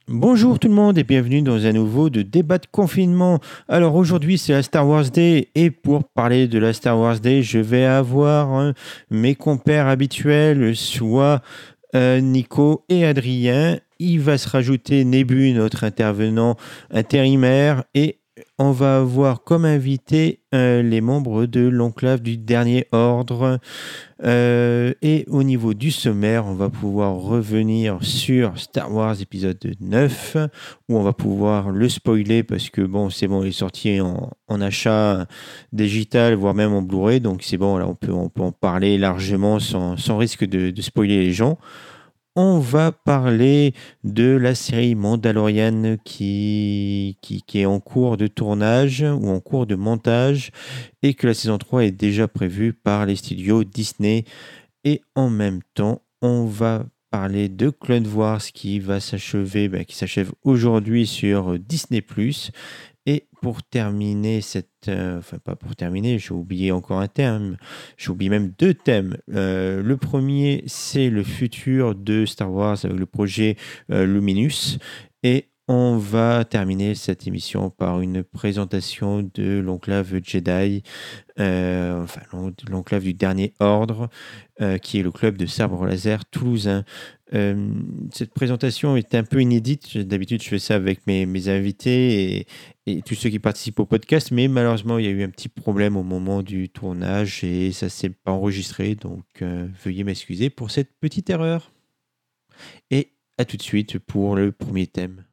Bonjour tout le monde et bienvenue dans un nouveau débat de confinement. Alors aujourd'hui c'est la Star Wars Day et pour parler de la Star Wars Day je vais avoir mes compères habituels, soit Nico et Adrien. Il va se rajouter Nébu, notre intervenant intérimaire, et on va avoir comme invité les membres de l'enclave du Dernier Ordre. Et au niveau du sommaire, on va pouvoir revenir sur Star Wars épisode 9, où on va pouvoir le spoiler parce que bon, c'est bon, il est sorti en achat digital, voire même en Blu-ray, donc c'est bon, là on peut en parler largement sans risque de spoiler les gens. On va parler de la série Mandalorian qui est en cours de tournage ou en cours de montage et que la saison 3 est déjà prévue par les studios Disney. Et en même temps, on va parler de Clone Wars qui va qui s'achève aujourd'hui sur Disney+. Et pour terminer enfin pas pour terminer, j'ai oublié encore un thème, j'ai oublié même deux thèmes. Le premier, c'est le futur de Star Wars avec le projet Luminous. Et on va terminer cette émission par une présentation de l'enclave Jedi, l'enclave du Dernier Ordre, qui est le club de sabre laser toulousain. Cette présentation est un peu inédite. D'habitude, je fais ça avec mes invités et tous ceux qui participent au podcast, mais malheureusement, il y a eu un petit problème au moment du tournage et ça ne s'est pas enregistré. Donc, veuillez m'excuser pour cette petite erreur. Et à tout de suite pour le premier thème.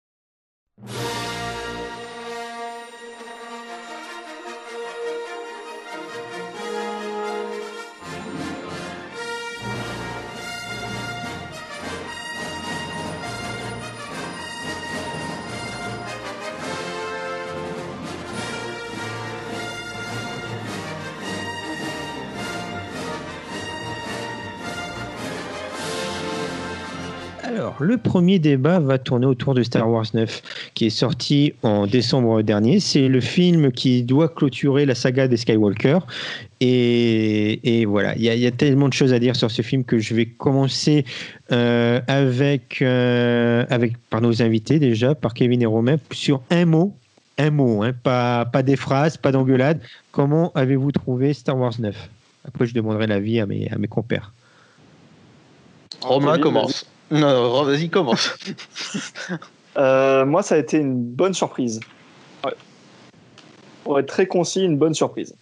Alors, le premier débat va tourner autour de Star Wars 9, qui est sorti en décembre dernier. C'est le film qui doit clôturer la saga des Skywalker. Et voilà, il y a tellement de choses à dire sur ce film que je vais commencer avec par nos invités déjà, par Kevin et Romain, sur un mot, hein, pas des phrases, pas d'engueulade. Comment avez-vous trouvé Star Wars 9 ? Après, je demanderai l'avis à mes compères. Romain commence. Non, vas-y, commence. Moi, ça a été une bonne surprise. Ouais. Pour être très concis, une bonne surprise.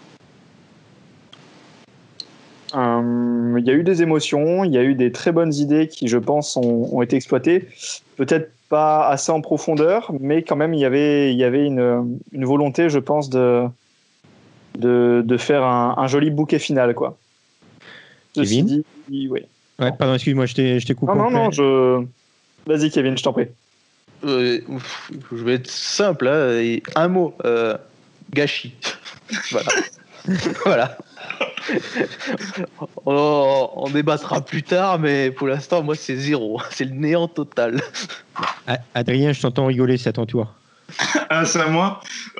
Il y a eu des émotions, il y a eu des très bonnes idées qui, je pense, ont été exploitées. Peut-être pas assez en profondeur, mais quand même, il y avait une volonté, je pense, de faire un joli bouquet final, quoi. Ceci dit, oui. Ouais, pardon, excuse-moi, je t'ai coupé. Non, Vas-y, Kevin, je t'en prie. Je vais être simple, hein, et un mot, gâchis. Voilà. Voilà. On débattra plus tard, mais pour l'instant, moi, c'est zéro. C'est le néant total. Adrien, je t'entends rigoler, c'est à ton tour. Ah, c'est à moi.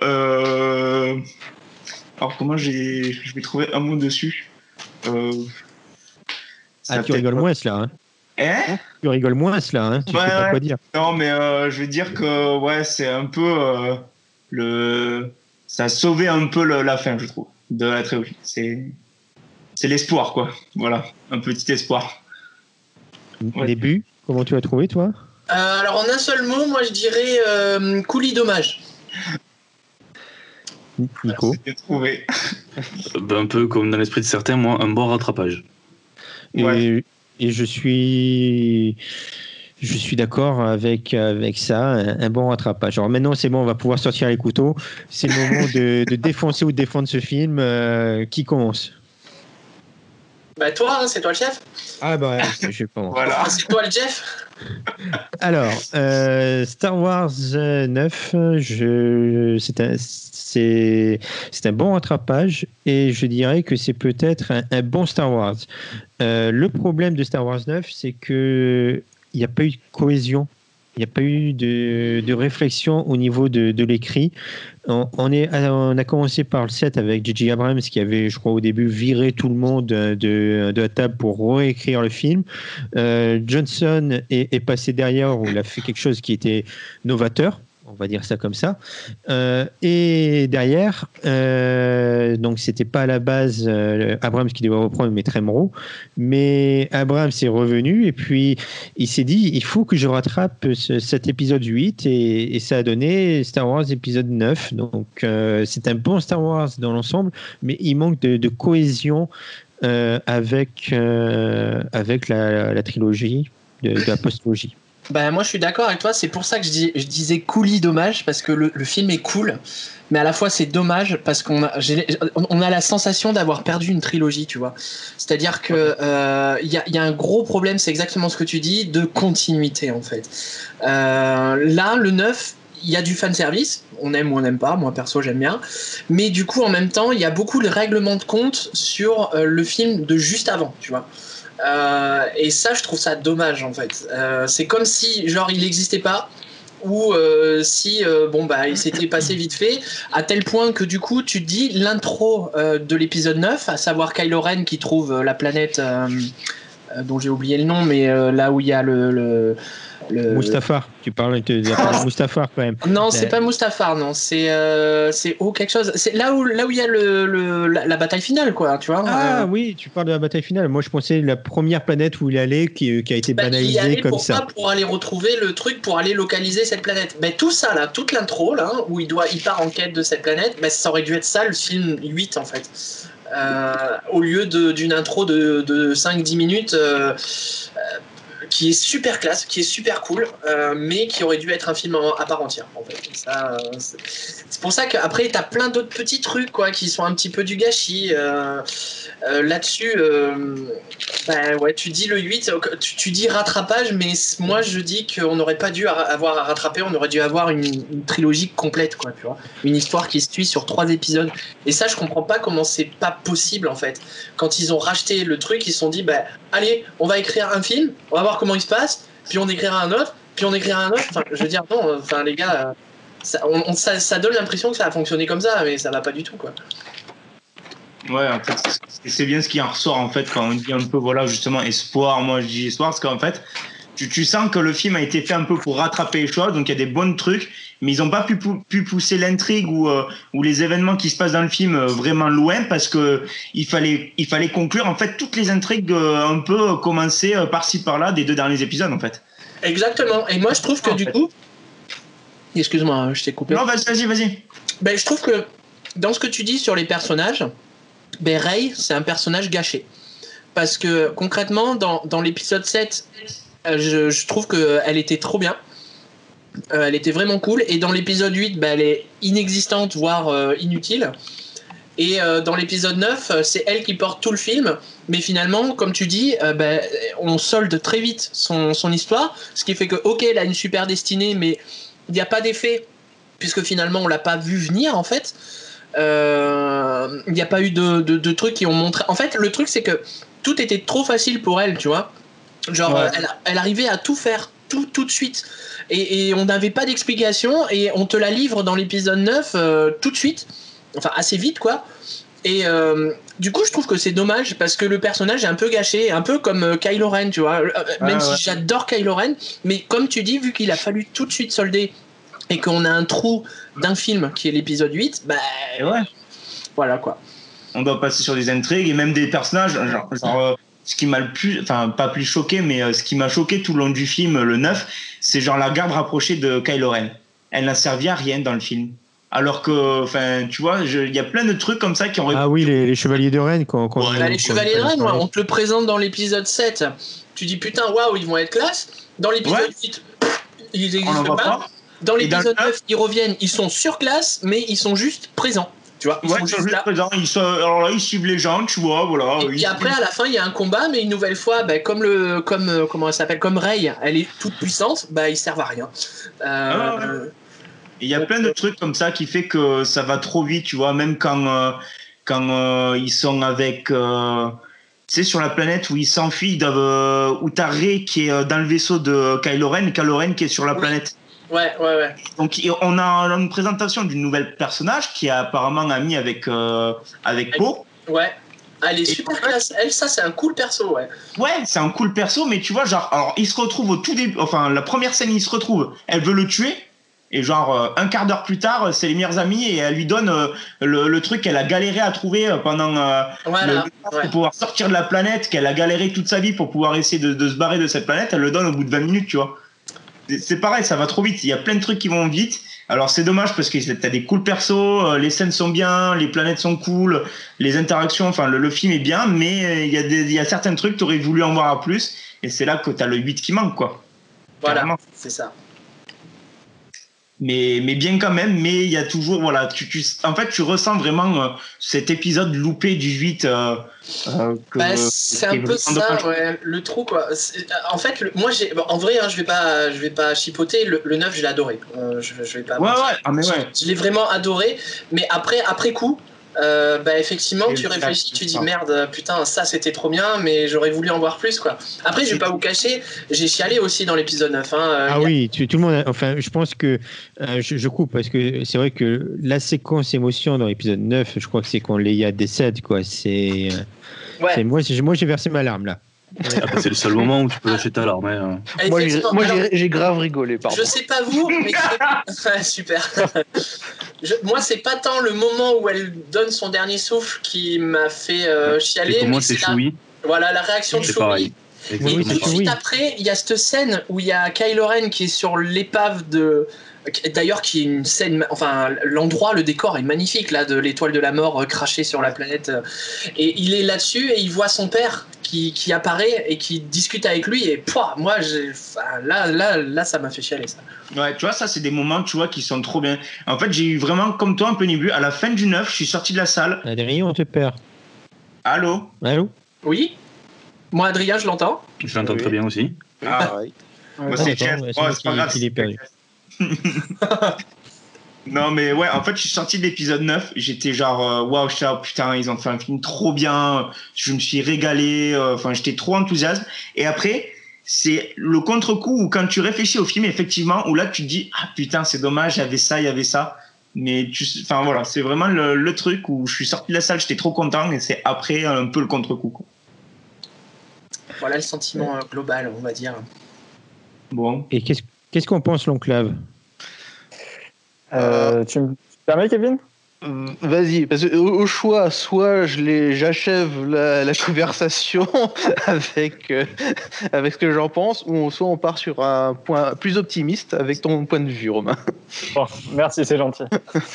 Alors, comment je vais trouver un mot dessus. Tu rigoles moins, cela. Hein, tu rigoles moins, cela. Hein, tu sais pas quoi dire. Non, mais je vais dire que c'est un peu ça a sauvé un peu la fin, je trouve, de la trilogie. C'est l'espoir, quoi. Voilà, un petit espoir. Début, comment tu as trouvé, toi ? Alors, en un seul mot, moi, je dirais coulis dommage. Nico ? C'était trouvé. Un peu comme dans l'esprit de certains, moi, un bon rattrapage. Et je suis d'accord avec ça, un bon rattrapage. Alors maintenant, c'est bon, on va pouvoir sortir les couteaux. C'est le moment de défoncer ou de défendre ce film. Qui commence ? Bah toi, hein, c'est toi le chef. Ah bah ouais, je pense. Voilà. C'est toi le Jeff. Alors, Star Wars 9, c'est un bon rattrapage et je dirais que c'est peut-être un bon Star Wars. Le problème de Star Wars 9, c'est qu'il n'y a pas eu de cohésion Il n'y a pas eu de réflexion au niveau de l'écrit. On a commencé par le set avec J.J. Abrams qui avait, je crois, au début viré tout le monde de la table pour réécrire le film. Johnson est passé derrière où il a fait quelque chose qui était novateur. On va dire ça comme ça. Et derrière, donc c'était pas à la base Abrams qui devait reprendre, mais Trevorrow. Mais Abrams est revenu et puis il s'est dit il faut que je rattrape cet épisode 8 et ça a donné Star Wars épisode 9. Donc c'est un bon Star Wars dans l'ensemble, mais il manque de cohésion avec la trilogie de la postlogie. Bah, moi je suis d'accord avec toi, c'est pour ça que je disais coulis dommage, parce que le film est cool, mais à la fois c'est dommage parce qu'on a la sensation d'avoir perdu une trilogie, tu vois. C'est-à-dire que y a un gros problème, c'est exactement ce que tu dis, de continuité en fait. Là, le 9, il y a du fanservice, on aime ou on n'aime pas, moi perso j'aime bien, mais du coup en même temps il y a beaucoup de règlements de compte sur le film de juste avant, tu vois. Et ça je trouve ça dommage en fait. C'est comme si genre il n'existait pas, ou si il s'était passé vite fait, à tel point que du coup tu te dis l'intro de l'épisode 9, à savoir Kylo Ren qui trouve la planète dont j'ai oublié le nom, mais là où il y a le Mustafar, tu parles de Mustafar quand même. Non, c'est pas Mustafar, non, c'est quelque chose. C'est là où il y a la bataille finale, quoi, tu vois. Ah oui, tu parles de la bataille finale. Moi, je pensais la première planète où il allait, qui a été banalisée comme ça. Pour aller retrouver le truc, pour aller localiser cette planète. Mais tout ça là, toute l'intro là, où il part en quête de cette planète, ça aurait dû être ça le film 8 en fait. Au lieu d'une intro de 5-10 minutes qui est super classe, qui est super cool, mais qui aurait dû être un film à part entière en fait. Ça, c'est pour ça qu'après t'as plein d'autres petits trucs quoi, qui sont un petit peu du gâchis là-dessus. Tu dis le 8, tu dis rattrapage, mais moi je dis qu'on n'aurait pas dû avoir à rattraper, on aurait dû avoir une trilogie complète quoi, tu vois, une histoire qui se suit sur 3 épisodes. Et ça je comprends pas comment c'est pas possible en fait. Quand ils ont racheté le truc, ils se sont dit allez, on va écrire un film, on va voir comment il se passe, puis on écrira un autre, puis on écrira un autre. Enfin, je veux dire, non, les gars, ça donne l'impression que ça a fonctionné comme ça, mais ça va pas du tout, quoi. Ouais, en fait, c'est bien ce qui en ressort, en fait, quand on dit un peu, voilà, justement, espoir. Moi, je dis espoir, parce qu'en fait, tu sens que le film a été fait un peu pour rattraper les choses, donc il y a des bons trucs, mais ils n'ont pas pu pousser l'intrigue ou les événements qui se passent dans le film vraiment loin, parce que il fallait conclure en fait toutes les intrigues un peu commencées par-ci par-là des 2 derniers épisodes en fait. Exactement. Et moi je trouve que du coup, excuse-moi, je t'ai coupé. Non, vas-y. Je trouve que dans ce que tu dis sur les personnages, Rey c'est un personnage gâché, parce que concrètement dans l'épisode 7, je trouve qu'elle était trop bien. Elle était vraiment cool. Et dans l'épisode 8, elle est inexistante, voire inutile. Et dans l'épisode 9, c'est elle qui porte tout le film. Mais finalement, comme tu dis, on solde très vite son histoire. Ce qui fait que, ok, elle a une super destinée, mais il n'y a pas d'effet, puisque finalement, on ne l'a pas vu venir, en fait. Il n'y a pas eu de trucs qui ont montré... En fait, le truc, c'est que tout était trop facile pour elle, tu vois. Genre, ouais. Elle arrivait à tout faire, tout de suite. Et on n'avait pas d'explication, et on te la livre dans l'épisode 9 tout de suite. Enfin, assez vite, quoi. Et du coup, je trouve que c'est dommage, parce que le personnage est un peu gâché, un peu comme Kylo Ren, tu vois. Même si j'adore Kylo Ren, mais comme tu dis, vu qu'il a fallu tout de suite solder, et qu'on a un trou d'un film qui est l'épisode 8, voilà, quoi. On doit passer sur des intrigues, et même des personnages, genre ce qui m'a le plus, enfin pas plus choqué, mais ce qui m'a choqué tout le long du film, le 9, c'est genre la garde rapprochée de Kylo Ren. Elle n'a servi à rien dans le film. Alors que, enfin, tu vois, il y a plein de trucs comme ça qui ont... Ah oui, les chevaliers de Rennes. Les chevaliers de Rennes, on te le présente dans l'épisode 7. Tu dis, putain, waouh, ils vont être classe. Dans l'épisode 8, ils n'existent pas. Dans l'épisode 9, ils reviennent, ils sont sur classe, mais ils sont juste présents. Tu vois, ils sont juste là. Présents, alors là, ils suivent les gens, tu vois, voilà. Et puis après, à la fin, il y a un combat, mais une nouvelle fois, comment elle s'appelle, comme Rey, elle est toute puissante, ils servent à rien. Il y a plein de trucs comme ça qui fait que ça va trop vite, tu vois, même quand ils sont avec sais, sur la planète où ils s'enfuient, où t'as Rey qui est dans le vaisseau de Kylo Ren, et Kylo Ren qui est sur la planète. Ouais. Donc on a une présentation d'une nouvelle personnage qui est apparemment amie avec Poe. Ouais. Elle est super classe. Elle, ça, c'est un cool perso, ouais. Ouais, c'est un cool perso, mais tu vois, genre, alors, il se retrouve au tout début, enfin, la première scène, il se retrouve, elle veut le tuer, et genre, un quart d'heure plus tard, c'est les meilleurs amis, et elle lui donne le truc qu'elle a galéré à trouver pendant pour pouvoir sortir de la planète, qu'elle a galéré toute sa vie pour pouvoir essayer de se barrer de cette planète, elle le donne au bout de 20 minutes, tu vois. C'est pareil, ça va trop vite, il y a plein de trucs qui vont vite. Alors c'est dommage parce que t'as des cool persos, les scènes sont bien, les planètes sont cool, les interactions, enfin le film est bien, mais il y a certains trucs t'aurais voulu en voir à plus, et c'est là que t'as le 8 qui manque, quoi. Voilà, carrément. C'est ça. Mais bien quand même, mais il y a toujours, voilà, en fait tu ressens vraiment cet épisode loupé du 8. C'est un peu ça, ouais, le trou, quoi. En fait, moi, en vrai, hein, je vais pas chipoter, le 9, je l'ai adoré. Je vais pas je l'ai vraiment adoré, mais après coup, effectivement, tu réfléchis, tu dis merde, putain, ça c'était trop bien, mais j'aurais voulu en voir plus, quoi. Après, je vais pas vous cacher, j'ai chialé aussi dans l'épisode 9. Oui, tout le monde. Enfin, je pense que je coupe parce que c'est vrai que la séquence émotion dans l'épisode 9, je crois que c'est quand Leia décède, quoi. Moi, j'ai versé ma larme là. C'est le seul moment où tu peux lâcher ta larme. Hein. Moi, j'ai grave rigolé, pardon. Je sais pas vous, mais super. Moi, c'est pas tant le moment où elle donne son dernier souffle qui m'a fait chialer. Pour moi, c'est Chewie. Voilà, la réaction de Chewie. Et tout de suite après, il y a cette scène où il y a Kylo Ren qui est sur l'épave de... D'ailleurs, qui est une scène... Enfin, l'endroit, le décor est magnifique, là, de l'étoile de la mort crachée sur la planète. Et il est là-dessus et il voit son père qui apparaît et qui discute avec lui. Et moi, là, ça m'a fait chialer, ça. Ouais, tu vois, ça, c'est des moments, tu vois, qui sont trop bien. En fait, j'ai eu vraiment, comme toi, un peu nébuleux. À la fin du 9, je suis sorti de la salle. Adrien, on te perd. Allô ? Oui ? Moi, Adrien, je l'entends. Je l'entends très bien aussi. Pareil. Moi, c'est Jeff. C'est pas grave. Il est perdu. Non, mais ouais, en fait, je suis sorti de l'épisode 9. J'étais genre, waouh, putain, ils ont fait un film trop bien. Je me suis régalé. J'étais trop enthousiaste. Et après, c'est le contre-coup où quand tu réfléchis au film, effectivement, où là, tu te dis, ah putain, c'est dommage, il y avait ça. Mais voilà, c'est vraiment le truc où je suis sorti de la salle, j'étais trop content. Et c'est après un peu le contre-coup, quoi. Voilà le sentiment global, on va dire. Bon. Et qu'est-ce qu'on pense, l'enclave ? Tu me permets, Kevin ? Vas-y, parce que au choix, soit j'achève la conversation avec ce que j'en pense, ou soit on part sur un point plus optimiste avec ton point de vue, Romain. Bon, merci, c'est gentil.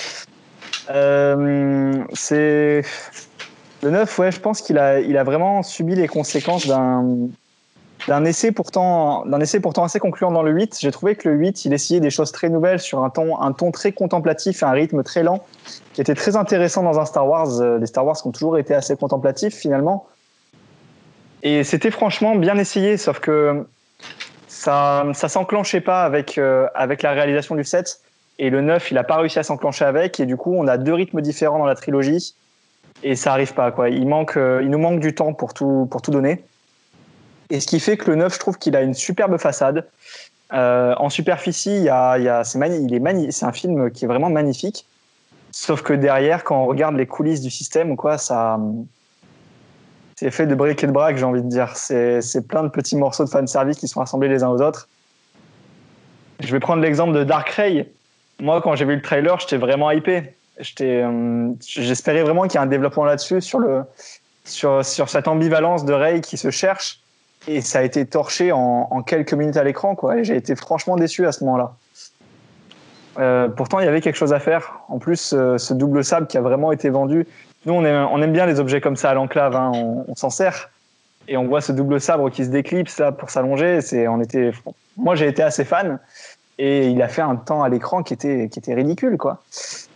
C'est le 9, ouais, je pense qu'il a vraiment subi les conséquences d'un essai pourtant assez concluant dans le 8. J'ai trouvé que le 8, il essayait des choses très nouvelles sur un ton très contemplatif et un rythme très lent, qui était très intéressant dans un Star Wars. Les Star Wars qui ont toujours été assez contemplatifs, finalement. Et c'était franchement bien essayé, sauf que ça s'enclenchait pas avec la réalisation du 7. Et le 9, il a pas réussi à s'enclencher avec. Et du coup, on a 2 rythmes différents dans la trilogie. Et ça arrive pas, quoi. Il nous manque du temps pour tout donner. Et ce qui fait que le 9, je trouve qu'il a une superbe façade. En superficie, c'est un film qui est vraiment magnifique. Sauf que derrière, quand on regarde les coulisses du système, quoi, c'est fait de bric et de brac, j'ai envie de dire. C'est plein de petits morceaux de fanservice qui sont assemblés les uns aux autres. Je vais prendre l'exemple de Dark Rey. Moi, quand j'ai vu le trailer, j'étais vraiment hypé. J'espérais vraiment qu'il y ait un développement là-dessus, sur cette ambivalence de Rey qui se cherche. Et ça a été torché en quelques minutes à l'écran, quoi. Et j'ai été franchement déçu à ce moment-là. Pourtant, il y avait quelque chose à faire. En plus, ce double sabre qui a vraiment été vendu. Nous, on aime bien les objets comme ça à l'enclave. Hein. On s'en sert. Et on voit ce double sabre qui se déclipse là pour s'allonger. Moi, j'ai été assez fan. Et il a fait un temps à l'écran qui était ridicule, quoi.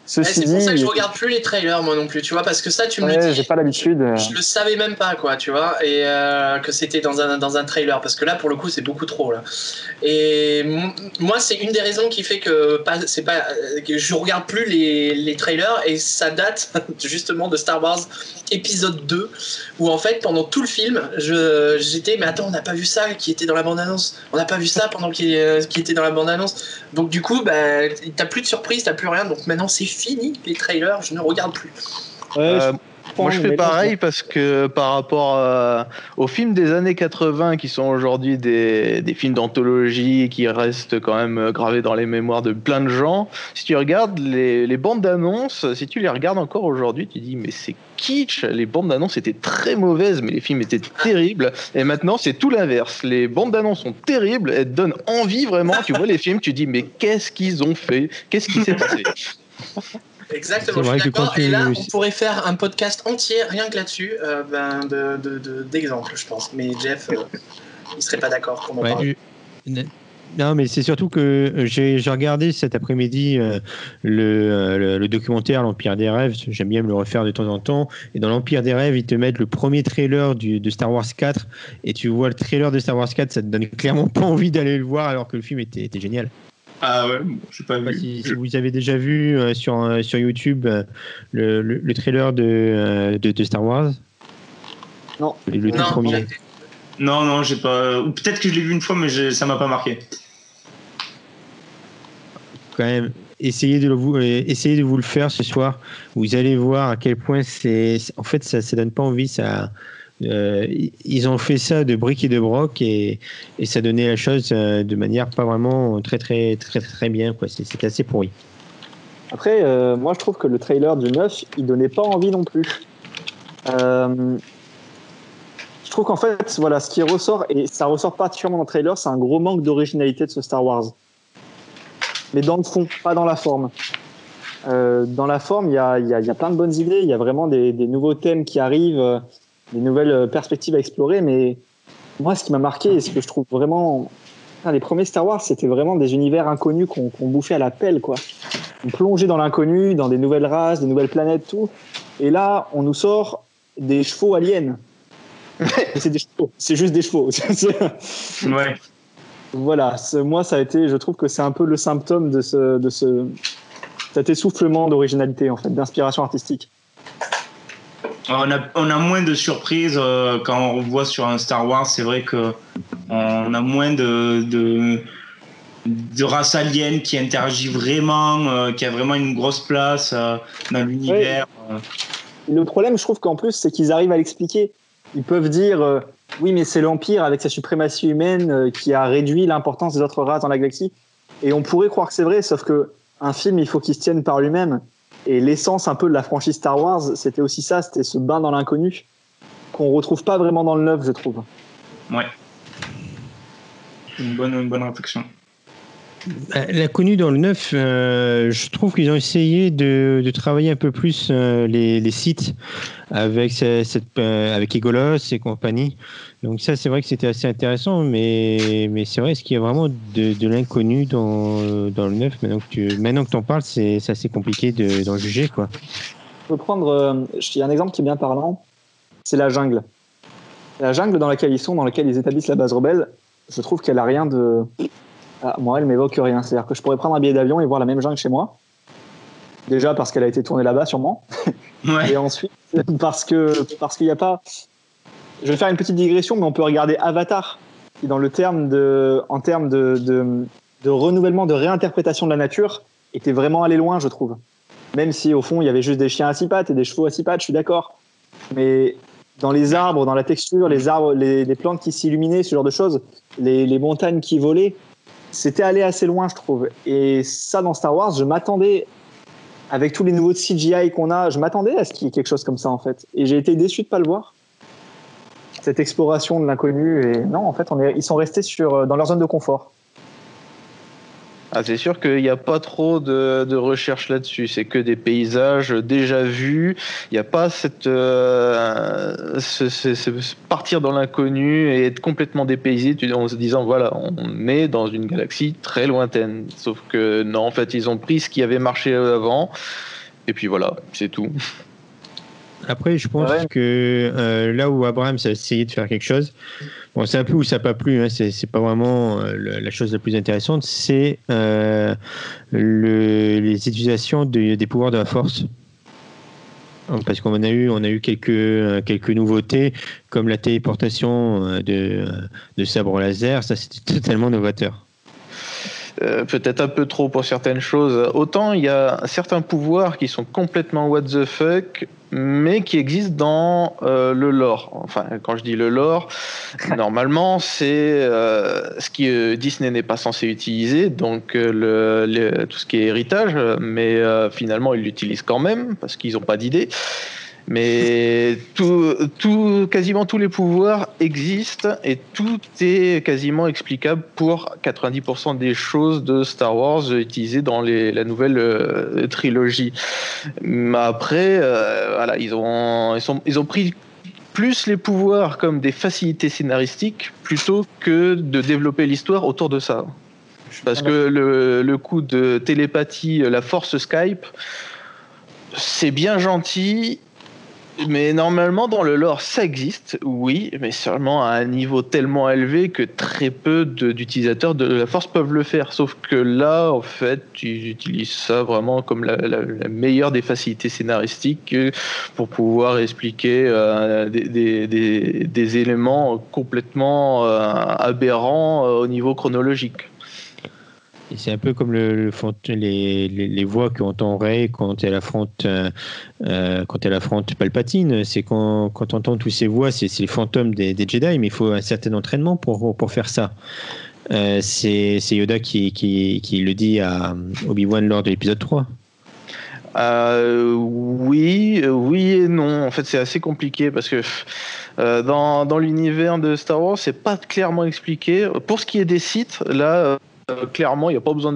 Ceci c'est pour dit, ça que je regarde plus les trailers moi non plus, tu vois, parce que ça tu me le ouais, dis. j'ai pas l'habitude. Je le savais même pas, quoi, tu vois, et que c'était dans un trailer, parce que là, pour le coup, c'est beaucoup trop, là. Et moi, c'est une des raisons qui fait que je regarde plus les trailers, et ça date justement de Star Wars épisode 2, où en fait, pendant tout le film, j'étais, mais attends, on n'a pas vu ça qui était dans la bande-annonce, on n'a pas vu ça pendant qui était dans la bande-annonce. Donc du coup, bah, t'as plus de surprise, t'as plus rien, donc maintenant c'est fini, les trailers, je ne regarde plus. Ouais, Moi, je fais pareil parce que par rapport aux films des années 80 qui sont aujourd'hui des films d'anthologie qui restent quand même gravés dans les mémoires de plein de gens, si tu regardes les bandes d'annonces, si tu les regardes encore aujourd'hui, tu dis mais c'est kitsch, les bandes d'annonces étaient très mauvaises mais les films étaient terribles, et maintenant c'est tout l'inverse, les bandes d'annonces sont terribles, elles te donnent envie vraiment, tu vois les films, tu dis mais qu'est-ce qu'ils ont fait, qu'est-ce qui s'est passé. Exactement, je suis d'accord. Et là, on pourrait faire un podcast entier rien que là-dessus, d'exemples, je pense. Mais Jeff, il serait pas d'accord pour m'en parler. Non, mais c'est surtout que j'ai regardé cet après-midi le documentaire L'Empire des Rêves. J'aime bien me le refaire de temps en temps. Et dans L'Empire des Rêves, ils te mettent le premier trailer de Star Wars 4. Et tu vois le trailer de Star Wars 4, ça te donne clairement pas envie d'aller le voir alors que le film était génial. Ah ouais, je sais pas vu. Si vous avez déjà vu sur YouTube le trailer de Star Wars. Non. Le tout premier. Non, j'ai pas. Ou peut-être que je l'ai vu une fois, mais ça m'a pas marqué. Quand même, essayez de vous le faire ce soir. Vous allez voir à quel point en fait, ça donne pas envie. Ils ont fait ça de briques et de broc et ça donnait la chose de manière pas vraiment très très très très bien, quoi. C'est assez pourri. Après, moi je trouve que le trailer du 9 il donnait pas envie non plus. Je trouve qu'en fait, voilà, ce qui ressort, et ça ressort particulièrement dans le trailer, c'est un gros manque d'originalité de ce Star Wars. Mais dans le fond, pas dans la forme. Dans la forme, il y a plein de bonnes idées, il y a vraiment des nouveaux thèmes qui arrivent, des nouvelles perspectives à explorer, mais moi, ce qui m'a marqué et ce que je trouve vraiment... les premiers Star Wars, c'était vraiment des univers inconnus qu'on bouffait à la pelle, quoi. On plongeait dans l'inconnu, dans des nouvelles races, des nouvelles planètes, tout. Et là, on nous sort des chevaux aliens. C'est des chevaux, c'est juste des chevaux. Ouais. Voilà, moi, ça a été... Je trouve que c'est un peu le symptôme de cet essoufflement d'originalité, en fait, d'inspiration artistique. On a moins de surprises quand on revoit sur un Star Wars. C'est vrai que on a moins de races aliens qui interagit vraiment, qui a vraiment une grosse place dans l'univers. Ouais. Le problème, je trouve qu'en plus, c'est qu'ils arrivent à l'expliquer. Ils peuvent dire oui, mais c'est l'Empire avec sa suprématie humaine qui a réduit l'importance des autres races dans la galaxie. Et on pourrait croire que c'est vrai, sauf que un film, il faut qu'il se tienne par lui-même. Et l'essence un peu de la franchise Star Wars, c'était aussi ça, c'était ce bain dans l'inconnu qu'on retrouve pas vraiment dans le 9, je trouve. Ouais. Une bonne réflexion. L'inconnu dans le 9, je trouve qu'ils ont essayé de travailler un peu plus les sites avec avec Egolos et compagnie. Donc ça, c'est vrai que c'était assez intéressant, mais c'est vrai, est-ce qu'il y a vraiment de l'inconnu dans le 9 maintenant que tu en parles, c'est assez compliqué d'en juger, quoi. Je peux prendre il y a un exemple qui est bien parlant, c'est la jungle. La jungle dans laquelle ils sont, dans laquelle ils établissent la base rebelle, je trouve qu'elle a rien de... moi, elle m'évoque rien. C'est-à-dire que je pourrais prendre un billet d'avion et voir la même jungle chez moi. Déjà parce qu'elle a été tournée là-bas, sûrement. Ouais. Et ensuite, parce qu'il n'y a pas... Je vais faire une petite digression, mais on peut regarder Avatar, qui en termes de renouvellement, de réinterprétation de la nature, était vraiment allé loin, je trouve. Même si, au fond, il y avait juste des chiens à six pattes et des chevaux à six pattes, je suis d'accord. Mais dans les arbres, dans la texture, les arbres, les plantes qui s'illuminaient, ce genre de choses, les montagnes qui volaient, c'était allé assez loin, je trouve. Et ça, dans Star Wars, je m'attendais, avec tous les nouveaux CGI qu'on a, je m'attendais à ce qu'il y ait quelque chose comme ça, en fait. Et j'ai été déçu de ne pas le voir. Cette exploration de l'inconnu. Et non, en fait, ils sont restés dans leur zone de confort. Ah, c'est sûr qu'il n'y a pas trop de recherche là-dessus. C'est que des paysages déjà vus. Il n'y a pas cette partir dans l'inconnu et être complètement dépaysé en se disant voilà, on est dans une galaxie très lointaine. Sauf que non, en fait, ils ont pris ce qui avait marché avant. Et puis voilà, c'est tout. Après, je pense que là où Abrams a essayé de faire quelque chose, bon, c'est un peu où ça n'a pas plu, hein, c'est pas vraiment la chose la plus intéressante, c'est les utilisations des pouvoirs de la Force. Parce qu'on a eu quelques nouveautés, comme la téléportation de sabre laser, ça c'était totalement novateur. Peut-être un peu trop pour certaines choses. Autant il y a certains pouvoirs qui sont complètement what the fuck, mais qui existent dans le lore. Enfin, quand je dis le lore, normalement c'est ce que Disney n'est pas censé utiliser, donc tout ce qui est héritage, mais finalement ils l'utilisent quand même parce qu'ils n'ont pas d'idée. Mais quasiment tous les pouvoirs existent et tout est quasiment explicable pour 90% des choses de Star Wars utilisées dans la nouvelle trilogie. Mais après, voilà, ils ont pris plus les pouvoirs comme des facilités scénaristiques plutôt que de développer l'histoire autour de ça. Parce que le coup de télépathie, la force Skype, c'est bien gentil. Mais normalement, dans le lore, ça existe, oui, mais seulement à un niveau tellement élevé que très peu d'utilisateurs de la Force peuvent le faire. Sauf que là, en fait, ils utilisent ça vraiment comme la meilleure des facilités scénaristiques pour pouvoir expliquer des éléments complètement aberrants au niveau chronologique. Et c'est un peu comme les voix qu'entend Rey quand elle affronte Palpatine. C'est quand on entend toutes ces voix, c'est les fantômes des Jedi, mais il faut un certain entraînement pour faire ça. C'est Yoda qui le dit à Obi-Wan lors de l'épisode 3. Oui et non. En fait, c'est assez compliqué parce que dans l'univers de Star Wars, c'est pas clairement expliqué. Pour ce qui est des Sith, là. Clairement, il n'y a pas besoin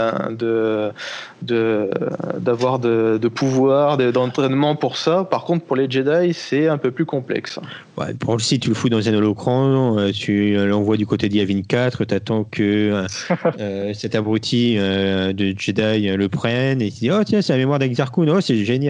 d'avoir de pouvoir, d'entraînement pour ça. Par contre, pour les Jedi, c'est un peu plus complexe. Ouais, pour le site, tu le fous dans un holocran, tu l'envoies du côté d'Yavin 4, tu attends que cet abruti de Jedi le prenne et tu dis « Oh tiens, c'est la mémoire d'Exar Kun, oh c'est génial !»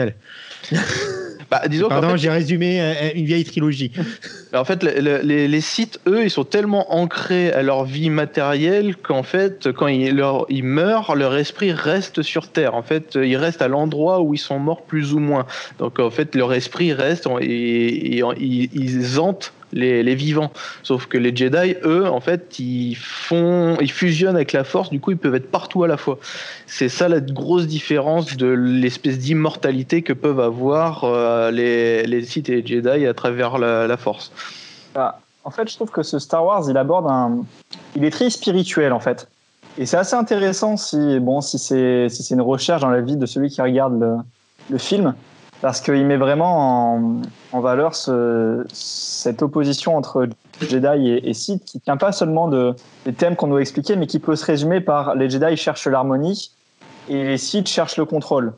Disons Pardon, j'ai résumé une vieille trilogie. En fait, les Sith, eux, ils sont tellement ancrés à leur vie matérielle qu'en fait, quand ils meurent, leur esprit reste sur Terre. En fait, ils restent à l'endroit où ils sont morts plus ou moins. Donc, en fait, leur esprit reste et ils hantent les vivants. Sauf que les Jedi, eux, en fait, ils fusionnent avec la Force, du coup, ils peuvent être partout à la fois. C'est ça la grosse différence de l'espèce d'immortalité que peuvent avoir les Sith et les Jedi à travers la Force. En fait, je trouve que ce Star Wars, il est très spirituel, en fait. Et c'est assez intéressant si c'est une recherche dans la vie de celui qui regarde le film, parce qu'il met vraiment en valeur cette opposition entre Jedi et Sith qui ne tient pas seulement des thèmes qu'on doit expliquer, mais qui peut se résumer par les Jedi cherchent l'harmonie et les Sith cherchent le contrôle.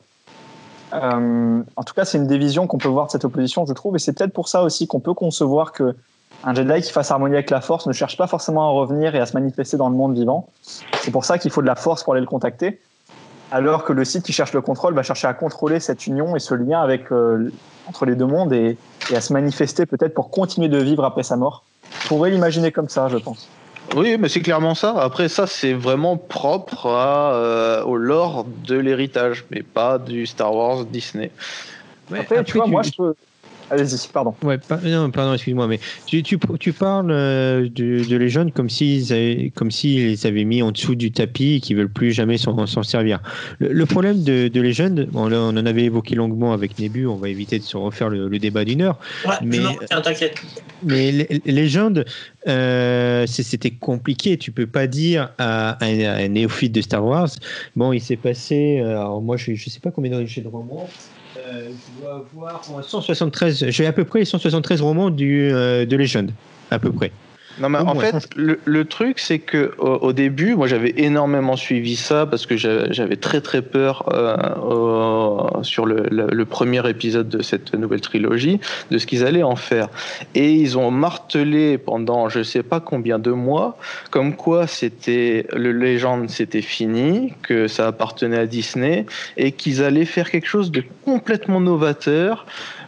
En tout cas, c'est une des visions qu'on peut voir de cette opposition, je trouve, et c'est peut-être pour ça aussi qu'on peut concevoir qu'un Jedi qui fasse harmonie avec la Force ne cherche pas forcément à revenir et à se manifester dans le monde vivant. C'est pour ça qu'il faut de la Force pour aller le contacter. Alors que le Sith qui cherche le contrôle va chercher à contrôler cette union et ce lien entre les deux mondes et à se manifester peut-être pour continuer de vivre après sa mort. On pourrait l'imaginer comme ça, je pense. Oui, mais c'est clairement ça. Après, ça, c'est vraiment propre au lore de l'héritage, mais pas du Star Wars Disney. Ouais, après, tu vois, moi, je peux... Allez-y, pardon. Ouais, pardon, excuse-moi, mais tu parles de Legend comme s'ils les avaient mis en dessous du tapis et qu'ils veulent plus jamais s'en servir. Le problème de Legend, on en avait évoqué longuement avec Nebu, on va éviter de se refaire le débat d'une heure. Ouais, mais t'inquiète. Mais Legend, c'était compliqué. Tu peux pas dire à un néophyte de Star Wars, bon, il s'est passé. Alors moi, je sais pas combien j'ai de romans. Je dois avoir 173. J'ai à peu près les 173 romans de Legend, à peu près. Non, mais en fait, le truc, c'est que au début, moi, j'avais énormément suivi ça parce que j'avais très très peur sur le premier épisode de cette nouvelle trilogie de ce qu'ils allaient en faire. Et ils ont martelé pendant je sais pas combien de mois, comme quoi le Légende c'était fini, que ça appartenait à Disney et qu'ils allaient faire quelque chose de complètement novateur.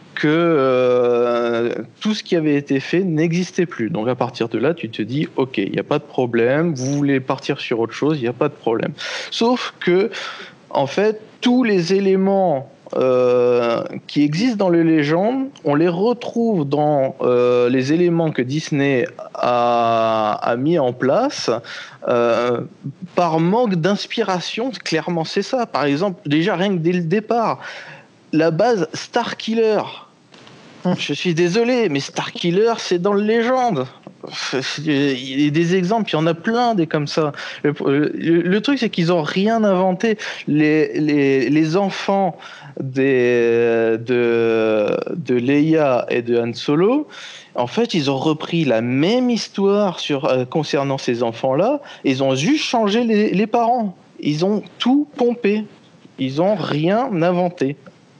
Que tout ce qui avait été fait n'existait plus. Donc à partir de là, tu te dis, ok, il n'y a pas de problème, vous voulez partir sur autre chose, il n'y a pas de problème. Sauf que, en fait, tous les éléments qui existent dans les légendes, on les retrouve dans les éléments que Disney a mis en place par manque d'inspiration. Clairement, c'est ça. Par exemple, déjà, rien que dès le départ, la base Starkiller. Je suis désolé, mais Starkiller, c'est dans le Légende. Il y a des exemples, il y en a plein des comme ça. Le truc, c'est qu'ils n'ont rien inventé. Les enfants de Leia et de Han Solo, en fait, ils ont repris la même histoire concernant ces enfants-là. Ils ont juste changé les parents. Ils ont tout pompé. Ils n'ont rien inventé.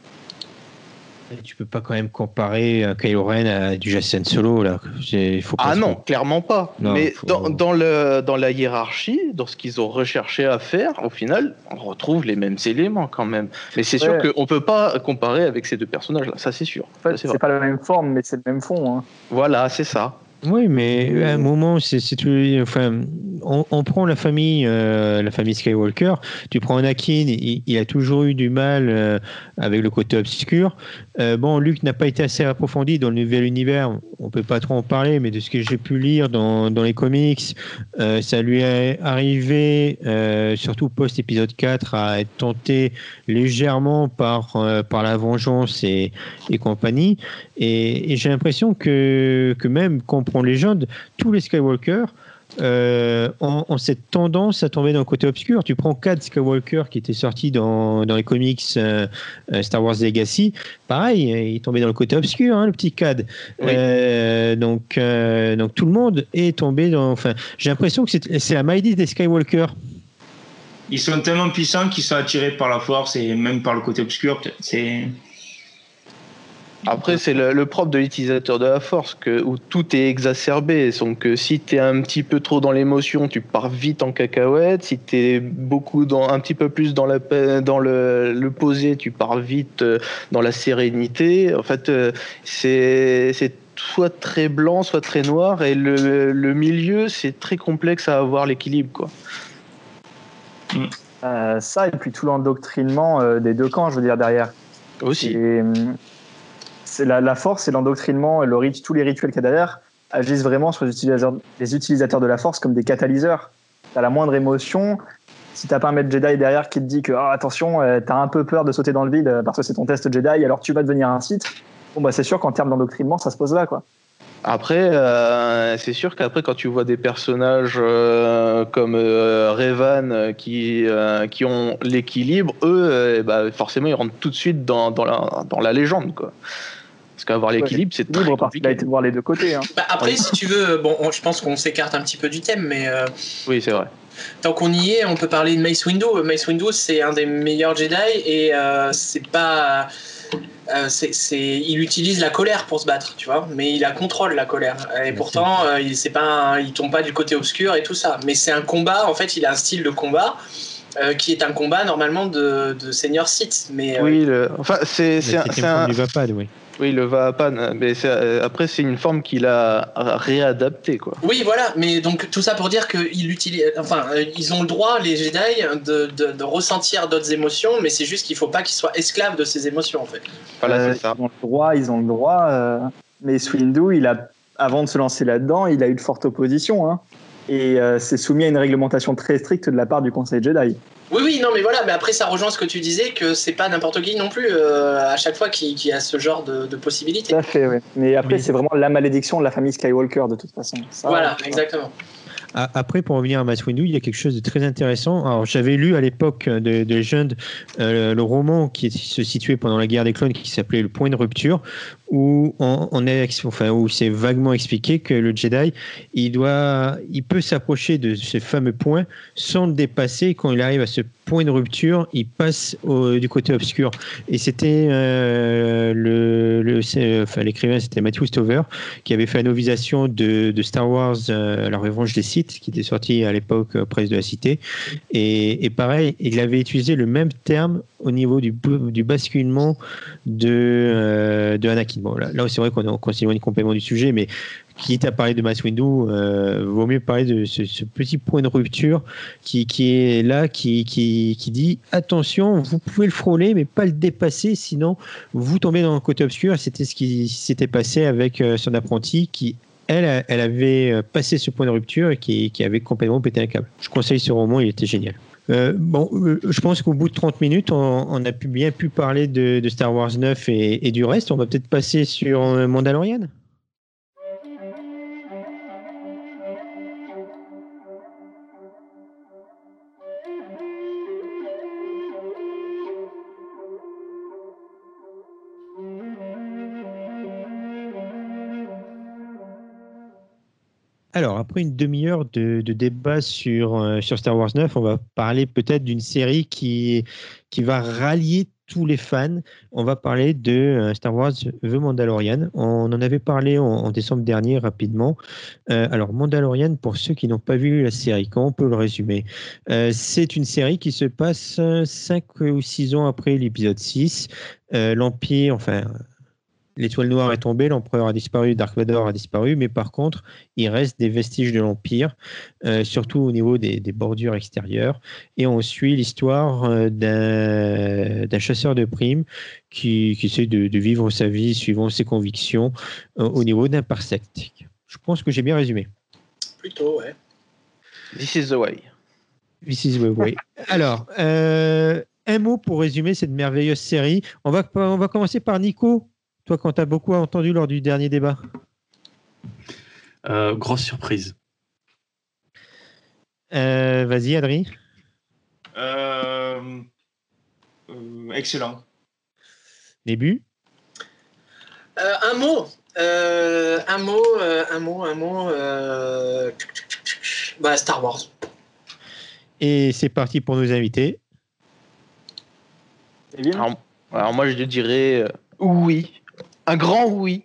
Tu peux pas quand même comparer Kylo Ren à du Jacen Solo là. Non, clairement pas. Non, mais dans la hiérarchie, dans ce qu'ils ont recherché à faire, au final, on retrouve les mêmes éléments quand même. Mais c'est sûr qu'on peut pas comparer avec ces deux personnages-là, ça c'est sûr. En fait, c'est pas la même forme, mais c'est le même fond. Hein. Voilà, c'est ça. Oui, mais à un moment, c'est tout. Enfin, on prend la famille Skywalker. Tu prends Anakin, il a toujours eu du mal avec le côté obscur. Luke n'a pas été assez approfondi dans le nouvel univers. On peut pas trop en parler, mais de ce que j'ai pu lire dans les comics, ça lui est arrivé, surtout post-épisode 4, à être tenté légèrement par la vengeance et compagnie. Et j'ai l'impression que même quand on prend Légende, tous les Skywalker ont cette tendance à tomber dans le côté obscur. Tu prends Cad Skywalker qui était sorti dans les comics Star Wars Legacy, pareil, il tombait dans le côté obscur, le petit Cad. Oui. Donc tout le monde est tombé dans. Enfin, j'ai l'impression que c'est la maladie des Skywalker. Ils sont tellement puissants qu'ils sont attirés par la force et même par le côté obscur. Après, c'est le propre de l'utilisateur de la force, où tout est exacerbé. Donc, si tu es un petit peu trop dans l'émotion, tu pars vite en cacahuète. Si tu es un petit peu plus dans le posé, tu pars vite dans la sérénité. En fait, c'est soit très blanc, soit très noir. Et le milieu, c'est très complexe à avoir l'équilibre, quoi. Ça, et puis tout l'endoctrinement des deux camps, je veux dire, derrière. Aussi. C'est la force et l'endoctrinement, tous les rituels qu'il y a derrière agissent vraiment sur les utilisateurs de la force comme des catalyseurs. T'as la moindre émotion, si t'as pas un maître Jedi derrière qui te dit que attention, t'as un peu peur de sauter dans le vide parce que c'est ton test Jedi, alors tu vas devenir un Sith. C'est sûr qu'en termes d'endoctrinement, ça se pose là, quoi. Après, c'est sûr qu'après, quand tu vois des personnages comme Revan qui ont l'équilibre, eux, forcément, ils rentrent tout de suite dans la légende, quoi. Parce qu'avoir l'équilibre, c'est très compliqué. Il a été de voir les deux côtés. Hein. Après, si tu veux, je pense qu'on s'écarte un petit peu du thème, mais... Oui, c'est vrai. Tant qu'on y est, on peut parler de Mace Windu. Mace Windu, c'est un des meilleurs Jedi et c'est pas... il utilise la colère pour se battre, tu vois, mais il contrôle la colère. Et pourtant, il tombe pas du côté obscur et tout ça. Mais c'est un combat, en fait, il a un style de combat qui est un combat normalement de Seigneur Sith. Mais, oui, c'est un... du Vapad, oui. Oui, le Vapad, mais après c'est une forme qu'il a réadaptée, quoi. Oui, voilà, mais donc tout ça pour dire ils ont le droit, les Jedi, de ressentir d'autres émotions, mais c'est juste qu'il faut pas qu'ils soient esclaves de ces émotions, en fait. Voilà, c'est ça. Ils ont le droit, mais Windu, avant de se lancer là-dedans, il a eu de fortes oppositions, hein, et c'est soumis à une réglementation très stricte de la part du Conseil Jedi. Oui, non, mais voilà, mais après ça rejoint ce que tu disais, que c'est pas n'importe qui non plus à chaque fois qui a ce genre de possibilités. Tout à fait, oui. Mais après, c'est vraiment la malédiction de la famille Skywalker de toute façon. Ça, voilà, exactement. Après, pour revenir à Mace Windu, il y a quelque chose de très intéressant. Alors, j'avais lu à l'époque de jeune le roman qui se situait pendant la guerre des clones qui s'appelait Le Point de Rupture, où où c'est vaguement expliqué que le Jedi, il peut s'approcher de ce fameux point sans le dépasser. Quand il arrive à ce point de rupture, il passe du côté obscur. Et c'était l'écrivain, c'était Matthew Stover, qui avait fait la novélisation de Star Wars, La Revanche des Sith, qui était sorti à l'époque Presse de la Cité. Et pareil, il avait utilisé le même terme au niveau du basculement de Anakin. Bon, là c'est vrai qu'on s'éloigne complètement du sujet, mais quitte à parler de Mace Windu, vaut mieux parler de ce petit point de rupture qui est là, qui dit attention, vous pouvez le frôler, mais pas le dépasser, sinon vous tombez dans le côté obscur. C'était ce qui s'était passé avec son apprenti qui, elle avait passé ce point de rupture et qui avait complètement pété un câble. Je conseille ce roman, il était génial. Je pense qu'au bout de 30 minutes, on a bien pu parler de Star Wars 9 et du reste. On va peut-être passer sur Mandalorian. Alors, après une demi-heure de débat sur Star Wars 9, on va parler peut-être d'une série qui va rallier tous les fans. On va parler de Star Wars The Mandalorian. On en avait parlé en décembre dernier rapidement. Alors, Mandalorian, pour ceux qui n'ont pas vu la série, comment on peut le résumer ? C'est une série qui se passe 5 ou 6 ans après l'épisode 6. L'Empire, l'Étoile Noire est tombée, l'Empereur a disparu, Dark Vador a disparu, mais par contre, il reste des vestiges de l'Empire, surtout au niveau des bordures extérieures. Et on suit l'histoire d'un chasseur de primes qui essaie de vivre sa vie suivant ses convictions au niveau d'un parsec. Je pense que j'ai bien résumé. Plutôt, ouais. This is the way. This is the way. Alors, un mot pour résumer cette merveilleuse série. On va commencer par Nico. Toi, quand tu as beaucoup entendu lors du dernier débat. Grosse surprise. Vas-y, Adrien. Excellent. Début. Un mot. Star Wars. Et c'est parti pour nos invités. Alors moi, je dirais oui. Un grand oui.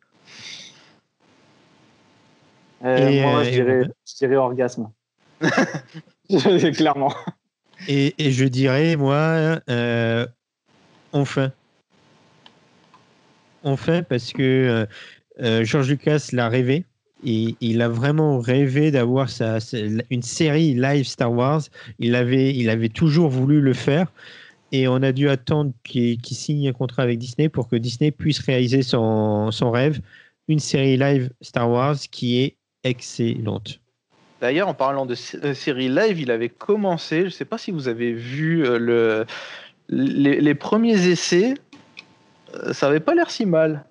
Moi, je dirais orgasme. Clairement. Et je dirais, moi, enfin. Enfin, parce que George Lucas l'a rêvé. Il a vraiment rêvé d'avoir une série live Star Wars. Il avait toujours voulu le faire. Et on a dû attendre qu'il signe un contrat avec Disney pour que Disney puisse réaliser son rêve, une série live Star Wars qui est excellente. D'ailleurs, en parlant de série live, il avait commencé, je ne sais pas si vous avez vu les premiers essais, ça n'avait pas l'air si mal.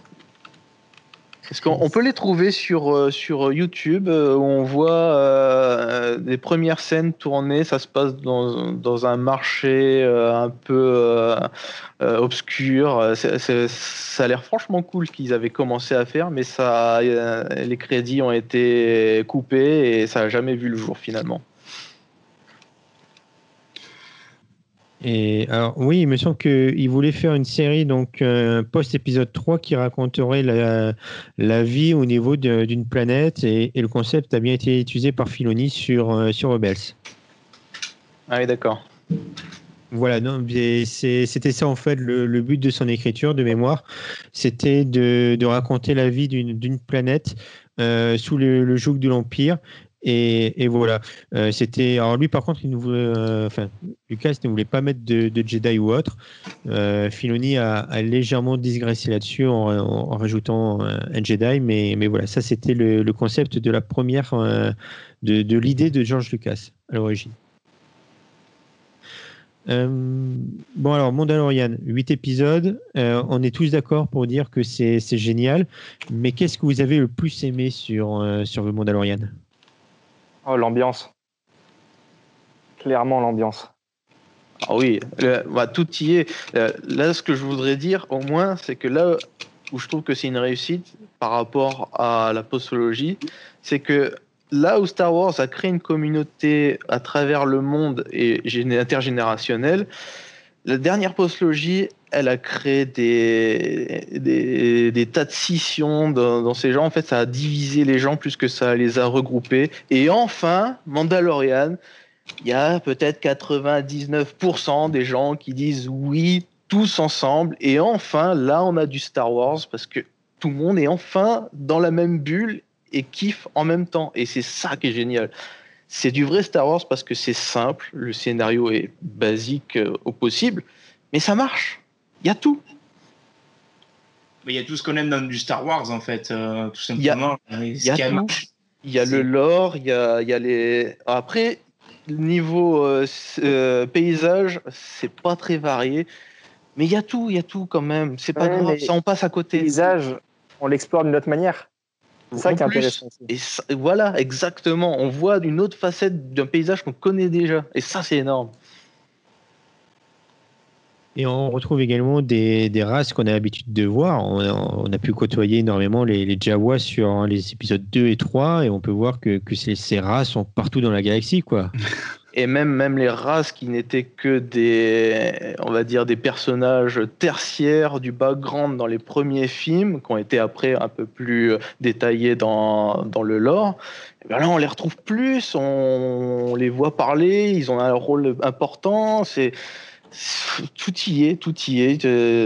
Parce qu'on peut les trouver sur YouTube, où on voit des premières scènes tournées. Ça se passe dans un marché un peu obscur. Ça a l'air franchement cool ce qu'ils avaient commencé à faire, mais les crédits ont été coupés et ça n'a jamais vu le jour finalement. Et alors, oui, il me semble qu'il voulait faire une série donc post-épisode 3 qui raconterait la vie au niveau d'une planète et le concept a bien été utilisé par Filoni sur Rebels. Ah oui, d'accord. Voilà, non, c'était ça en fait le but de son écriture de mémoire, c'était de raconter la vie d'une planète sous le joug de l'Empire. Et voilà, c'était. Alors lui, par contre, Lucas ne voulait pas mettre de Jedi ou autre. Filoni a légèrement digressé là-dessus en rajoutant un Jedi, mais voilà, ça c'était le concept de la première de l'idée de George Lucas à l'origine. Bon alors, Mandalorian, 8 épisodes, on est tous d'accord pour dire que c'est génial, mais qu'est-ce que vous avez le plus aimé sur le Mandalorian ? Oh, l'ambiance. Clairement, l'ambiance. Ah oui, tout y est. Là, ce que je voudrais dire, au moins, c'est que là où je trouve que c'est une réussite par rapport à la postologie, c'est que là où Star Wars a créé une communauté à travers le monde et intergénérationnelle, la dernière postologie, elle a créé des tas de scissions dans ces gens. En fait, ça a divisé les gens plus que ça les a regroupés. Et enfin, Mandalorian, il y a peut-être 99% des gens qui disent oui, tous ensemble. Et enfin, là, on a du Star Wars parce que tout le monde est enfin dans la même bulle et kiffe en même temps. Et c'est ça qui est génial. C'est du vrai Star Wars parce que c'est simple, le scénario est basique au possible, mais ça marche. Il y a tout. Mais il y a tout ce qu'on aime dans du Star Wars, en fait, tout simplement. Il y a tout. Il y a le lore, il y a les... Après, niveau paysage, c'est pas très varié, mais il y a tout quand même. C'est pas grave, ça on passe à côté. Le paysage, on l'explore d'une autre manière. C'est ça qui est intéressant. Et voilà, exactement. On voit une autre facette d'un paysage qu'on connaît déjà. Et ça, c'est énorme. Et on retrouve également des races qu'on a l'habitude de voir. On a pu côtoyer énormément les Jawas sur les épisodes 2 et 3, et on peut voir que ces races sont partout dans la galaxie, quoi. Et même les races qui n'étaient que on va dire, des personnages tertiaires du background dans les premiers films, qui ont été après un peu plus détaillés dans le lore, et bien là, on les retrouve plus, on les voit parler, ils ont un rôle important, tout y est.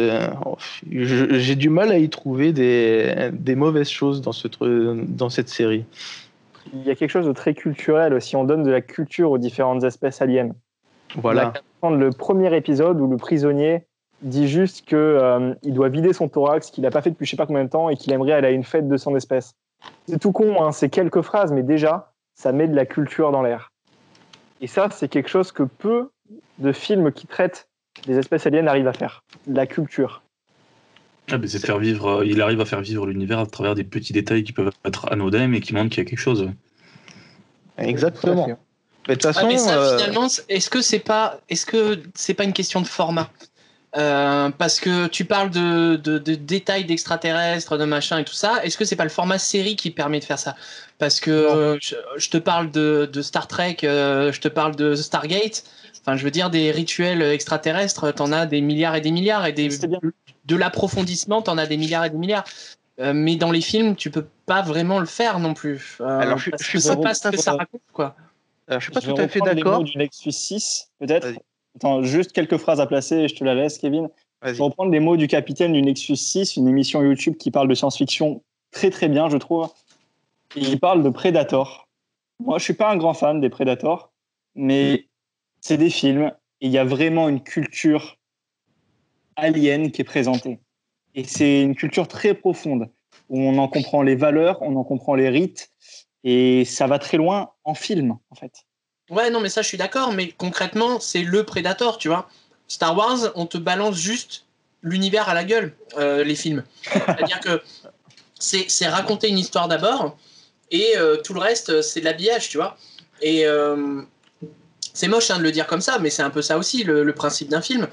J'ai du mal à y trouver des mauvaises choses dans cette série. Il y a quelque chose de très culturel aussi. On donne de la culture aux différentes espèces aliens. Voilà. On va prendre le premier épisode où le prisonnier dit juste qu'il doit vider son thorax, qu'il n'a pas fait depuis je sais pas combien de temps et qu'il aimerait aller à une fête de son espèce. C'est tout con, hein, c'est quelques phrases, mais déjà, ça met de la culture dans l'air. Et ça, c'est quelque chose que peu de films qui traitent des espèces aliens arrivent à faire. La culture. Ah, mais c'est faire vivre, il arrive à faire vivre l'univers à travers des petits détails qui peuvent être anodins mais qui montrent qu'il y a quelque chose. Exactement. Mais de toute façon, mais ça, finalement, est-ce que c'est pas une question de format? Parce que tu parles de détails d'extraterrestres, de machin et tout ça. Est-ce que c'est pas le format série qui permet de faire ça? Parce que je te parle de Star Trek, je te parle de Stargate. Enfin, je veux dire, des rituels extraterrestres, t'en as des milliards et des milliards, et de l'approfondissement, t'en as des milliards et des milliards. Mais dans les films, tu peux pas vraiment le faire non plus. Alors, je suis pas ce que ça raconte, quoi. Alors, je suis pas tout à fait d'accord. Les mots du Nexus 6, peut-être. Vas-y. Attends, juste quelques phrases à placer et je te la laisse, Kevin. Vas-y. Je vais reprendre les mots du capitaine du Nexus 6, une émission YouTube qui parle de science-fiction très très bien, je trouve. Et il parle de Predator. Moi, je suis pas un grand fan des Predators, mais c'est des films et il y a vraiment une culture alien qui est présentée. Et c'est une culture très profonde où on en comprend les valeurs, on en comprend les rites et ça va très loin en film, en fait. Ouais, non, mais ça, je suis d'accord, mais concrètement, c'est le Predator, tu vois. Star Wars, on te balance juste l'univers à la gueule, les films. C'est-à-dire que c'est raconter une histoire d'abord, et tout le reste, c'est de l'habillage, tu vois. Et c'est moche de le dire comme ça, mais c'est un peu ça aussi, le principe d'un film.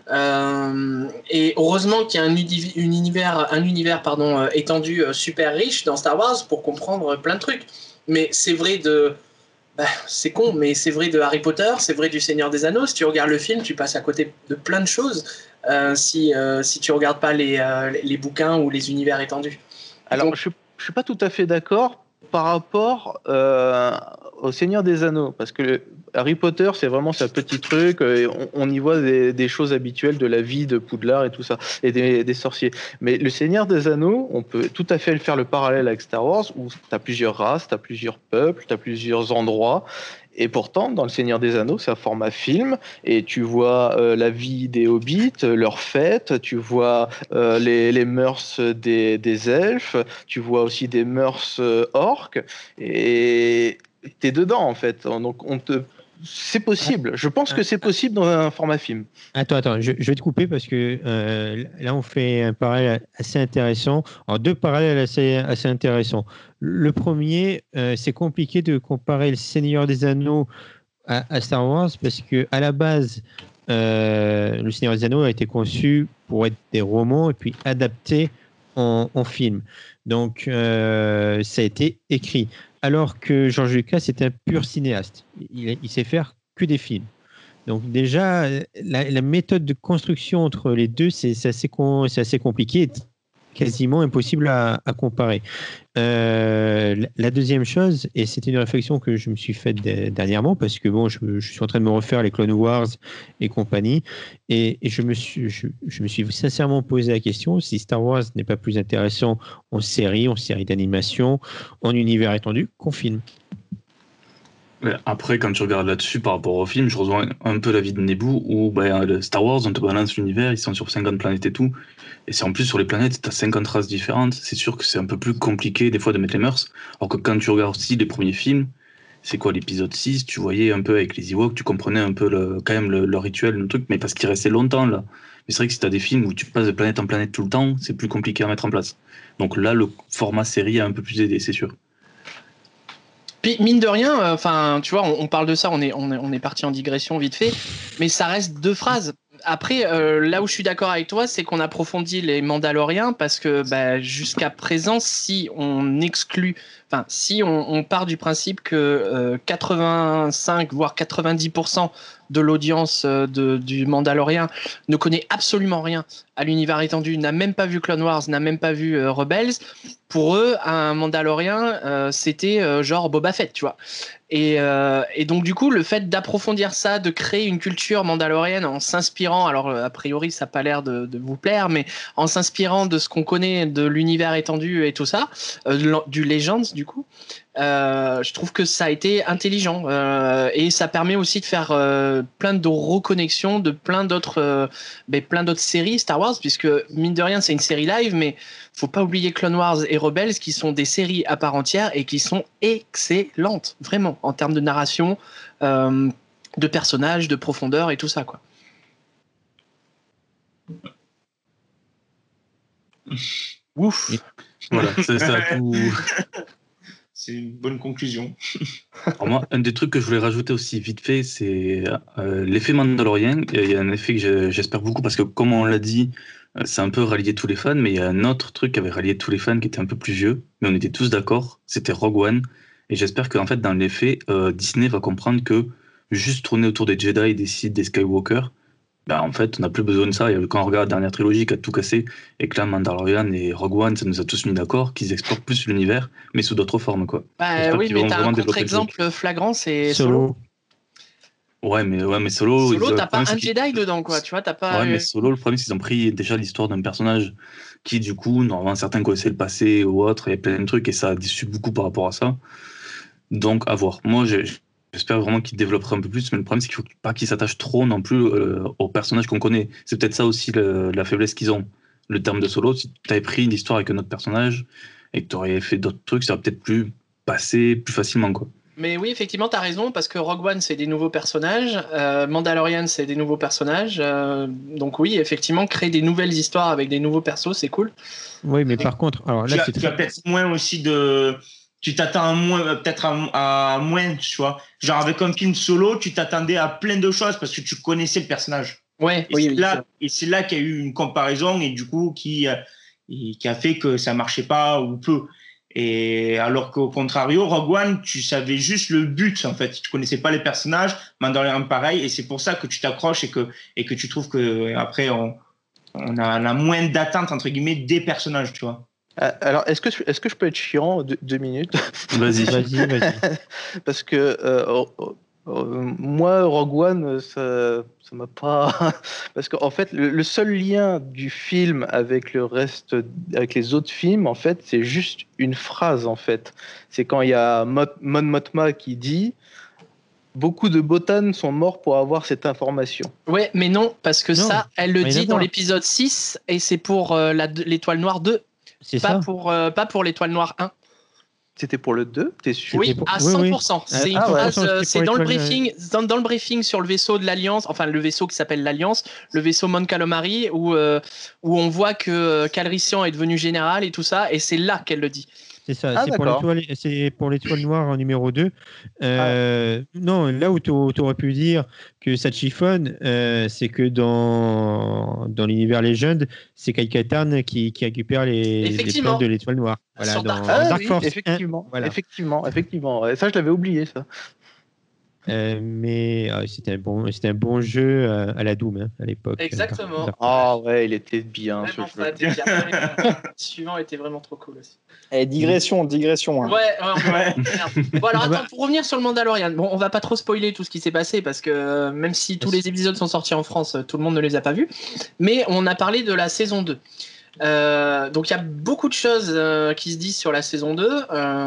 Et heureusement qu'il y a un univers étendu super riche dans Star Wars pour comprendre plein de trucs. Mais c'est vrai c'est con, mais c'est vrai de Harry Potter, c'est vrai du Seigneur des Anneaux. Si tu regardes le film, tu passes à côté de plein de choses si tu regardes pas les bouquins ou les univers étendus. Alors, donc, je suis pas tout à fait d'accord par rapport au Seigneur des Anneaux, parce que Harry Potter, c'est vraiment sa petit truc, on y voit des choses habituelles de la vie de Poudlard et tout ça, et des sorciers. Mais le Seigneur des Anneaux, on peut tout à fait faire le parallèle avec Star Wars, où tu as plusieurs races, tu as plusieurs peuples, tu as plusieurs endroits, et pourtant, dans le Seigneur des Anneaux, c'est un format film, et tu vois la vie des hobbits, leurs fêtes, tu vois les mœurs des elfes, tu vois aussi des mœurs orques, et t'es dedans en fait. Donc C'est possible. Je pense que c'est possible dans un format film. Attends, je vais te couper parce que là, on fait un parallèle assez intéressant. Alors, deux parallèles assez intéressants. Le premier, c'est compliqué de comparer le Seigneur des Anneaux à Star Wars parce que à la base, le Seigneur des Anneaux a été conçu pour être des romans et puis adapté en film. Donc, ça a été écrit. Alors que George Lucas, c'est un pur cinéaste. Il sait faire que des films. Donc déjà, la méthode de construction entre les deux, c'est assez compliqué, quasiment impossible à comparer. La deuxième chose, et c'était une réflexion que je me suis faite dernièrement, parce que bon, je suis en train de me refaire les Clone Wars et compagnie, et je me suis sincèrement posé la question si Star Wars n'est pas plus intéressant en série d'animation, en univers étendu qu'en film. Ouais, après, quand tu regardes là-dessus par rapport au film, je rejoins un peu l'avis de Nebou où Star Wars, on te balance l'univers, ils sont sur 50 planètes et tout. Et c'est en plus sur les planètes, tu as 50 races différentes. C'est sûr que c'est un peu plus compliqué des fois de mettre les mœurs. Alors que quand tu regardes aussi les premiers films, c'est quoi l'épisode 6, tu voyais un peu avec les Ewoks, tu comprenais un peu leur rituel, le truc, mais parce qu'il restait longtemps là. Mais c'est vrai que si tu as des films où tu passes de planète en planète tout le temps, c'est plus compliqué à mettre en place. Donc là, le format série a un peu plus aidé, c'est sûr. Puis mine de rien, tu vois, on parle de ça, on est parti en digression vite fait, mais ça reste deux phrases. Après, là où je suis d'accord avec toi, c'est qu'on approfondit les Mandaloriens parce que jusqu'à présent, si on part du principe que 85 voire 90% de l'audience du Mandalorien ne connaît absolument rien à l'univers étendu, n'a même pas vu Clone Wars, n'a même pas vu Rebels, pour eux, un Mandalorien, c'était genre Boba Fett, tu vois. Et donc du coup, le fait d'approfondir ça, de créer une culture mandalorienne en s'inspirant, alors a priori ça n'a pas l'air de vous plaire, mais en s'inspirant de ce qu'on connaît de l'univers étendu et tout ça, du Legends du coup, je trouve que ça a été intelligent et ça permet aussi de faire plein de reconnexions de plein d'autres séries Star Wars, puisque mine de rien c'est une série live, mais faut pas oublier Clone Wars et Rebels qui sont des séries à part entière et qui sont excellentes, vraiment, en termes de narration, de personnages, de profondeur et tout ça, quoi. Ouf. Voilà, c'est ça tout. C'est une bonne conclusion. Alors moi, un des trucs que je voulais rajouter aussi vite fait, c'est l'effet Mandalorian. Il y a un effet que j'espère beaucoup parce que, comme on l'a dit, c'est un peu rallié tous les fans, mais il y a un autre truc qui avait rallié tous les fans qui était un peu plus vieux, mais on était tous d'accord, c'était Rogue One. Et j'espère qu'en fait, dans l'effet, Disney va comprendre que juste tourner autour des Jedi, des Sith, des Skywalker, en fait, on n'a plus besoin de ça. Quand on regarde la dernière trilogie qui a tout cassé, et que là, Mandalorian et Rogue One, ça nous a tous mis d'accord qu'ils explorent plus l'univers, mais sous d'autres formes, quoi. Oui, mais t'as un contre-exemple flagrant, c'est Solo. Ouais, mais Solo, t'as pas un Jedi dedans, quoi. Tu vois, t'as pas. Ouais, mais Solo, le problème, c'est qu'ils ont pris déjà l'histoire d'un personnage qui, du coup, normalement, certains connaissaient le passé ou autre, il y a plein de trucs, et ça a déçu beaucoup par rapport à ça. Donc, à voir. Moi, j'espère vraiment qu'ils développeraient un peu plus, mais le problème, c'est qu'il faut pas qu'ils s'attachent trop non plus aux personnages qu'on connaît. C'est peut-être ça aussi la faiblesse qu'ils ont. Le terme de Solo, si tu avais pris l'histoire avec un autre personnage et que tu aurais fait d'autres trucs, ça aurait peut-être plus passé plus facilement, quoi. Mais oui, effectivement, tu as raison, parce que Rogue One, c'est des nouveaux personnages, Mandalorian, c'est des nouveaux personnages, donc oui, effectivement, créer des nouvelles histoires avec des nouveaux persos, c'est cool. Oui, mais par contre, alors là, tu as peut-être moins aussi de... Tu t'attends peut-être à moins, tu vois. Genre avec un film Solo, tu t'attendais à plein de choses parce que tu connaissais le personnage. Ouais, et c'est là qu'il y a eu une comparaison et du coup qui a fait que ça marchait pas ou peu. Et alors qu'au contrario, Rogue One, tu savais juste le but en fait. Tu connaissais pas les personnages, Mandalorian pareil, et c'est pour ça que tu t'accroches et que tu trouves que après on a moins d'attente entre guillemets des personnages, tu vois. Alors, est-ce que je peux être chiant 2 minutes? Vas-y. Parce que moi, Rogue One, ça m'a pas. Parce qu'en fait, le seul lien du film avec le reste, avec les autres films, en fait, c'est juste une phrase, en fait. C'est quand il y a Mon Mothma qui dit. Beaucoup de Botans sont morts pour avoir cette information. Ouais, mais non, parce que ça, elle le dit dans l'épisode 6, et c'est pour l'étoile noire 2. C'est pas ça. Pas pour l'étoile noire 1. C'était pour le 2, t'es sûr? Oui, pour- à oui, 100%. C'est une ouais. phrase, C'était c'est pour dans le l'étoile, briefing, dans le briefing sur le vaisseau de l'Alliance, enfin le vaisseau qui s'appelle l'Alliance, le vaisseau Mon Calamari, où on voit que Calrissian est devenu général et tout ça, et c'est là qu'elle le dit. C'est ça, Ah, c'est d'accord. pour l'étoile noire en numéro 2. Non, là où tu aurais pu dire que ça te chiffonne, c'est que dans l'univers Legend, c'est Kai Katarn qui récupère les Effectivement. plans de l'étoile noire. Voilà, Sur dans Dark Ah Dark oui, Force 1. effectivement, Voilà. effectivement. Ouais, ça, je l'avais oublié, ça. Mais c'était un bon jeu à la Doom à l'époque. Exactement. Ah ouais, il était bien, ce Vraiment, jeu. ça a été bien. Le suivant était vraiment trop cool aussi. Digression. Hein. Ouais. Bon, alors attends, pour revenir sur le Mandalorian, bon, on va pas trop spoiler tout ce qui s'est passé parce que même si tous les épisodes sont sortis en France, tout le monde ne les a pas vus. Mais on a parlé de la saison 2. Donc il y a beaucoup de choses qui se disent sur la saison 2.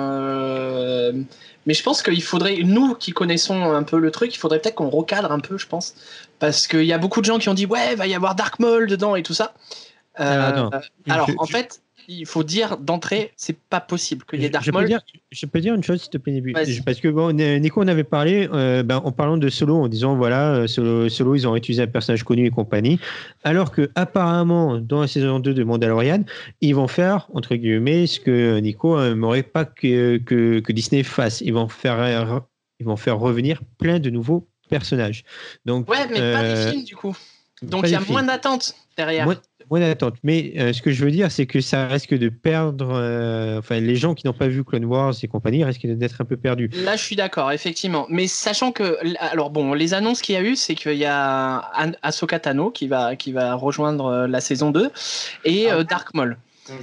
Mais je pense qu'il faudrait, nous qui connaissons un peu le truc, il faudrait peut-être qu'on recadre un peu, je pense. Parce qu'il y a beaucoup de gens qui ont dit ouais, va y avoir Dark Maul dedans et tout ça. Alors, En fait, il faut dire d'entrée, c'est pas possible qu'il y ait Dark Maul. Je peux dire une chose, s'il te plaît, Nibu. Vas-y. Parce que bon, Nico, on avait parlé en parlant de Solo, en disant voilà, Solo, ils ont utilisé un personnage connu et compagnie. Alors que apparemment, dans la saison 2 de Mandalorian, ils vont faire, entre guillemets, ce que Nico n'aimerait pas que Disney fasse. Ils vont faire revenir plein de nouveaux personnages. Donc, Ouais, mais pas des films du coup. Donc il y a moins d'attente derrière. Moins d'attente. Mais ce que je veux dire, c'est que ça risque de perdre. Les gens qui n'ont pas vu Clone Wars et compagnie risquent d'être un peu perdus. Là, je suis d'accord, effectivement. Mais sachant que, alors bon, les annonces qu'il y a eu, c'est qu'il y a Ahsoka Tano qui va rejoindre la saison 2 et Dark Maul.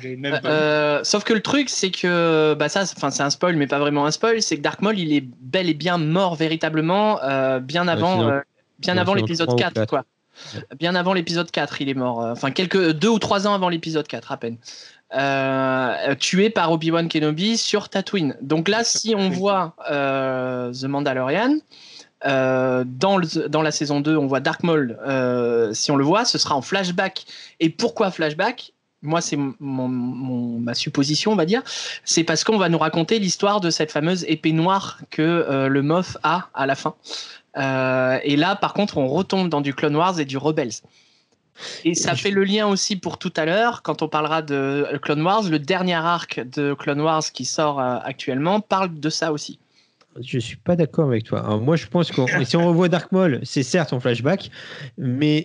Sauf que le truc, c'est que c'est un spoil, mais pas vraiment un spoil. C'est que Dark Maul, il est bel et bien mort véritablement bien avant l'épisode 4, quoi. Bien avant l'épisode 4, il est mort. Enfin, 2 ou 3 ans avant l'épisode 4, à peine. Tué par Obi-Wan Kenobi sur Tatooine. Donc là, si on voit The Mandalorian, dans la saison 2, on voit Dark Maul. Si on le voit, ce sera en flashback. Et pourquoi flashback ? Moi, c'est ma supposition, on va dire. C'est parce qu'on va nous raconter l'histoire de cette fameuse épée noire que le Moff a à la fin. Et là, par contre, on retombe dans du Clone Wars et du Rebels. Et ça fait le lien aussi pour tout à l'heure, quand on parlera de Clone Wars, le dernier arc de Clone Wars qui sort actuellement parle de ça aussi. Je suis pas d'accord avec toi. Alors moi, je pense que si on revoit Dark Maul, c'est certes en flashback, mais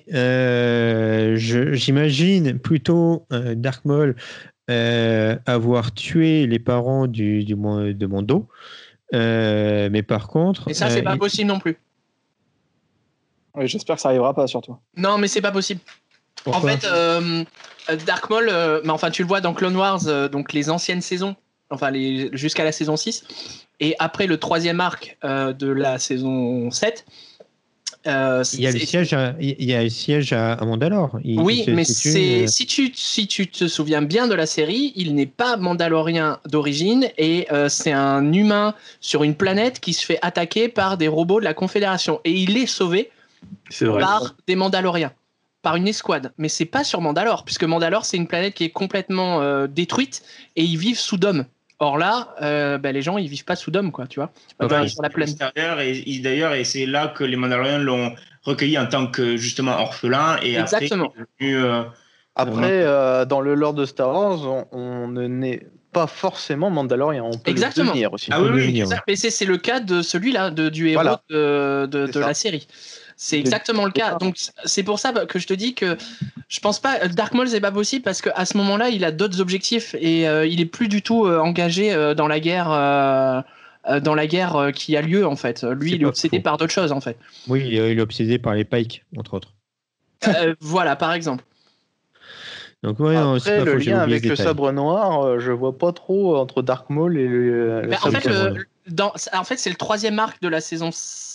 j'imagine plutôt Dark Maul avoir tué les parents de Mando. Mais par contre... Et ça, c'est pas possible non plus. Oui, j'espère que ça arrivera pas, surtout. Non, mais c'est pas possible. Pourquoi ? En fait, Dark Maul, tu le vois dans Clone Wars, donc les anciennes saisons, jusqu'à la saison 6, et après le 3e arc de la saison 7. Il y a le siège à Mandalore. Si tu te souviens bien de la série, il n'est pas mandalorien d'origine et c'est un humain sur une planète qui se fait attaquer par des robots de la Confédération. Et il est sauvé par des Mandaloriens, par une escouade. Mais c'est pas sur Mandalore, puisque Mandalore, c'est une planète qui est complètement détruite et ils vivent sous dôme. Or là, les gens, ils vivent pas sous dôme, quoi, tu vois. Sur la plaine. D'ailleurs, et c'est là que les Mandaloriens l'ont recueilli en tant que, justement, orphelin. Et exactement. Après, dans le lore de Star Wars, on ne naît pas forcément Mandalorien. On peut le devenir aussi. Ah oui. Mais c'est le cas de celui-là, du héros de la série. C'est exactement le cas. Donc c'est pour ça que je te dis que je pense pas Dark Maul c'est pas possible parce qu'à ce moment-là il a d'autres objectifs et il est plus du tout engagé dans la guerre qui a lieu en fait. Lui il est obsédé par d'autres choses en fait. Oui, il est obsédé par les Pikes entre autres. Voilà par exemple. Donc après le lien avec le sabre noir, je vois pas trop entre Dark Maul et le sabre noir. En fait, c'est le 3e arc de la saison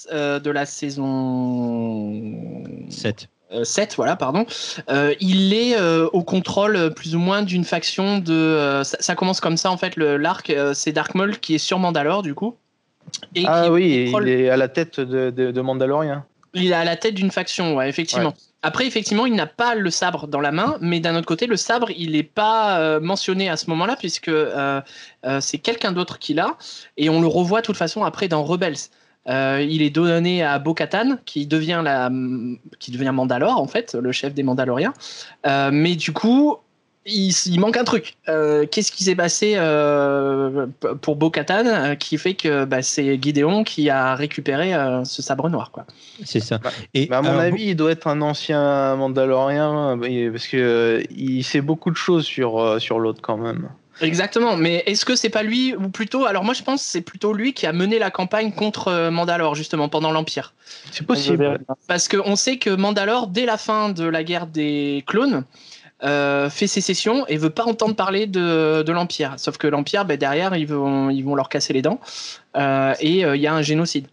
7. 7, voilà, pardon. Il est au contrôle plus ou moins d'une faction de. Ça commence comme ça en fait. L'arc, c'est Dark Maul qui est sur Mandalore du coup. Et il est à la tête de Mandalorian. Il est à la tête d'une faction, ouais, effectivement. Ouais. Après, effectivement, il n'a pas le sabre dans la main, mais d'un autre côté, le sabre, il n'est pas mentionné à ce moment-là, puisque c'est quelqu'un d'autre qui l'a, et on le revoit de toute façon après dans Rebels. Il est donné à Bo-Katan, qui devient Mandalore, en fait, le chef des Mandaloriens. Mais du coup, il manque un truc. Qu'est-ce qui s'est passé pour Bo-Katan qui fait que c'est Gideon qui a récupéré ce sabre noir, quoi. C'est ça. Mais à mon avis, il doit être un ancien Mandalorien parce que il sait beaucoup de choses sur l'autre quand même. Exactement, mais est-ce que c'est pas lui, ou plutôt, alors moi je pense que c'est plutôt lui qui a mené la campagne contre Mandalore, justement, pendant l'Empire. C'est possible. Parce qu'on sait que Mandalore, dès la fin de la guerre des clones, fait sécession et veut pas entendre parler de l'Empire. Sauf que l'Empire, derrière, ils vont leur casser les dents, et il y a un génocide.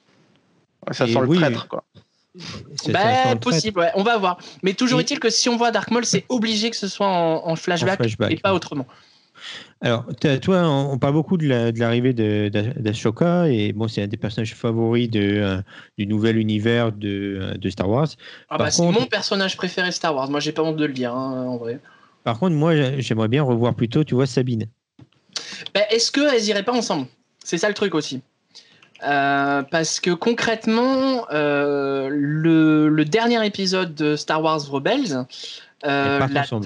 Ça sent le traître, quoi. Possible, ouais, on va voir. Mais toujours est-il que si on voit Dark Maul, c'est obligé que ce soit en flashback et pas autrement. Alors, toi, on parle beaucoup de l'arrivée d'Ashoka, et bon, c'est un des personnages favoris du nouvel univers de Star Wars. C'est mon personnage préféré Star Wars. Moi, j'ai pas honte de le dire, en vrai. Par contre, moi, j'aimerais bien revoir plutôt, tu vois, Sabine. Est-ce qu'elles iraient pas ensemble? C'est ça le truc aussi. Parce que concrètement, le dernier épisode de Star Wars Rebels, ensemble.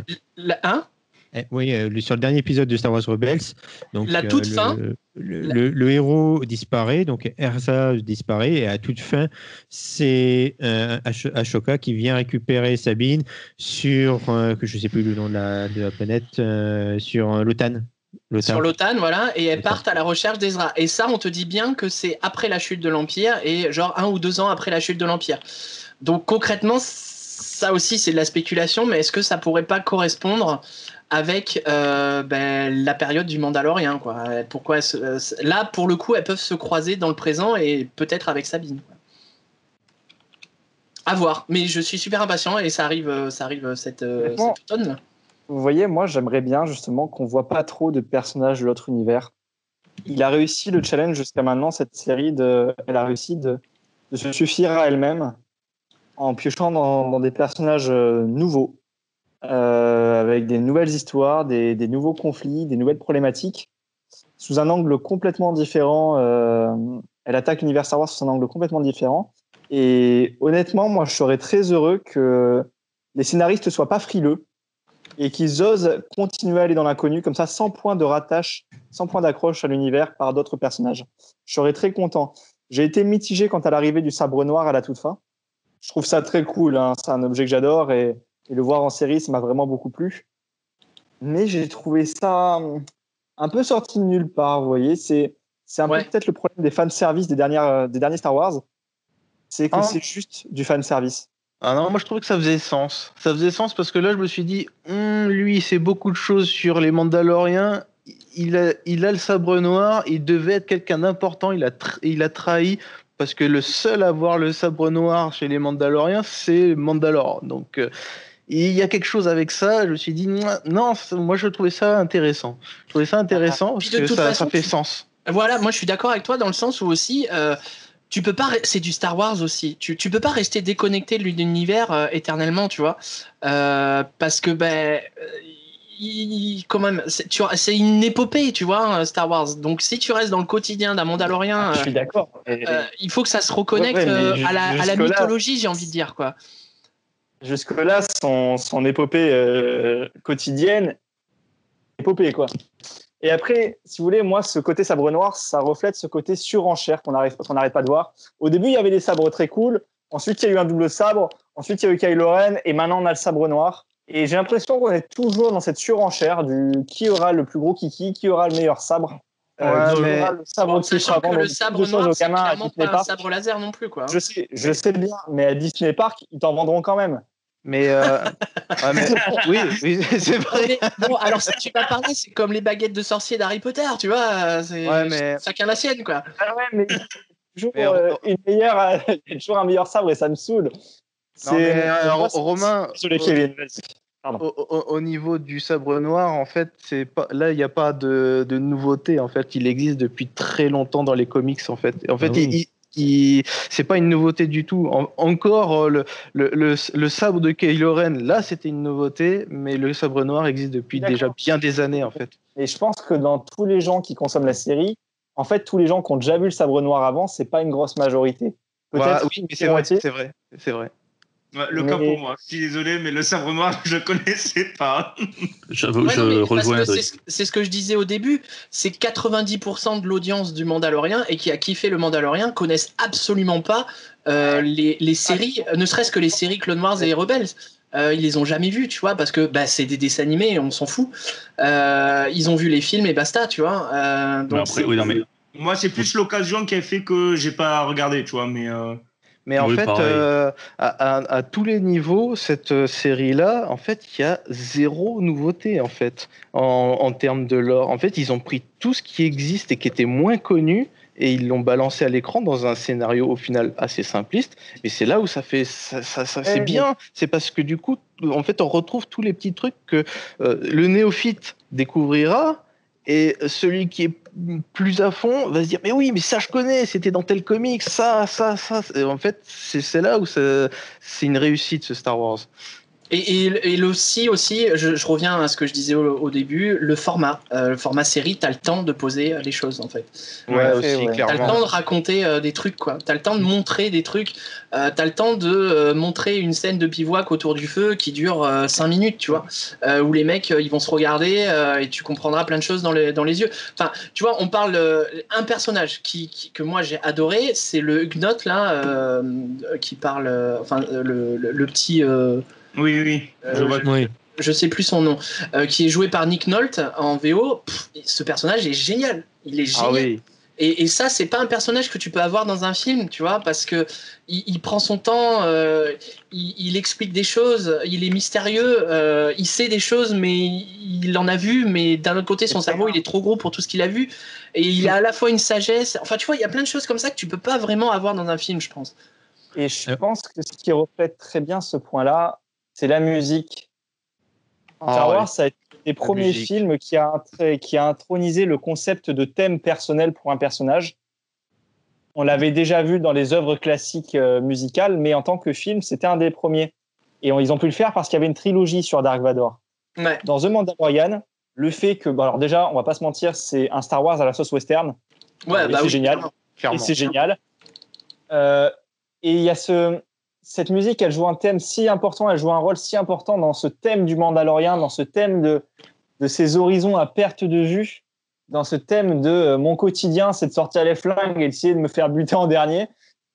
Oui, sur le dernier épisode de Star Wars Rebels, donc la toute fin, le héros disparaît, donc Erza disparaît, et à toute fin, c'est Ashoka qui vient récupérer Sabine sur, que je ne sais plus le nom de la planète, sur Lotan. Sur Lotan, voilà, et elles partent à la recherche d'Ezra. Et ça, on te dit bien que c'est après la chute de l'Empire, et genre 1 ou 2 ans après la chute de l'Empire. Donc concrètement, ça aussi, c'est de la spéculation, mais est-ce que ça pourrait pas correspondre avec la période du Mandalorien, quoi. Pourquoi là, pour le coup, elles peuvent se croiser dans le présent et peut-être avec Sabine. À voir. Mais je suis super impatient et ça arrive cet automne. Vous voyez, moi, j'aimerais bien justement qu'on voit pas trop de personnages de l'autre univers. Il a réussi le challenge jusqu'à maintenant, cette série. Elle a réussi de se suffire à elle-même en piochant dans des personnages nouveaux. Avec des nouvelles histoires, des nouveaux conflits, des nouvelles problématiques, sous un angle complètement différent. Elle attaque l'univers Star Wars sous un angle complètement différent. Et honnêtement, moi, je serais très heureux que les scénaristes ne soient pas frileux et qu'ils osent continuer à aller dans l'inconnu, comme ça, sans point de rattache, sans point d'accroche à l'univers par d'autres personnages. Je serais très content. J'ai été mitigé quant à l'arrivée du sabre noir à la toute fin. Je trouve ça très cool, hein. C'est un objet que j'adore et le voir en série, ça m'a vraiment beaucoup plu. Mais j'ai trouvé ça un peu sorti de nulle part, vous voyez. C'est un peu peut-être le problème des fanservice des derniers Star Wars. C'est que c'est juste du fanservice. Ah non, moi je trouvais que ça faisait sens. Ça faisait sens parce que là, je me suis dit, lui, il sait beaucoup de choses sur les Mandaloriens. Il a le sabre noir. Il devait être quelqu'un d'important. Il a trahi. Parce que le seul à avoir le sabre noir chez les Mandaloriens, c'est Mandalore. Donc, il y a quelque chose avec ça. Je me suis dit, non, moi je trouvais ça intéressant. Je trouvais ça intéressant parce que ça fait sens. Voilà, moi je suis d'accord avec toi dans le sens où aussi, tu peux pas, c'est du Star Wars aussi. Tu peux pas rester déconnecté de l'univers éternellement, tu vois, parce que quand même, c'est une épopée, tu vois, Star Wars. Donc si tu restes dans le quotidien d'un Mandalorien, je suis d'accord. il faut que ça se reconnecte à la mythologie, j'ai envie de dire, quoi. Jusque-là, son épopée quotidienne, épopée, quoi. Et après, si vous voulez, moi, ce côté sabre noir, ça reflète ce côté surenchère qu'on n'arrête pas de voir. Au début, il y avait des sabres très cool. Ensuite, il y a eu un double sabre. Ensuite, il y a eu Kylo Ren. Et maintenant, on a le sabre noir. Et j'ai l'impression qu'on est toujours dans cette surenchère du qui aura le plus gros kiki, qui aura le meilleur sabre. Mais le sabre le sabre noir, c'est clairement pas un sabre laser non plus, quoi. Je sais bien, mais à Disney Park, ils t'en vendront quand même. Mais, oui, c'est vrai. Bon, alors si tu vas parler, c'est comme les baguettes de sorcier d'Harry Potter, tu vois. Chacun la sienne, quoi. Ah ouais, mais toujours il y a toujours un meilleur sabre et ça me saoule. Romain, désolé, Kevin. au niveau du sabre noir, en fait, là, il n'y a pas de nouveauté. En fait, il existe depuis très longtemps dans les comics. En fait, c'est pas une nouveauté du tout. Encore le sabre de Kylo Ren, là c'était une nouveauté, mais le sabre noir existe depuis déjà bien des années en fait. Et je pense que dans tous les gens qui consomment la série, en fait, tous les gens qui ont déjà vu le sabre noir avant, c'est pas une grosse majorité. Peut-être oui, mais c'est vrai. Ouais, le cas pour moi. Je suis désolé, mais le sabre noir, je connaissais pas. Je rejoins. C'est ce que je disais au début. C'est 90% de l'audience du Mandalorian et qui a kiffé le Mandalorian connaissent absolument pas les séries, ne serait-ce que les séries Clone Wars et Rebels. Ils les ont jamais vus, tu vois, parce que c'est des dessins animés, on s'en fout. Ils ont vu les films et basta, tu vois. Donc après, oui, non, mais... Moi, c'est plus l'occasion qui a fait que j'ai pas regardé, tu vois, mais en fait, à tous les niveaux, cette série-là, en fait, il y a zéro nouveauté, en fait, en termes de lore. En fait, ils ont pris tout ce qui existe et qui était moins connu et ils l'ont balancé à l'écran dans un scénario au final assez simpliste. Et c'est là où ça c'est bien. C'est parce que du coup, en fait, on retrouve tous les petits trucs que le néophyte découvrira. Et celui qui est plus à fond va se dire mais oui, mais ça je connais, c'était dans tel comic, ça. Et en fait, c'est là où c'est une réussite ce Star Wars. Et aussi, je reviens à ce que je disais au début, le format série, t'as le temps de poser les choses en fait. Clairement. T'as le temps de raconter des trucs, quoi. T'as le temps de montrer des trucs. T'as le temps de montrer une scène de bivouac autour du feu qui dure 5 minutes, tu vois, où les mecs ils vont se regarder et tu comprendras plein de choses dans les yeux. Enfin, tu vois, on parle un personnage que moi j'ai adoré, c'est le Huguenot là, qui parle, le petit. Oui. Je sais plus son nom, qui est joué par Nick Nolte en VO. Ce personnage est génial. Il est génial. Oui. Et ça, c'est pas un personnage que tu peux avoir dans un film, tu vois, parce que il prend son temps, il explique des choses, il est mystérieux, il sait des choses, mais il en a vu, mais d'un autre côté, son cerveau, il est trop gros pour tout ce qu'il a vu. Et il a à la fois une sagesse. Enfin, tu vois, il y a plein de choses comme ça que tu peux pas vraiment avoir dans un film, je pense. Et je pense que ce qui reflète très bien ce point-là, c'est la musique. Star Wars, ça a été les premiers films qui a intronisé le concept de thème personnel pour un personnage. On l'avait déjà vu dans les œuvres classiques musicales, mais en tant que film, c'était un des premiers. Et ils ont pu le faire parce qu'il y avait une trilogie sur Dark Vador. Ouais. Dans The Mandalorian, le fait que, alors déjà, on va pas se mentir, c'est un Star Wars à la sauce western. C'est génial. Clairement. Et c'est génial. Et il y a cette musique, elle joue un thème si important, elle joue un rôle si important dans ce thème du Mandalorian, dans ce thème de ces horizons à perte de vue, dans ce thème de mon quotidien, c'est de sortir les flingues et d'essayer de me faire buter en dernier.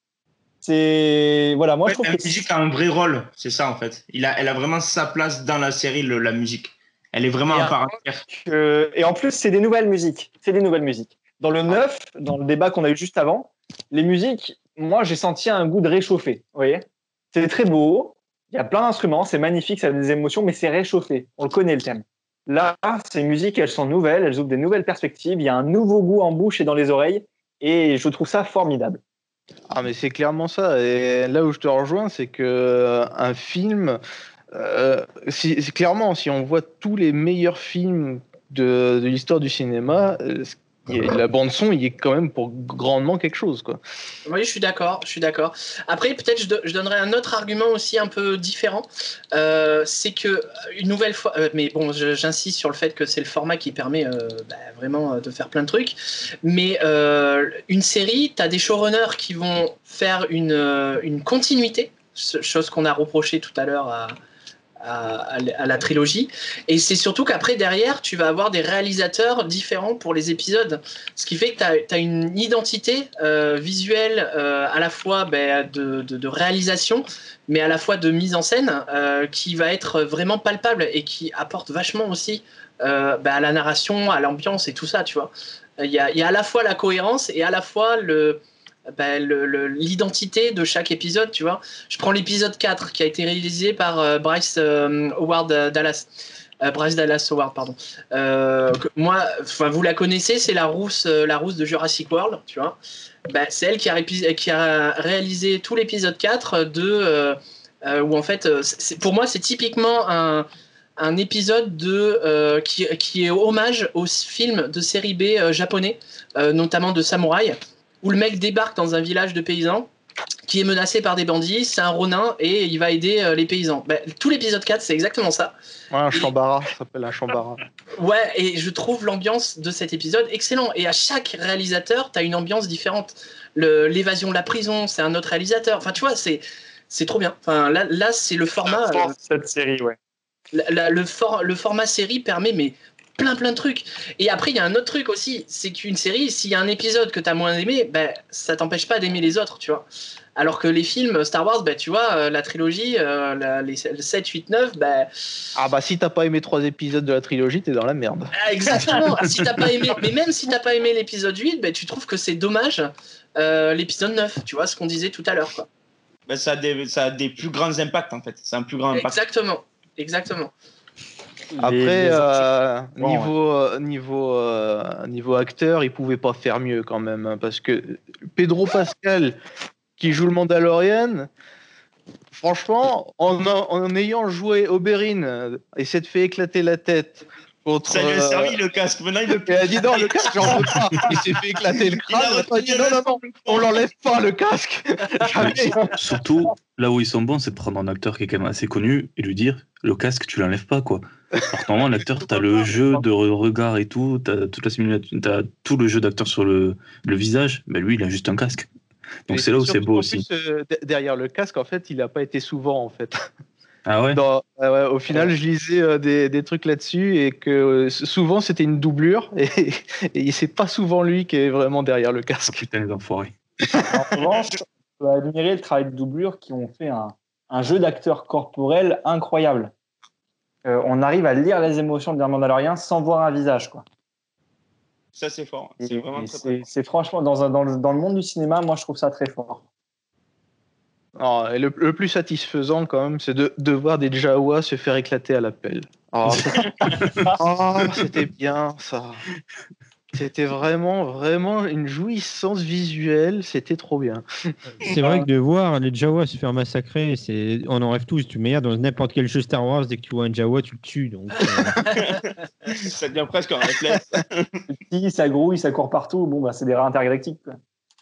Moi je trouve que la musique a un vrai rôle, c'est ça en fait. Elle a vraiment sa place dans la série, la musique. Elle est vraiment un part entière. Et en plus, c'est des nouvelles musiques. Dans le 9, dans le débat qu'on a eu juste avant, les musiques, moi j'ai senti un goût de réchauffé. Vous voyez ? C'est très beau, il y a plein d'instruments, c'est magnifique, ça a des émotions, mais c'est réchauffé. On le connaît le thème. Là, ces musiques, elles sont nouvelles, elles ouvrent des nouvelles perspectives, il y a un nouveau goût en bouche et dans les oreilles, et je trouve ça formidable. Ah, mais c'est clairement ça. Et là où je te rejoins, c'est que un film, clairement, si on voit tous les meilleurs films de l'histoire du cinéma, la bande son, il est quand même pour grandement quelque chose, quoi. Oui, je suis d'accord. Après, peut-être je donnerais un autre argument aussi un peu différent. C'est que une nouvelle fois, mais bon, j'insiste sur le fait que c'est le format qui permet vraiment de faire plein de trucs. Mais une série, t'as des showrunners qui vont faire une continuité, chose qu'on a reproché tout à l'heure à la trilogie, et c'est surtout qu'après derrière tu vas avoir des réalisateurs différents pour les épisodes, ce qui fait que tu as une identité visuelle à la fois de réalisation mais à la fois de mise en scène qui va être vraiment palpable et qui apporte vachement aussi à la narration, à l'ambiance et tout ça, tu vois. Il y a à la fois la cohérence et à la fois l'identité de chaque épisode, tu vois. Je prends l'épisode 4 qui a été réalisé par Bryce Dallas Howard, pardon. Moi, vous la connaissez, c'est la rousse de Jurassic World, tu vois. C'est elle qui a réalisé tout l'épisode 4 où en fait, pour moi, c'est typiquement un épisode qui est hommage aux films de série B japonais, notamment de samouraï. où le mec débarque dans un village de paysans qui est menacé par des bandits, c'est un ronin et il va aider les paysans. Tout l'épisode 4, c'est exactement ça. Ouais, un chambara, ça s'appelle un chambara. Ouais, et je trouve l'ambiance de cet épisode excellent. Et à chaque réalisateur, t'as une ambiance différente. L'évasion de la prison, c'est un autre réalisateur. Enfin, tu vois, c'est trop bien. Enfin, là c'est le format. Cette série, ouais. Le format série permet plein de trucs. Et après, il y a un autre truc aussi, c'est qu'une série, s'il y a un épisode que t'as moins aimé, ça t'empêche pas d'aimer les autres, tu vois. Alors que les films Star Wars, tu vois, la trilogie, les 7, 8, 9, Ah bah si t'as pas aimé 3 épisodes de la trilogie, t'es dans la merde. Exactement. Si t'as pas aimé, mais même si t'as pas aimé l'épisode 8, tu trouves que c'est dommage l'épisode 9, tu vois, ce qu'on disait tout à l'heure, quoi. Ça a des plus grands impacts, en fait. C'est un plus grand impact. Exactement. Après, niveau acteur, il pouvait pas faire mieux quand même, hein, parce que Pedro Pascal, qui joue le Mandalorian, franchement, en ayant joué Oberyn et s'être fait éclater la tête contre... Ça lui a servi le casque. Maintenant, il a dit non, le casque, j'en veux pas. Il s'est fait éclater le crâne. Il a dit non, on l'enlève pas le casque. Jamais. Surtout, là où ils sont bons, c'est de prendre un acteur qui est quand même assez connu et lui dire le casque, tu l'enlèves pas, quoi. Alors, normalement, l'acteur, t'as le jeu de regard et tout, t'as toute la simulation, t'as tout le jeu d'acteur sur le visage, mais lui, il a juste un casque. Donc c'est là où c'est beau aussi. Plus, derrière le casque, en fait, il a pas été souvent, en fait. Ah ouais. Ouais, au final, je lisais des trucs là-dessus et que souvent c'était une doublure et c'est pas souvent lui qui est vraiment derrière le casque. Putain, les enfoirés. En revanche, je peux admirer le travail de doublure qui ont fait un jeu d'acteur corporel incroyable. On arrive à lire les émotions d'un Mandalorien sans voir un visage, quoi. Ça, c'est fort. C'est vraiment très fort. C'est franchement, dans le monde du cinéma, moi, je trouve ça très fort. Oh, et le plus satisfaisant, quand même, c'est de voir des Jawas se faire éclater à la pelle. Oh, c'était bien, ça. C'était vraiment une jouissance visuelle. C'était trop bien. C'est vrai que de voir les Jawas se faire massacrer, on en rêve tous. Tu mets dans n'importe quel jeu Star Wars, dès que tu vois un Jawa, tu le tues. Donc, ça devient presque un réflexe. Si ça grouille, ça court partout. Bon, c'est des rats intergalactiques, quoi.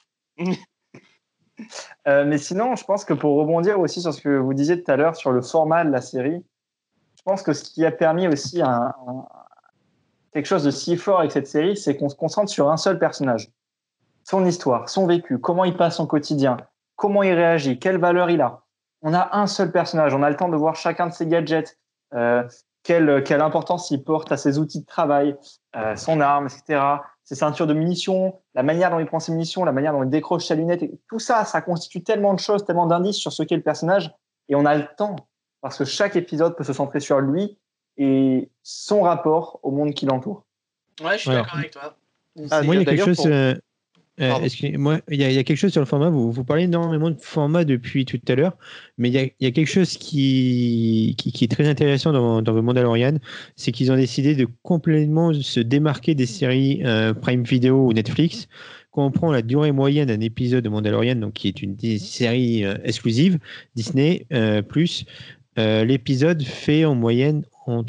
Mais sinon, je pense que pour rebondir aussi sur ce que vous disiez tout à l'heure sur le format de la série, je pense que ce qui a permis aussi quelque chose de si fort avec cette série, c'est qu'on se concentre sur un seul personnage. Son histoire, son vécu, comment il passe son quotidien, comment il réagit, quelle valeur il a. On a un seul personnage, on a le temps de voir chacun de ses gadgets, quelle importance il porte à ses outils de travail, son arme, etc., ses ceintures de munitions, la manière dont il prend ses munitions, la manière dont il décroche sa lunette. Et tout ça, ça constitue tellement de choses, tellement d'indices sur ce qu'est le personnage. Et on a le temps, parce que chaque épisode peut se centrer sur lui et son rapport au monde qui l'entoure. Ouais, je suis d'accord avec toi. Moi, il y a quelque chose... excusez-moi, il y a quelque chose sur le format. Vous parlez énormément de format depuis tout à l'heure, mais il y a quelque chose qui est très intéressant dans The Mandalorian, c'est qu'ils ont décidé de complètement se démarquer des séries Prime Video ou Netflix. Quand on prend la durée moyenne d'un épisode de Mandalorian, donc qui est une série exclusive Disney plus, l'épisode fait en moyenne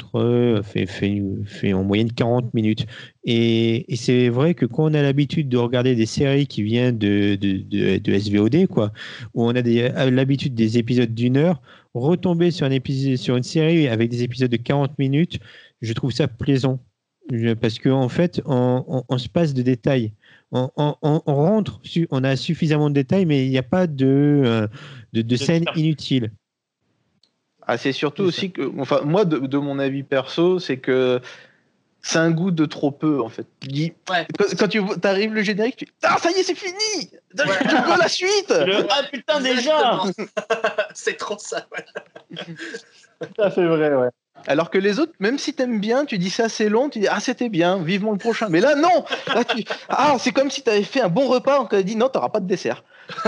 fait en moyenne 40 minutes. Et c'est vrai que quand on a l'habitude de regarder des séries qui viennent de SVOD, quoi, où on a l'habitude des épisodes d'1 heure, retomber sur une série avec des épisodes de 40 minutes, je trouve ça plaisant. Parce qu'en fait, on se passe de détails. On rentre, on a suffisamment de détails, mais il n'y a pas de scènes inutiles. Ah, c'est surtout aussi que, enfin, moi, de mon avis perso, c'est que c'est un goût de trop peu, en fait. Quand tu arrives le générique, tu dis ah, ça y est, c'est fini! Je veux la suite! Ah putain, déjà! C'est trop ça, ouais. Tout à fait vrai, ouais. Alors que les autres, même si t'aimes bien, tu dis ça c'est long, tu dis ah c'était bien, vivement le prochain. Mais là non, là c'est comme si t'avais fait un bon repas, on t'avait dit non t'auras pas de dessert.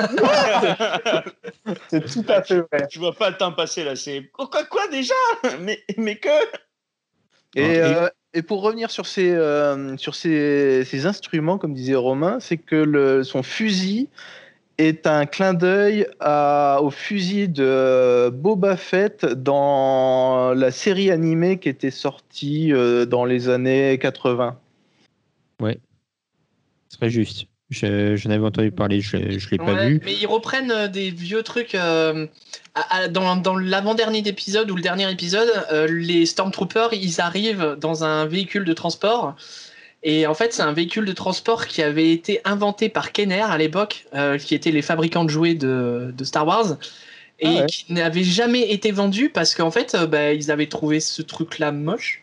C'est tout à fait vrai. Je vois pas le temps passer là, c'est quoi déjà? Mais que. Et pour revenir sur ces instruments, comme disait Romain, c'est que son fusil est un clin d'œil au fusil de Boba Fett dans la série animée qui était sortie dans les années 80. Ouais, ce serait juste. J'en avais entendu parler, je l'ai pas vu. Mais ils reprennent des vieux trucs. Dans l'avant-dernier épisode ou le dernier épisode, les Stormtroopers, ils arrivent dans un véhicule de transport. Et en fait, c'est un véhicule de transport qui avait été inventé par Kenner à l'époque, qui étaient les fabricants de jouets de Star Wars. Et qui n'avait jamais été vendu parce qu'en fait, ils avaient trouvé ce truc-là moche.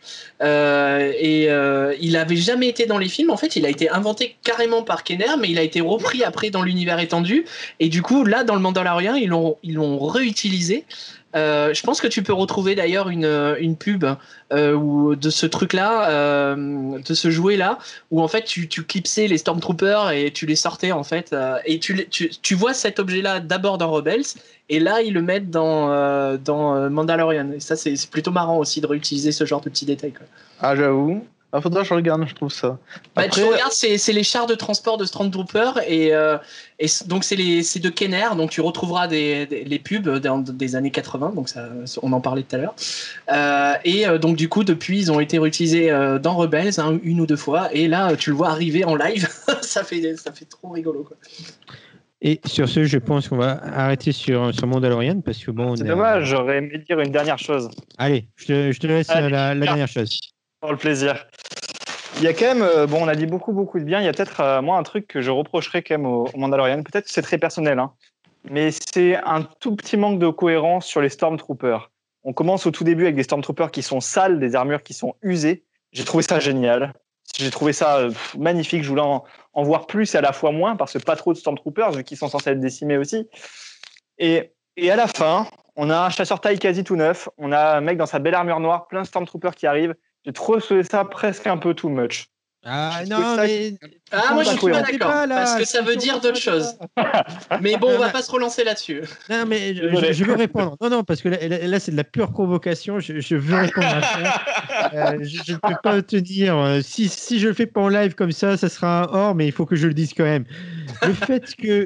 Il avait jamais été dans les films. En fait, il a été inventé carrément par Kenner, mais il a été repris après dans l'univers étendu. Et du coup, là, dans le Mandalorian, ils l'ont réutilisé. Je pense que tu peux retrouver d'ailleurs une pub de ce truc-là, de ce jouet-là, où en fait tu clipsais les Stormtroopers et tu les sortais en fait. Et tu vois cet objet-là d'abord dans Rebels, et là ils le mettent dans Mandalorian. Et ça c'est plutôt marrant aussi de réutiliser ce genre de petits détails, quoi. Ah, j'avoue. Ah, faudra que je regarde, je trouve ça. Après... tu regardes, c'est les chars de transport de Stormtroopers et donc c'est de Kenner, donc tu retrouveras les pubs des années 80, donc ça, on en parlait tout à l'heure. Donc du coup depuis ils ont été réutilisés dans Rebels une ou deux fois, et là tu le vois arriver en live. ça fait trop rigolo, quoi. Et sur ce, je pense qu'on va arrêter sur Mandalorian parce que bon. C'est dommage, j'aurais aimé dire une dernière chose. Allez, je te laisse la dernière chose. Pour le plaisir. Il y a quand même, on a dit beaucoup de bien. Il y a peut-être, moi, un truc que je reprocherais quand même au Mandalorian. Peut-être que c'est très personnel, hein, mais c'est un tout petit manque de cohérence sur les Stormtroopers. On commence au tout début avec des Stormtroopers qui sont sales, des armures qui sont usées. J'ai trouvé ça génial. J'ai trouvé ça magnifique. Je voulais en voir plus et à la fois moins, parce que pas trop de Stormtroopers, vu qu'ils sont censés être décimés aussi. Et à la fin, on a un chasseur taille quasi tout neuf. On a un mec dans sa belle armure noire, plein de Stormtroopers qui arrivent. J'ai trouvé ça presque un peu too much. Ah non, mais... moi je suis pas d'accord, parce que ça veut dire d'autres choses. Mais bon, on va pas se relancer là-dessus. Non, mais je veux répondre. Non, parce que là c'est de la pure convocation. Je veux répondre à ça. Je ne peux pas tenir. Si je le fais pas en live comme ça sera hors, mais il faut que je le dise quand même. Le fait que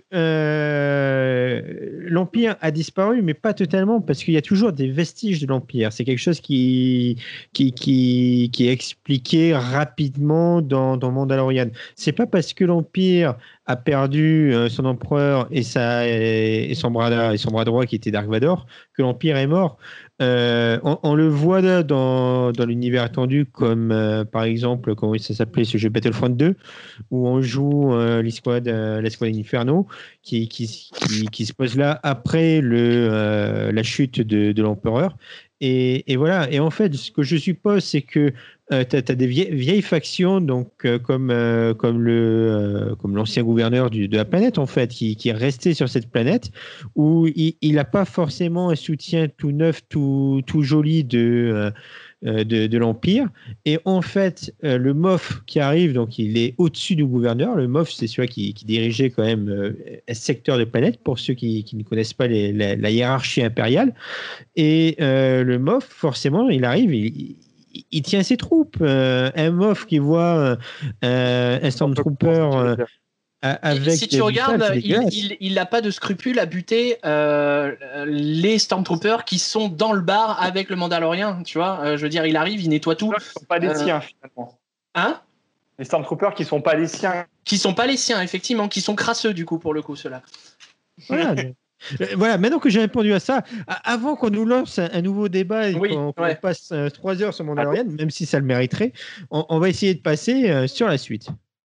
l'Empire a disparu, mais pas totalement, parce qu'il y a toujours des vestiges de l'Empire. C'est quelque chose qui est expliqué rapidement dans Mandalorian. C'est pas parce que l'Empire a perdu son empereur et son bras droit qui était Dark Vador que l'Empire est mort. On le voit dans l'univers étendu, comme par exemple, comment ça s'appelait ce jeu, Battlefront 2, où on joue l'escouade Inferno qui se pose là après la chute de l'empereur. Et voilà. Et en fait, ce que je suppose, c'est que tu as des vieilles factions, donc comme l'ancien gouverneur de la planète, en fait, qui est resté sur cette planète, où il n'a pas forcément un soutien tout neuf, tout joli de l'Empire. Et en fait, le MOF qui arrive, donc il est au-dessus du gouverneur. Le MOF, c'est celui qui dirigeait quand même un secteur de planète, pour ceux qui ne connaissent pas la hiérarchie impériale. Et le MOF, forcément, il arrive, il tient ses troupes. Un MOF qui voit un Stormtrooper avec... Si tu regardes, il n'a pas de scrupule à buter les Stormtroopers qui sont dans le bar avec le Mandalorian, tu vois. Je veux dire, il arrive, il nettoie tout. Ils ne sont pas les siens, finalement. Hein ? Les Stormtroopers qui ne sont pas les siens. Qui ne sont pas les siens, effectivement, qui sont crasseux, du coup, pour le coup, ceux-là. Voilà, maintenant que j'ai répondu à ça, avant qu'on nous lance un nouveau débat et qu'on passe 3 heures sur Mandalorian, même si ça le mériterait, on va essayer de passer sur la suite.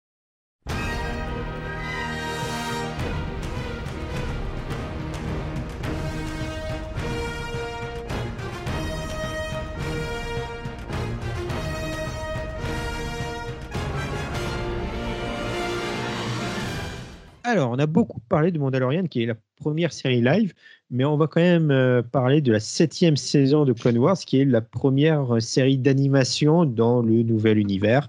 Alors, on a beaucoup parlé de Mandalorian, qui est la première série live, mais on va quand même parler de la 7e saison de Clone Wars, qui est la première série d'animation dans le nouvel univers,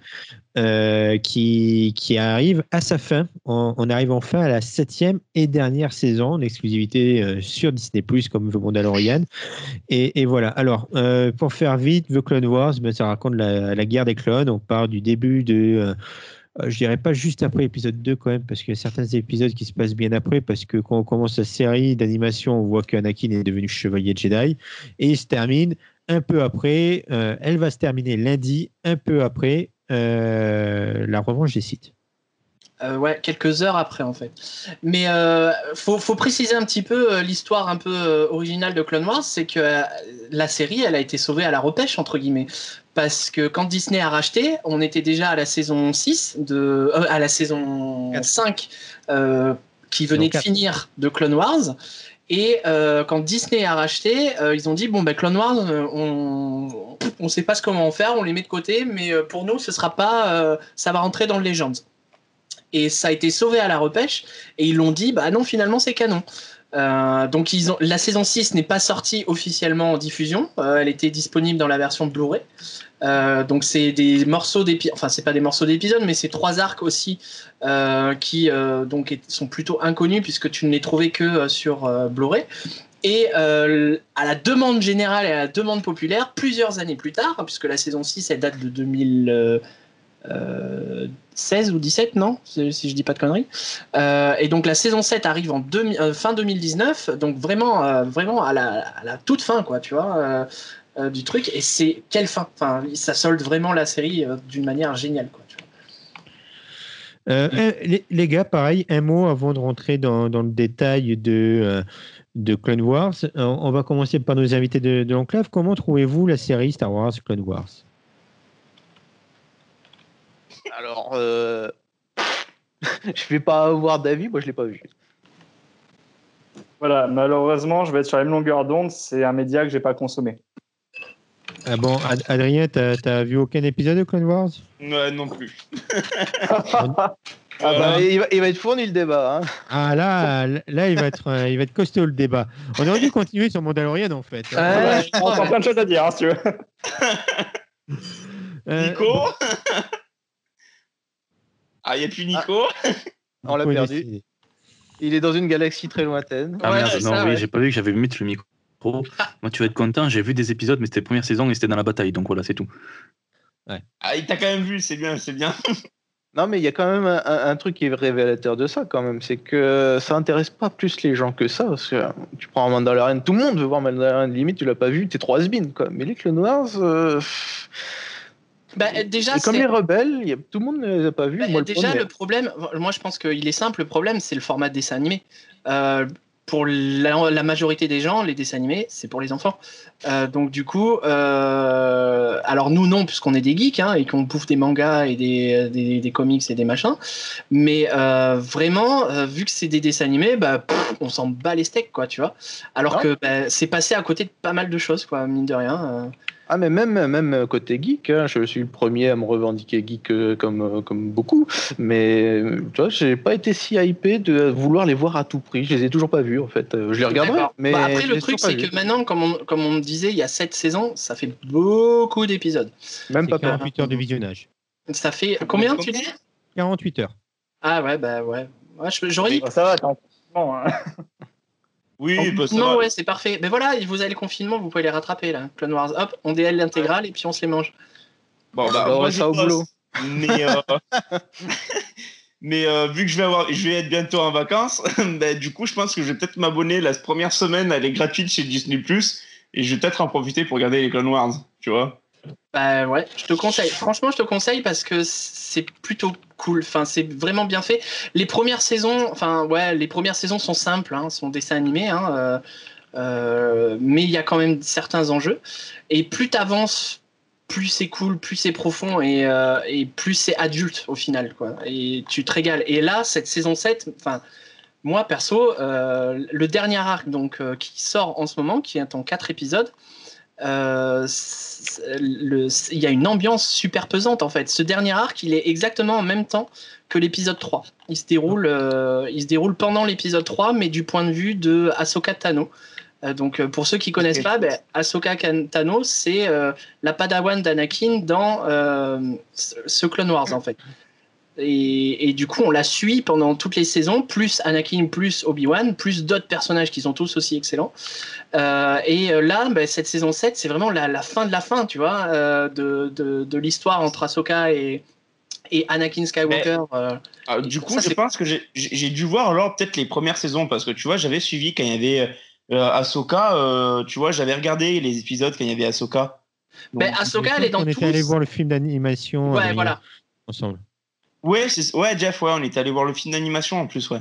qui arrive à sa fin. On arrive enfin à la 7e et dernière saison, en exclusivité sur Disney+, comme The Mandalorian. Et voilà. Alors, pour faire vite, The Clone Wars, ça raconte la guerre des clones. On part du début de... je dirais pas juste après l'épisode 2 quand même, parce qu'il y a certains épisodes qui se passent bien après, parce que quand on commence la série d'animation, on voit qu'Anakin est devenu chevalier Jedi, et il se termine un peu après, elle va se terminer lundi, un peu après la revanche des Sith. Ouais, quelques heures après en fait. Mais faut préciser un petit peu l'histoire un peu originale de Clone Wars, c'est que la série, elle a été sauvée à la repêche entre guillemets, parce que quand Disney a racheté, on était déjà à la saison 6 à la saison 5 qui venait de finir de Clone Wars. Et quand Disney a racheté, ils ont dit bon ben Clone Wars, on sait pas comment en faire, on les met de côté, mais pour nous ce sera pas, ça va rentrer dans le Legends. Et ça a été sauvé à la repêche et ils l'ont dit bah non finalement c'est canon. Donc la saison 6 n'est pas sortie officiellement en diffusion, elle était disponible dans la version Blu-ray. Donc c'est des morceaux d'épisodes, enfin c'est pas des morceaux d'épisodes mais c'est 3 arcs aussi qui donc sont plutôt inconnus puisque tu ne les trouvais que sur Blu-ray. Et à la demande générale et à la demande populaire, plusieurs années plus tard, puisque la saison 6 elle date de 2016 ou 17, non, si je dis pas de conneries. Et donc la saison 7 arrive en fin 2019, donc vraiment à la toute fin, quoi, tu vois, du truc. Et c'est quelle fin, enfin, ça solde vraiment la série d'une manière géniale, quoi. Tu vois. Les gars, pareil, un mot avant de rentrer dans le détail de Clone Wars. On va commencer par nos invités de l'enclave. Comment trouvez-vous la série Star Wars Clone Wars? Alors, je vais pas avoir d'avis, moi je l'ai pas vu. Voilà, malheureusement, je vais être sur la même longueur d'onde. C'est un média que j'ai pas consommé. Ah bon, Adrien, t'as vu aucun épisode de Clone Wars? Ouais, non plus. Il va être fourni le débat. Hein. Ah là, il va être costaud le débat. On aurait dû continuer sur Mandalorian en fait. Ouais, on a plein de choses à dire, hein, si tu veux. Nico. Ah, il n'y a plus Nico. On l'a perdu. Il est dans une galaxie très lointaine. Ah merde, non, oui, j'ai pas vu que j'avais mis le micro. Moi, tu vas être content, j'ai vu des épisodes, mais c'était la première saison et c'était dans la bataille, donc voilà, c'est tout. Ouais. Ah, il t'a quand même vu, c'est bien, c'est bien. Non, mais il y a quand même un truc qui est révélateur de ça, quand même. C'est que ça intéresse pas plus les gens que ça. Parce que tu prends un Mandalorian, tout le monde veut voir Mandalorian, limite, tu l'as pas vu, t'es 3 has-been, quoi. Mais les Clone Wars. Déjà, comme les rebelles, tout le monde ne les a pas vus. Bah, déjà, le problème, moi je pense qu'il est simple, le problème c'est le format de dessin animé. Pour la majorité des gens, les dessins animés, c'est pour les enfants. Donc du coup, alors nous non, puisqu'on est des geeks hein, et qu'on bouffe des mangas et des comics et des machins. Mais vraiment, vu que c'est des dessins animés, on s'en bat les steaks, quoi, tu vois. Alors que c'est passé à côté de pas mal de choses, quoi, mine de rien. Ah mais même côté geek, hein, je suis le premier à me revendiquer geek comme beaucoup, mais tu vois, j'ai pas été si hypé de vouloir les voir à tout prix. Je les ai toujours pas vus en fait. Je les regarderai. Mais après le truc c'est que maintenant, comme on me disait, il y a 7 saisons, ça fait beaucoup d'épisodes. Même pas 48 heures de visionnage. Ça fait combien tu dis? 48 heures. Ah ouais ouais. J'aurais dit. Ça va, t'es en confinement. Hein. Oui, non, ouais, c'est parfait. Mais voilà, vous avez le confinement, vous pouvez les rattraper là. Clone Wars, hop, on DL l'intégrale et puis on se les mange. Bon, moi, ça au boulot. Mais vu que je vais être bientôt en vacances, du coup, je pense que je vais peut-être m'abonner la première semaine, elle est gratuite chez Disney+, et je vais peut-être en profiter pour regarder les Clone Wars, tu vois. Bah ouais, je te conseille. Franchement, je te conseille parce que c'est plutôt cool. Enfin, c'est vraiment bien fait. Les premières saisons sont simples, hein, sont dessins animés, hein, mais il y a quand même certains enjeux. Et plus t'avances, plus c'est cool, plus c'est profond et plus c'est adulte au final, quoi. Et tu te régales. Et là, cette saison 7, enfin, moi perso, le dernier arc donc qui sort en ce moment, qui est en 4 épisodes. Il y a une ambiance super pesante en fait. Ce dernier arc, il est exactement en même temps que l'épisode 3. Il se déroule pendant l'épisode 3, mais du point de vue de Ahsoka Tano. Donc pour ceux qui connaissent pas, Ahsoka Tano, c'est la padawan d'Anakin dans ce Clone Wars en fait. Et du coup, on la suit pendant toutes les saisons, plus Anakin, plus Obi-Wan, plus d'autres personnages qui sont tous aussi excellents. Et là, cette saison 7, c'est vraiment la fin de la fin, tu vois, de l'histoire entre Ahsoka et Anakin Skywalker. Du coup, je pense que j'ai dû voir alors peut-être les premières saisons, parce que tu vois, j'avais suivi quand il y avait Ahsoka, tu vois, j'avais regardé les épisodes quand il y avait Ahsoka. Ahsoka, elle est dans tous... On était allé voir le film d'animation voilà. ensemble. Ouais, Jeff, ouais, on est allé voir le film d'animation en plus, ouais.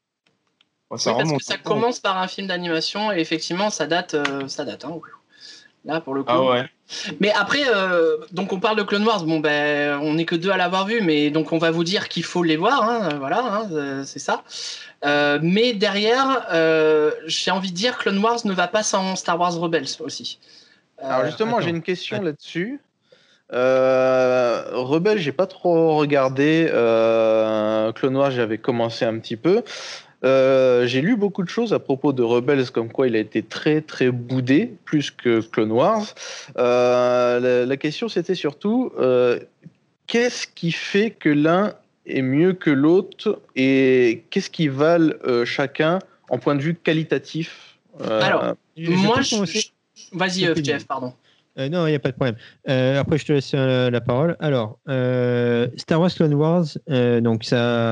Ça oui, parce remonte. que ça commence par un film d'animation et effectivement, ça date. Hein. Là, pour le coup. Ah ouais. Mais après, donc on parle de Clone Wars. Bon, ben, on n'est que 2 à l'avoir vu, mais donc on va vous dire qu'il faut les voir. Hein, voilà, c'est ça. Mais derrière, j'ai envie de dire Clone Wars ne va pas sans Star Wars Rebels aussi. Alors justement, j'ai une question là-dessus. Rebelle, j'ai pas trop regardé. Clone Wars, j'avais commencé un petit peu. J'ai lu beaucoup de choses à propos de Rebels, comme quoi il a été très très boudé, plus que Clone Wars. La question c'était surtout qu'est-ce qui fait que l'un est mieux que l'autre et qu'est-ce qui valent chacun en point de vue qualitatif. Alors, moi, vas-y, Ok. Jeff, pardon. Non, il n'y a pas de problème. Après, je te laisse la parole. Alors, Star Wars Clone Wars, donc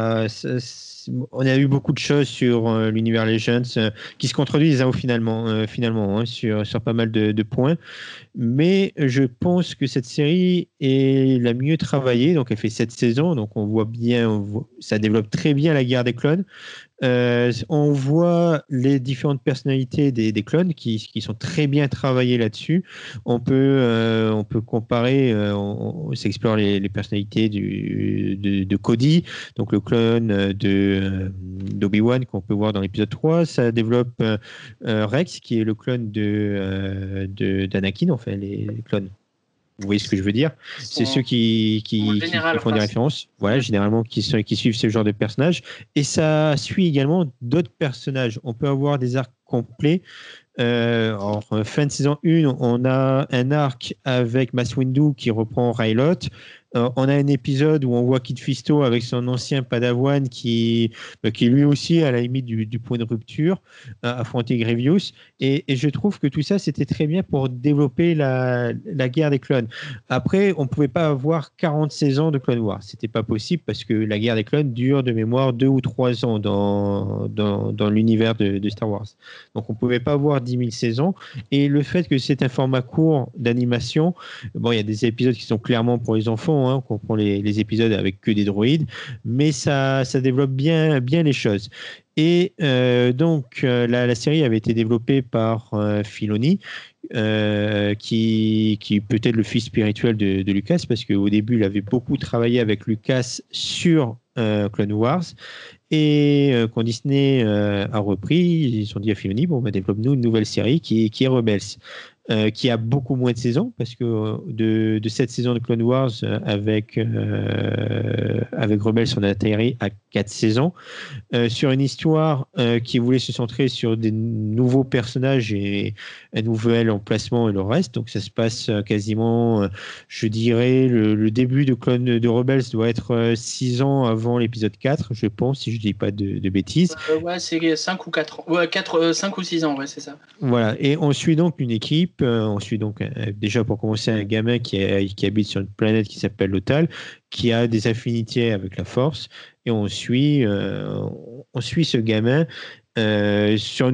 on a eu beaucoup de choses sur l'univers Legends qui se contredisent finalement hein, sur pas mal de points. Mais je pense que cette série est la mieux travaillée. Donc, elle fait 7 saisons. Donc, on voit bien, ça développe très bien la guerre des clones. On voit les différentes personnalités des clones qui sont très bien travaillées là-dessus. On peut comparer, on s'explore les personnalités de Cody, donc le clone d'Obi-Wan qu'on peut voir dans l'épisode 3. Ça développe Rex, qui est le clone d'Anakin, enfin les clones. Vous voyez ce que je veux dire? C'est ceux qui font des références, voilà, généralement qui suivent ce genre de personnages. Et ça suit également d'autres personnages. On peut avoir des arcs complets. En fin de saison 1, on a un arc avec Mace Windu qui reprend Rylot. On a un épisode où on voit Kit Fisto avec son ancien Padawan qui lui aussi à la limite du point de rupture, affronter Grievous. Et je trouve que tout ça, c'était très bien pour développer la guerre des clones. Après, on ne pouvait pas avoir 40 saisons de Clone Wars. C'était pas possible parce que la guerre des clones dure de mémoire 2 ou 3 ans dans l'univers de Star Wars. Donc, on ne pouvait pas avoir 10 000 saisons. Et le fait que c'est un format court d'animation, bon, il y a des épisodes qui sont clairement pour les enfants, hein, on comprend les épisodes avec que des droïdes, mais ça développe bien les choses. Et donc, la série avait été développée par Filoni, qui peut être le fils spirituel de Lucas, parce qu'au début, il avait beaucoup travaillé avec Lucas sur Clone Wars. Et quand Disney a repris, ils se sont dit à Filoni, bon, développe-nous une nouvelle série qui est Rebels. Qui a beaucoup moins de saisons, parce que de cette saison de Clone Wars avec Rebels, on a atterri à 4 saisons, sur une histoire qui voulait se centrer sur des nouveaux personnages et un nouvel emplacement et le reste. Donc ça se passe quasiment, je dirais, le début de Rebels doit être 6 ans avant l'épisode 4, je pense, si je dis pas de bêtises. Ouais, c'est 5 ou 4 ans. Ouais, 5 ou 6 ans, ouais, c'est ça. Voilà, et on suit donc une équipe. On suit donc déjà pour commencer un gamin qui habite sur une planète qui s'appelle Lothal, qui a des affinités avec la Force, et on suit ce gamin sur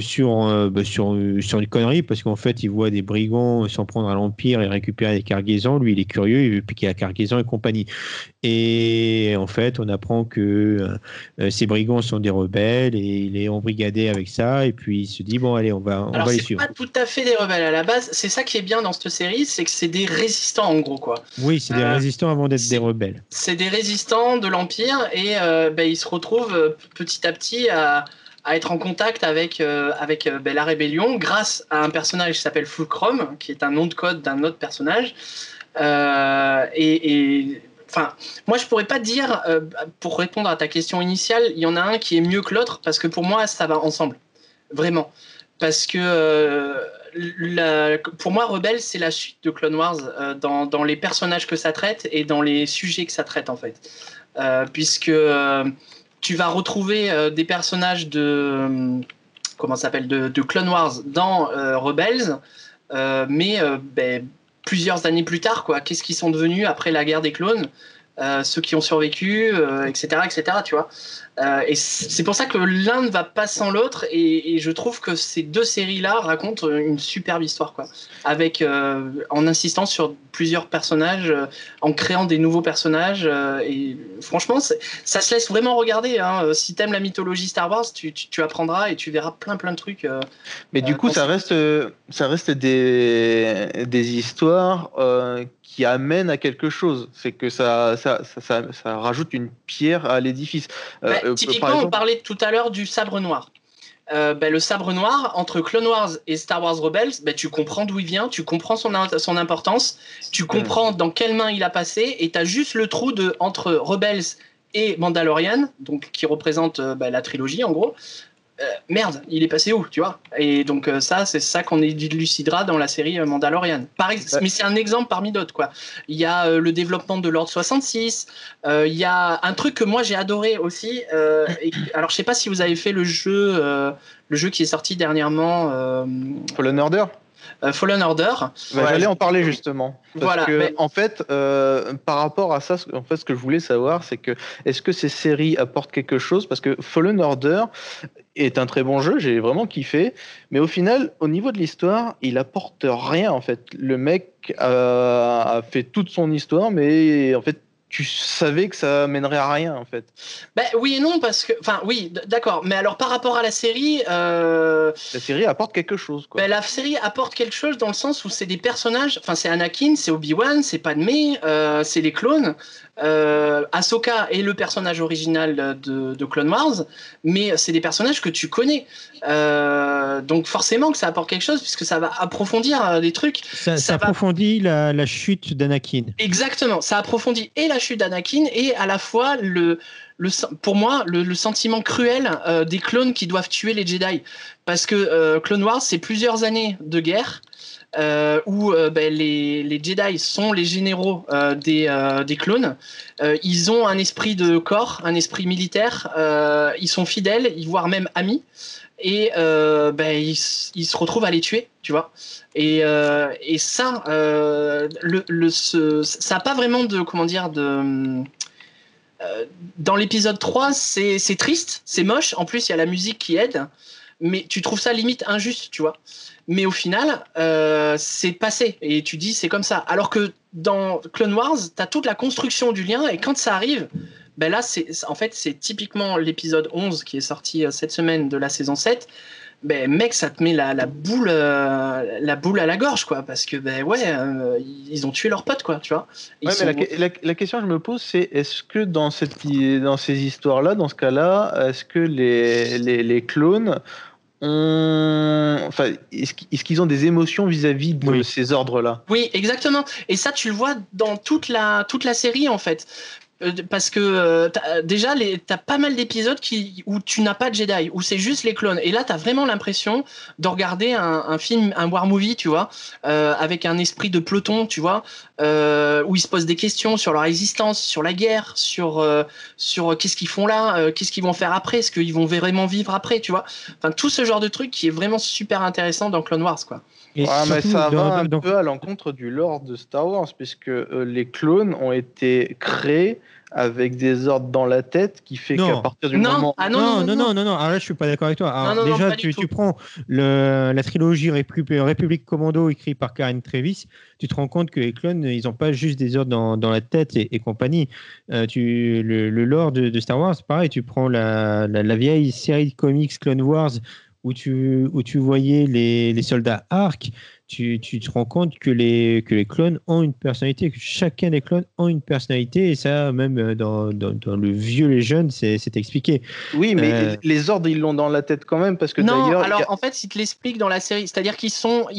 une connerie, parce qu'en fait il voit des brigands s'en prendre à l'Empire et récupérer des cargaisons. Lui il est curieux, il veut piquer la cargaison et compagnie, et en fait on apprend que ces brigands sont des rebelles et il est embrigadé avec ça, et puis il se dit bon allez on va les suivre. C'est pas tout à fait des rebelles à la base, c'est ça qui est bien dans cette série, c'est que c'est des résistants en gros quoi. Oui, c'est des résistants avant d'être des rebelles. C'est des résistants de l'Empire, et ils se retrouvent petit à petit à être en contact avec la rébellion grâce à un personnage qui s'appelle Fulcrum, qui est un nom de code d'un autre personnage. Enfin, moi je pourrais pas dire, pour répondre à ta question initiale, il y en a un qui est mieux que l'autre, parce que pour moi ça va ensemble, vraiment. Parce que pour moi Rebels c'est la suite de Clone Wars dans les personnages que ça traite et dans les sujets que ça traite en fait. Puisque tu vas retrouver des personnages de Clone Wars dans Rebels, mais plusieurs années plus tard, quoi. Qu'est-ce qu'ils sont devenus après la guerre des clones? ceux qui ont survécu, etc., tu vois. Et c'est pour ça que l'un ne va pas sans l'autre, et je trouve que ces deux séries-là racontent une superbe histoire, quoi, avec en insistant sur plusieurs personnages, en créant des nouveaux personnages, et franchement, ça se laisse vraiment regarder. Hein. Si t'aimes la mythologie Star Wars, tu apprendras et tu verras plein de trucs. Mais du coup, ça reste des histoires qui amènent à quelque chose. C'est que ça rajoute une pierre à l'édifice. Typiquement, par exemple, on parlait tout à l'heure du sabre noir. Le sabre noir, entre Clone Wars et Star Wars Rebels, tu comprends d'où il vient, tu comprends son importance, tu comprends dans quelles mains il a passé, et tu as juste le trou entre Rebels et Mandalorian, donc, qui représente la trilogie en gros. Merde, il est passé où, tu vois? Et donc c'est ça qu'on élucidera dans la série Mandalorian. Mais c'est un exemple parmi d'autres, quoi. Il y a le développement de l'Ordre 66. Il y a un truc que moi j'ai adoré aussi. Alors je sais pas si vous avez fait le jeu qui est sorti dernièrement. Fallen Order. Fallen Order. J'allais en parler justement. Parce que, en fait, par rapport à ça, en fait, ce que je voulais savoir, c'est que est-ce que ces séries apportent quelque chose? Parce que Fallen Order est un très bon jeu, j'ai vraiment kiffé, mais au final, au niveau de l'histoire, il apporte rien en fait. Le mec a fait toute son histoire, mais en fait, tu savais que ça mènerait à rien en fait. Oui et non, parce que, enfin oui, d'accord, mais alors par rapport à la série, la série apporte quelque chose, quoi. La série apporte quelque chose dans le sens où c'est des personnages, enfin c'est Anakin, c'est Obi-Wan, c'est Padmé, c'est les clones. Ahsoka est le personnage original de Clone Wars, mais c'est des personnages que tu connais. Donc forcément que ça apporte quelque chose, puisque ça va approfondir des trucs. Ça approfondit la chute d'Anakin. Exactement, ça approfondit et la chute d'Anakin et à la fois pour moi, le sentiment cruel des clones qui doivent tuer les Jedi. Parce que Clone Wars, c'est plusieurs années de guerre où les Jedi sont les généraux des clones. Ils ont un esprit de corps, un esprit militaire. Ils sont fidèles, voire même amis. Et ils se retrouvent à les tuer, tu vois. Et ça, ça n'a pas vraiment de, comment dire, dans l'épisode 3, c'est triste, c'est moche. En plus, il y a la musique qui aide. Mais tu trouves ça limite injuste, tu vois. Mais au final, c'est passé. Et tu dis, c'est comme ça. Alors que dans Clone Wars, tu as toute la construction du lien. Et quand ça arrive, là, en fait, c'est typiquement l'épisode 11 qui est sorti cette semaine de la saison 7. Mec, ça te met la boule à la gorge, quoi. Parce que, ils ont tué leur pote, quoi, tu vois. La question que je me pose, c'est est-ce que dans ces histoires-là, dans ce cas-là, est-ce que les clones est-ce qu'ils ont des émotions vis-à-vis de ces ordres-là? Oui, exactement. Et ça, tu le vois dans toute la série, en fait. Parce que déjà, t'as pas mal d'épisodes où tu n'as pas de Jedi, où c'est juste les clones. Et là, t'as vraiment l'impression de regarder un film, un war movie, tu vois, avec un esprit de peloton, tu vois, où ils se posent des questions sur leur existence, sur la guerre, sur qu'est-ce qu'ils font là, qu'est-ce qu'ils vont faire après, est-ce qu'ils vont vraiment vivre après, tu vois. Enfin, tout ce genre de truc qui est vraiment super intéressant dans Clone Wars, quoi. Mais ça va un peu à l'encontre du lore de Star Wars, puisque les clones ont été créés avec des ordres dans la tête qui fait qu'à partir du moment... Non. Alors là, je suis pas d'accord avec toi. Alors, déjà, tu prends la trilogie République Commando écrite par Karen Traviss, tu te rends compte que les clones, ils n'ont pas juste des ordres dans la tête et compagnie. Le lore de Star Wars, pareil, tu prends la vieille série de comics Clone Wars où tu voyais les soldats ARC, tu te rends compte que les clones ont une personnalité, que chacun des clones ont une personnalité, et ça, même dans le vieux Les Jeunes, c'est expliqué. Oui, mais les ordres, ils l'ont dans la tête quand même, parce que non, d'ailleurs... alors en fait, ils te l'expliquent dans la série, c'est-à-dire qu'ils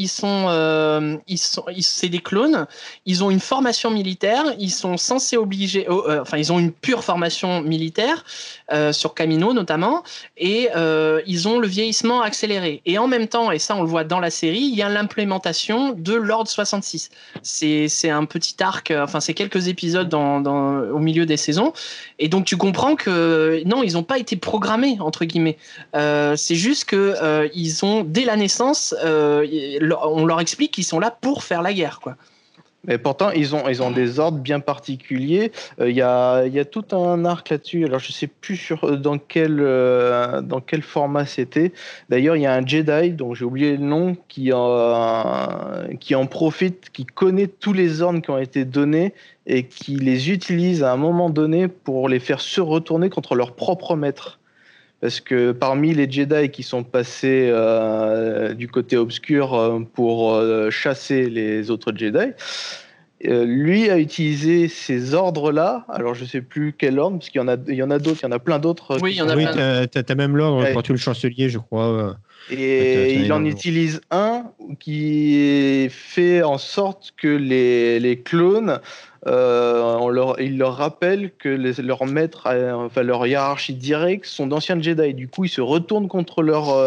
c'est des clones, ils ont une formation militaire, ils sont censés obliger, ils ont une pure formation militaire, sur Kamino notamment, et ils ont le vieillissement accéléré. Et en même temps, et ça on le voit dans la série, il y a l'implémentation de l'Ordre 66. C'est un petit arc, c'est quelques épisodes au milieu des saisons, et donc tu comprends que non, ils n'ont pas été programmés entre guillemets. C'est juste que ils ont dès la naissance, on leur explique qu'ils sont là pour faire la guerre, quoi. Mais pourtant, ils ont des ordres bien particuliers. Il y a tout un arc là-dessus. Alors, je sais plus dans quel format c'était. D'ailleurs, il y a un Jedi, dont j'ai oublié le nom, qui en profite, qui connaît tous les ordres qui ont été donnés et qui les utilise à un moment donné pour les faire se retourner contre leur propre maître. Parce que parmi les Jedi qui sont passés du côté obscur pour chasser les autres Jedi, lui a utilisé ces ordres-là. Alors je sais plus quel ordre, parce qu'il y en a d'autres, il y en a plein d'autres. Oui, il y en a plein. Oui, t'as même l'ordre pour tuer le chancelier, je crois. Et il en utilise un qui fait en sorte que les clones, il leur rappelle que leurs maîtres, enfin leur hiérarchie directe, sont d'anciens Jedi. Du coup, ils se retournent contre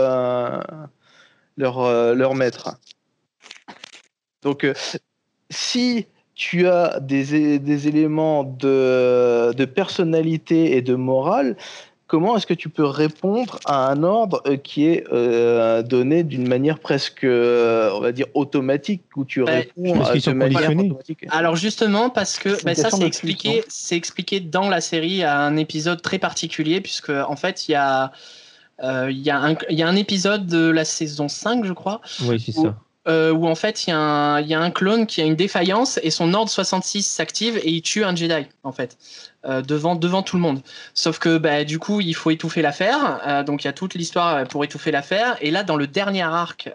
leur maître. Donc, si tu as des éléments de personnalité et de morale, comment est-ce que tu peux répondre à un ordre qui est donné d'une manière presque, on va dire, automatique, où tu réponds de manière automatique? Alors justement, parce que ça, c'est expliqué dans la série à un épisode très particulier, puisque en fait, il y a un épisode de la saison 5, je crois. Oui, c'est ça. Où en fait il y a un clone qui a une défaillance et son ordre 66 s'active et il tue un Jedi en fait devant tout le monde. Sauf que du coup il faut étouffer l'affaire, donc il y a toute l'histoire pour étouffer l'affaire, et là dans le dernier arc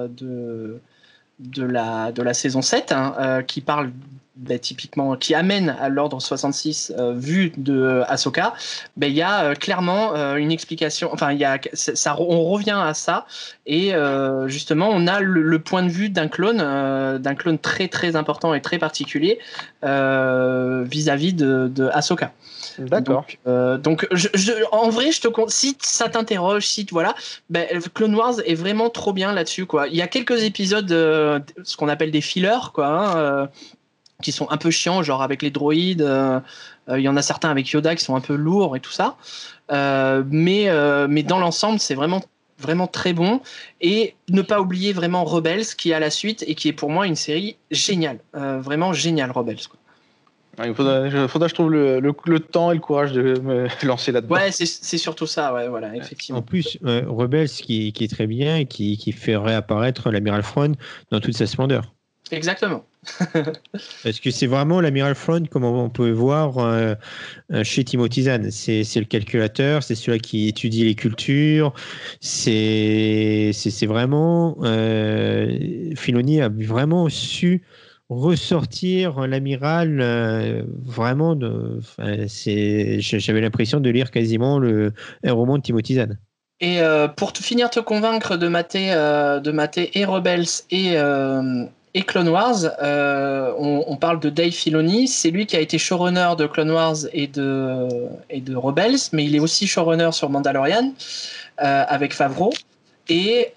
de la saison 7 qui parle typiquement, qui amène à l'ordre 66 vu de Ahsoka, il y a clairement une explication, enfin on revient à ça, et justement on a le point de vue d'un clone très très important et très particulier vis-à-vis de Ahsoka. D'accord. Donc en vrai, si ça t'interroge, Clone Wars est vraiment trop bien là-dessus, quoi. Il y a quelques épisodes, ce qu'on appelle des fillers, quoi, qui sont un peu chiants, genre avec les droïdes. Il y en a certains avec Yoda qui sont un peu lourds et tout ça. Mais dans l'ensemble, c'est vraiment vraiment très bon. Et ne pas oublier vraiment Rebels, qui est à la suite et qui est pour moi une série géniale, vraiment géniale, Rebels, quoi. Il faudra que je trouve le temps et le courage de me lancer là-dedans. Ouais, c'est surtout ça, ouais, voilà, effectivement. En plus, Rebels, qui est très bien, qui fait réapparaître l'amiral Thrawn dans toute sa splendeur. Exactement. Parce que c'est vraiment l'amiral Thrawn, comme on peut voir chez Timothy Zahn. C'est le calculateur, c'est celui qui étudie les cultures. C'est vraiment... Filoni a vraiment su ressortir l'amiral vraiment j'avais l'impression de lire quasiment un roman de Timothy Zahn. Et pour finir te convaincre de mater et Rebels et Clone Wars, on parle de Dave Filoni. C'est lui qui a été showrunner de Clone Wars et de Rebels, mais il est aussi showrunner sur Mandalorian avec Favreau. Et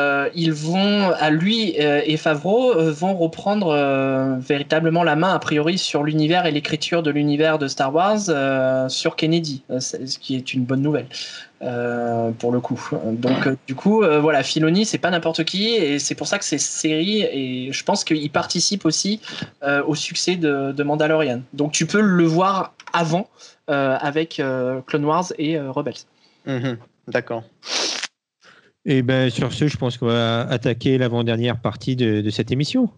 lui et Favreau vont reprendre véritablement la main, a priori, sur l'univers et l'écriture de l'univers de Star Wars sur Kennedy, ce qui est une bonne nouvelle pour le coup. Donc du coup, voilà, Filoni, c'est pas n'importe qui, et c'est pour ça que ces séries, et je pense qu'il participe aussi au succès de Mandalorian. Donc tu peux le voir avant avec Clone Wars et Rebels. D'accord. Et ben sur ce, je pense qu'on va attaquer l'avant-dernière partie de cette émission.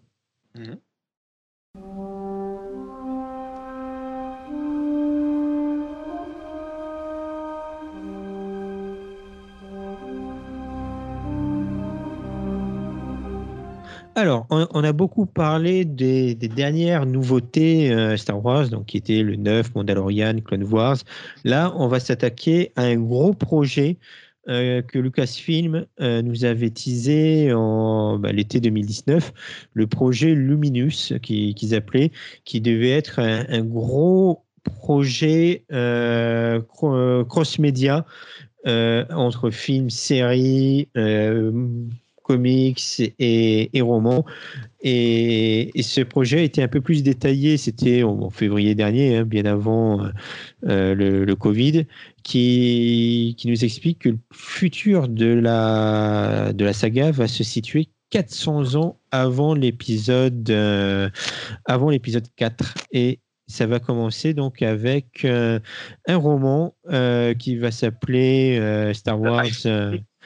Alors, on a beaucoup parlé des dernières nouveautés Star Wars, donc qui étaient le 9, Mandalorian, Clone Wars. Là, on va s'attaquer à un gros projet que Lucasfilm nous avait teasé en l'été 2019, le projet Luminous qu'ils appelaient, qui devait être un gros projet cross-média entre films, séries, comics et romans. Et ce projet était un peu plus détaillé, c'était en février dernier, bien avant le Covid, qui nous explique que le futur de la saga va se situer 400 ans avant l'épisode 4. Et ça va commencer donc avec un roman qui va s'appeler Star Wars. Pardon ?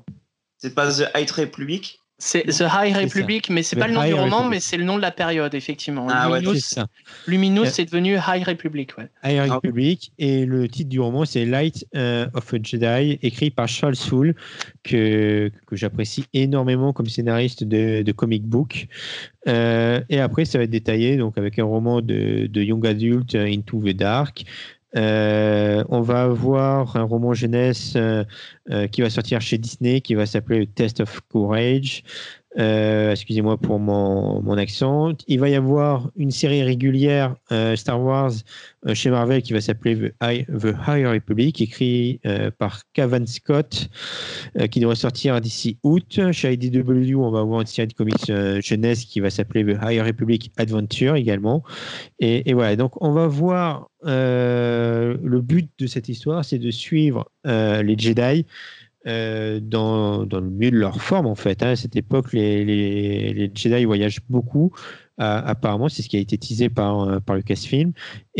C'est pas The High Republic? C'est The High Republic, mais c'est The pas le nom du High roman, Republic. mais c'est le nom de la période, effectivement. Ah ouais, Luminous, c'est ça. Luminous, c'est devenu High Republic. Ouais. High Republic, et le titre du roman c'est Light of a Jedi, écrit par Charles Soule, que j'apprécie énormément comme scénariste de comic book. Et après ça va être détaillé donc avec un roman de Young Adult, Into the Dark. On va avoir un roman jeunesse qui va sortir chez Disney qui va s'appeler Test of Courage. Excusez-moi pour mon accent. Il va y avoir une série régulière Star Wars chez Marvel qui va s'appeler The High Republic, écrit par Cavan Scott, qui devrait sortir d'ici août. Chez IDW, on va avoir une série de comics jeunesse qui va s'appeler The High Republic Adventure également. Et voilà, donc on va voir le but de cette histoire, c'est de suivre les Jedi dans le mieux de leur forme en fait. À cette époque, les Jedi voyagent beaucoup. Apparemment, c'est ce qui a été teasé par Lucasfilm.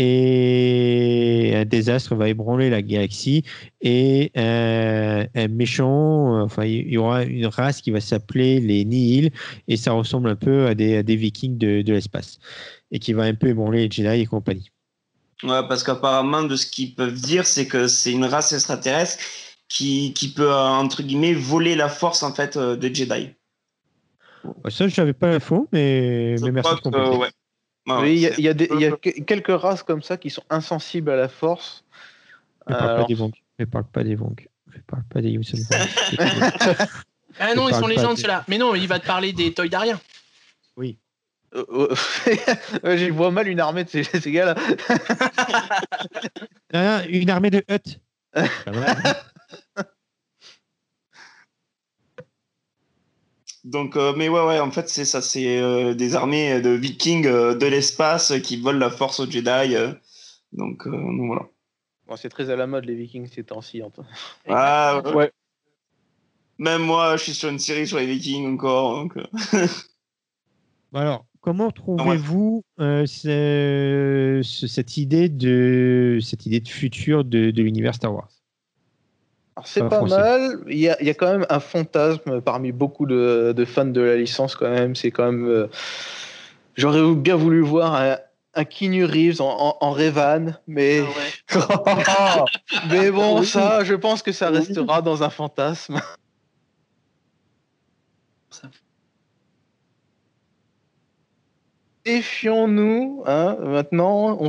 Et un désastre va ébranler la galaxie et un méchant. Enfin, il y aura une race qui va s'appeler les Nihil et ça ressemble un peu à des Vikings de l'espace et qui va un peu ébranler les Jedi et compagnie. Ouais, parce qu'apparemment, de ce qu'ils peuvent dire, c'est que c'est une race extraterrestre qui peut, entre guillemets, voler la force, en fait, des Jedi. Ça, je n'avais pas l'info, mais merci de compléter. Ouais. Oui, il y a quelques races comme ça qui sont insensibles à la force. Ne parle pas des Vong. Ne parle pas des Vong. Ne parle pas des Yuuzhan Vong. Ah non, ils sont légendes ceux-là. Mais non, il va te parler des Toydariens. Oui. Je vois mal une armée de ces gars-là. Une armée de Hutt. Donc, mais ouais, en fait, c'est ça, c'est des armées de Vikings de l'espace qui volent la force aux Jedi. Donc voilà. Bon, c'est très à la mode les Vikings ces temps-ci. Ah Ouais. Même moi, je suis sur une série sur les Vikings encore. Donc, Alors, comment trouvez-vous cette idée de futur de l'univers Star Wars? Alors, c'est pas mal. Il y a quand même un fantasme parmi beaucoup de fans de la licence quand même. C'est quand même. J'aurais bien voulu voir un Keanu Reeves en Revan, mais mais bon, ça, je pense que ça restera dans un fantasme. Défions-nous, hein, maintenant.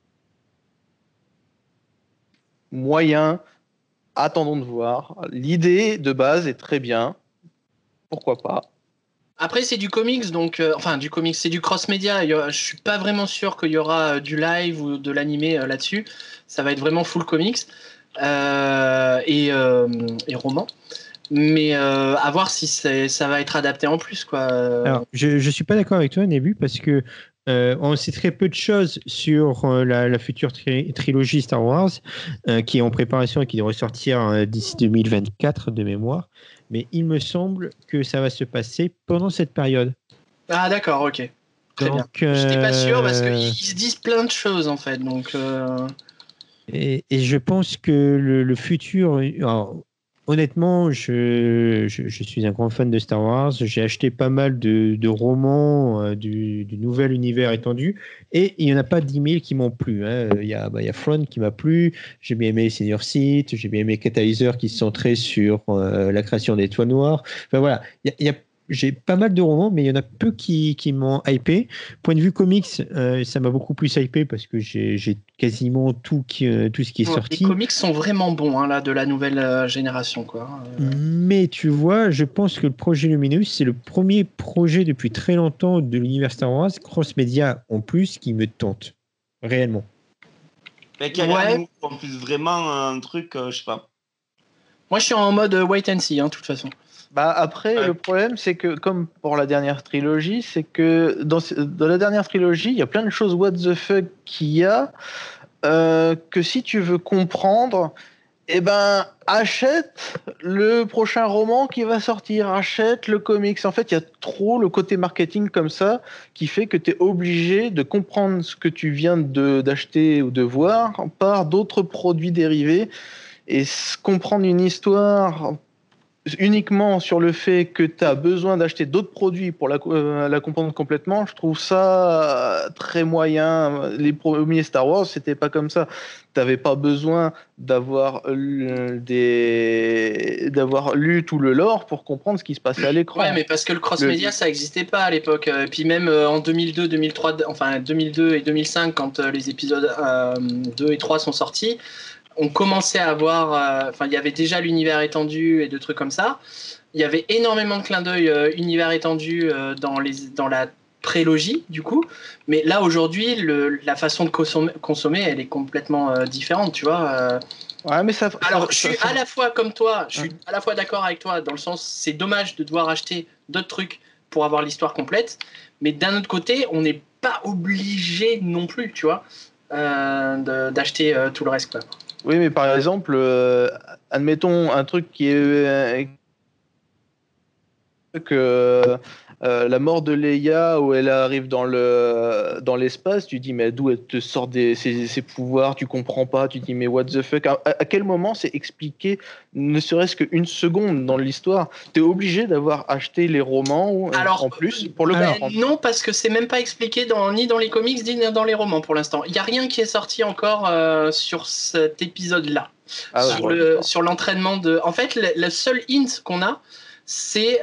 Moyen. Attendons de voir. L'idée de base est très bien. Pourquoi pas? Après, c'est du comics, donc du comics, c'est du cross-média. Je suis pas vraiment sûr qu'il y aura du live ou de l'animé là-dessus. Ça va être vraiment full comics et roman. Mais à voir si ça va être adapté en plus, quoi. Alors, je suis pas d'accord avec toi, Nébu, parce que on sait très peu de choses sur la future trilogie Star Wars qui est en préparation et qui devrait sortir d'ici 2024 de mémoire. Mais il me semble que ça va se passer pendant cette période. Ah d'accord, ok. Très bien. J'étais pas sûr parce qu'ils se disent plein de choses en fait. Donc, et je pense que le futur... Alors, honnêtement, je suis un grand fan de Star Wars. J'ai acheté pas mal de romans du nouvel univers étendu et il n'y en a pas 10 000 qui m'ont plu. Hein. Il y a Throne qui m'a plu. J'ai bien aimé Senior Sith. J'ai bien aimé Catalyzer qui se centrait sur la création des Étoiles Noires. Enfin voilà, j'ai pas mal de romans, mais il y en a peu qui m'ont hypé. Point de vue comics, ça m'a beaucoup plus hypé parce que j'ai quasiment tout ce qui est sorti. Les comics sont vraiment bons là, de la nouvelle génération. Quoi. Mais tu vois, je pense que le projet Luminous, c'est le premier projet depuis très longtemps de l'univers Star Wars, cross-média en plus, qui me tente. Réellement. Mais qu'il y a en plus vraiment un truc, je sais pas. Moi, je suis en mode wait and see, de toute façon. Bah après, le problème, c'est que, comme pour la dernière trilogie, c'est que dans la dernière trilogie, il y a plein de choses what the fuck qu'il y a, que si tu veux comprendre, Eh ben, achète le prochain roman qui va sortir, achète le comics. En fait, il y a trop le côté marketing comme ça qui fait que tu es obligé de comprendre ce que tu viens d'acheter ou de voir par d'autres produits dérivés. Et comprendre une histoire uniquement sur le fait que tu as besoin d'acheter d'autres produits pour la comprendre complètement, je trouve ça très moyen. Les premiers Star Wars, c'était pas comme ça. Tu n'avais pas besoin d'avoir lu tout le lore pour comprendre ce qui se passait à l'écran. Ouais, mais parce que le cross-média, ça n'existait pas à l'époque. Et puis même en 2002, 2003, enfin 2002 et 2005, quand les épisodes 2 et 3 sont sortis, on commençait à avoir, il y avait déjà l'univers étendu et de trucs comme ça. Il y avait énormément de clins d'œil univers étendu dans la prélogie, du coup. Mais là, aujourd'hui, la façon de consommer, elle est complètement différente, tu vois. Ouais, mais Alors, je suis à la fois comme toi, je suis à la fois d'accord avec toi, dans le sens, c'est dommage de devoir acheter d'autres trucs pour avoir l'histoire complète. Mais d'un autre côté, on n'est pas obligé non plus, tu vois, d'acheter tout le reste, quoi. Oui, mais par exemple, admettons un truc qui est la mort de Leia où elle arrive dans l'espace, tu dis mais d'où elle te sort ses pouvoirs, tu comprends pas, tu dis mais what the fuck, à quel moment c'est expliqué, ne serait-ce qu'une seconde dans l'histoire? T'es obligé d'avoir acheté les romans en plus pour le comprendre. Non, parce que c'est même pas expliqué ni dans les comics ni dans les romans pour l'instant. Il y a rien qui est sorti encore sur cet épisode-là. Sur l'entraînement de. En fait, le seul hint qu'on a, c'est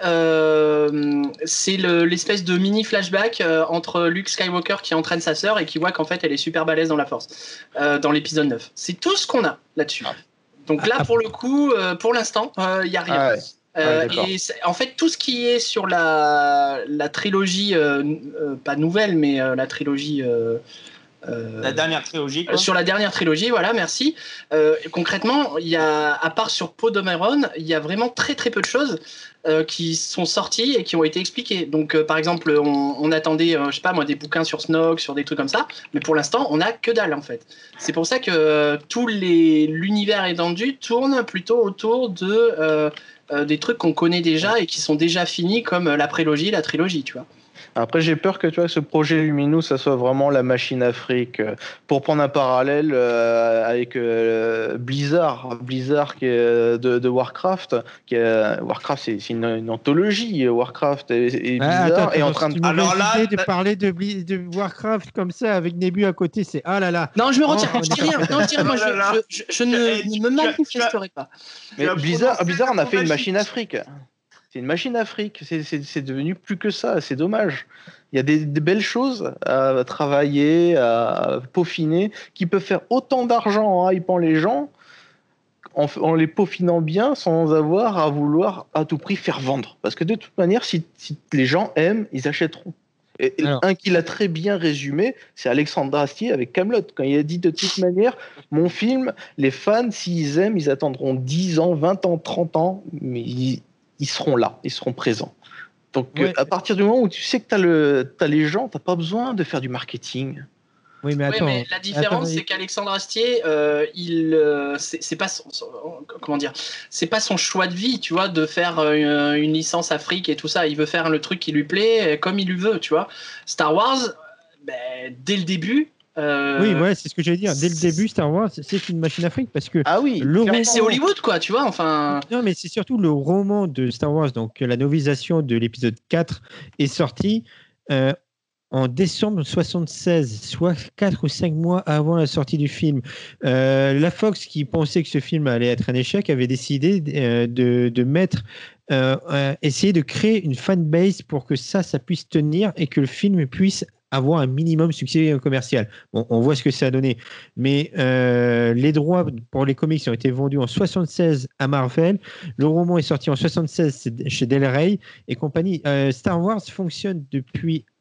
l'espèce de mini flashback entre Luke Skywalker qui entraîne sa sœur et qui voit qu'en fait elle est super balèze dans la force dans l'épisode 9. C'est tout ce qu'on a là-dessus. Donc là, pour le coup, pour l'instant, il n'y a rien. Et en fait, tout ce qui est sur la trilogie, pas nouvelle, mais la trilogie. La dernière trilogie, quoi. Sur la dernière trilogie, voilà, merci. Concrètement, il y a, à part sur Poe Dameron, il y a vraiment très très peu de choses qui sont sorties et qui ont été expliquées. Donc, par exemple, on attendait, je sais pas moi, des bouquins sur Snoke, sur des trucs comme ça, mais pour l'instant, on n'a que dalle en fait. C'est pour ça que tout l'univers étendu tourne plutôt autour des trucs qu'on connaît déjà et qui sont déjà finis, comme la prélogie, la trilogie, tu vois. Après, j'ai peur que ce projet Luminous, ça soit vraiment la machine Afrique. Pour prendre un parallèle avec Blizzard qui est de Warcraft. Warcraft, c'est une anthologie. Warcraft et Blizzard est en train de. Alors là, de parler de Warcraft comme ça avec Nebu à côté, c'est ah là là. Non, je me retire. Je dis rien. Non, moi, je ne me manifesterai pas. Mais Blizzard en a fait une machine Afrique. C'est une machine Afrique, c'est devenu plus que ça, c'est dommage. Il y a des belles choses à travailler, à peaufiner, qui peuvent faire autant d'argent en hypant les gens, en les peaufinant bien, sans avoir à vouloir à tout prix faire vendre. Parce que de toute manière, si les gens aiment, ils achèteront. Et un qui l'a très bien résumé, c'est Alexandre Astier avec Kaamelott, quand il a dit de toute manière, mon film, les fans, s'ils aiment, ils attendront 10 ans, 20 ans, 30 ans, mais ils seront là, ils seront présents. Donc, à partir du moment où tu sais que t'as les gens, t'as pas besoin de faire du marketing. Oui, mais attends. Mais la différence, c'est qu'Alexandre Astier, c'est pas c'est pas son choix de vie, tu vois, de faire une licence Afrique et tout ça. Il veut faire le truc qui lui plaît, comme il lui veut, tu vois. Star Wars, dès le début. Oui, c'est ce que j'allais dire. Dès le début, Star Wars, c'est une machine Afrique parce que c'est Hollywood, quoi, tu vois. Enfin. Non, mais c'est surtout le roman de Star Wars, donc la novélisation de l'épisode 4 est sortie en décembre 1976, soit 4 ou 5 mois avant la sortie du film. La Fox, qui pensait que ce film allait être un échec, avait décidé de mettre essayer de créer une fanbase pour que ça puisse tenir et que le film puisse avoir un minimum succès commercial. Bon, on voit ce que ça a donné. Mais les droits pour les comics ont été vendus en 1976 à Marvel. Le roman est sorti en 1976 chez Del Rey et compagnie. Star Wars fonctionne depuis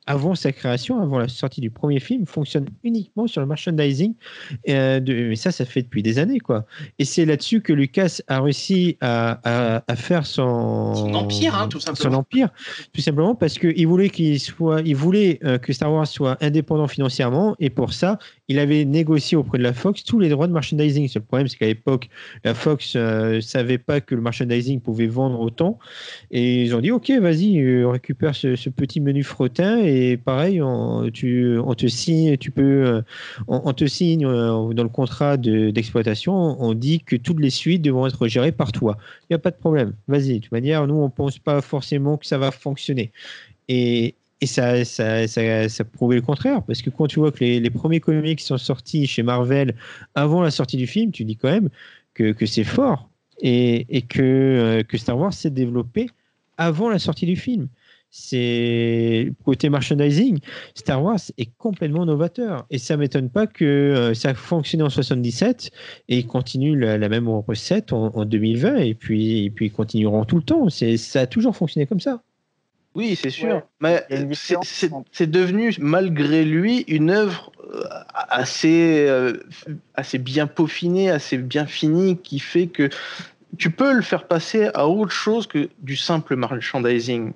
avant sa création, avant la sortie du premier film, fonctionne uniquement sur le merchandising. Mais ça fait depuis des années, quoi. Et c'est là-dessus que Lucas a réussi à faire son empire, hein, tout simplement. Son empire, tout simplement parce qu'il voulait que Star Wars soit indépendant financièrement, et pour ça, il avait négocié auprès de la Fox tous les droits de merchandising. Le problème, c'est qu'à l'époque, la Fox savait pas que le merchandising pouvait vendre autant, et ils ont dit ok, vas-y, récupère ce petit menu fretin, et pareil, on te signe, on te signe dans le contrat d'exploitation, on dit que toutes les suites devront être gérées par toi. Il n'y a pas de problème. Vas-y. De toute manière, nous, on pense pas forcément que ça va fonctionner. Et ça prouvait le contraire, parce que quand tu vois que les premiers comics sont sortis chez Marvel avant la sortie du film, tu dis quand même que c'est fort, et que Star Wars s'est développé avant la sortie du film. C'est côté merchandising, Star Wars est complètement novateur, et ça m'étonne pas que ça a fonctionné en 77 et ils continuent la même recette en 2020, et puis ils continueront tout le temps. Ça a toujours fonctionné comme ça. Oui, c'est sûr. Ouais. Mais c'est devenu, malgré lui, une œuvre assez bien peaufinée, assez bien finie, qui fait que tu peux le faire passer à autre chose que du simple merchandising.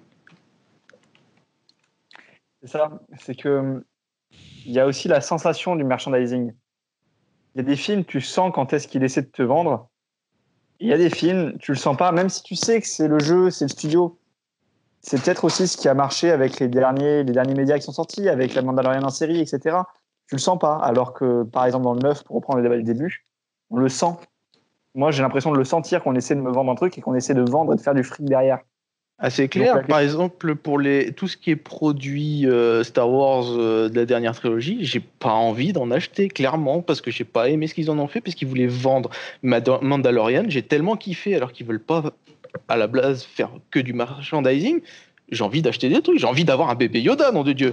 C'est ça, c'est que il y a aussi la sensation du merchandising. Il y a des films, tu sens quand est-ce qu'il essaie de te vendre. Il y a des films, tu le sens pas, même si tu sais que c'est le jeu, c'est le studio. C'est peut-être aussi ce qui a marché avec les derniers médias qui sont sortis, avec la Mandalorian en série, etc. Tu le sens pas, alors que, par exemple, dans le 9, pour reprendre le débat du début, on le sent. Moi, j'ai l'impression de le sentir, qu'on essaie de me vendre un truc et qu'on essaie de vendre et de faire du fric derrière. Ah, c'est clair. Donc, par exemple, pour tout ce qui est produit Star Wars de la dernière trilogie, j'ai pas envie d'en acheter, clairement, parce que j'ai pas aimé ce qu'ils en ont fait, parce qu'ils voulaient vendre Mandalorian. J'ai tellement kiffé, alors qu'ils veulent pas à la base faire que du merchandising. J'ai envie d'acheter des trucs, j'ai envie d'avoir un bébé Yoda, nom de Dieu.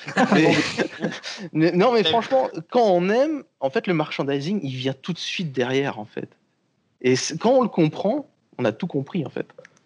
Non, mais franchement, quand on aime, en fait, le merchandising, il vient tout de suite derrière, en fait. Et quand on le comprend, on a tout compris, en fait.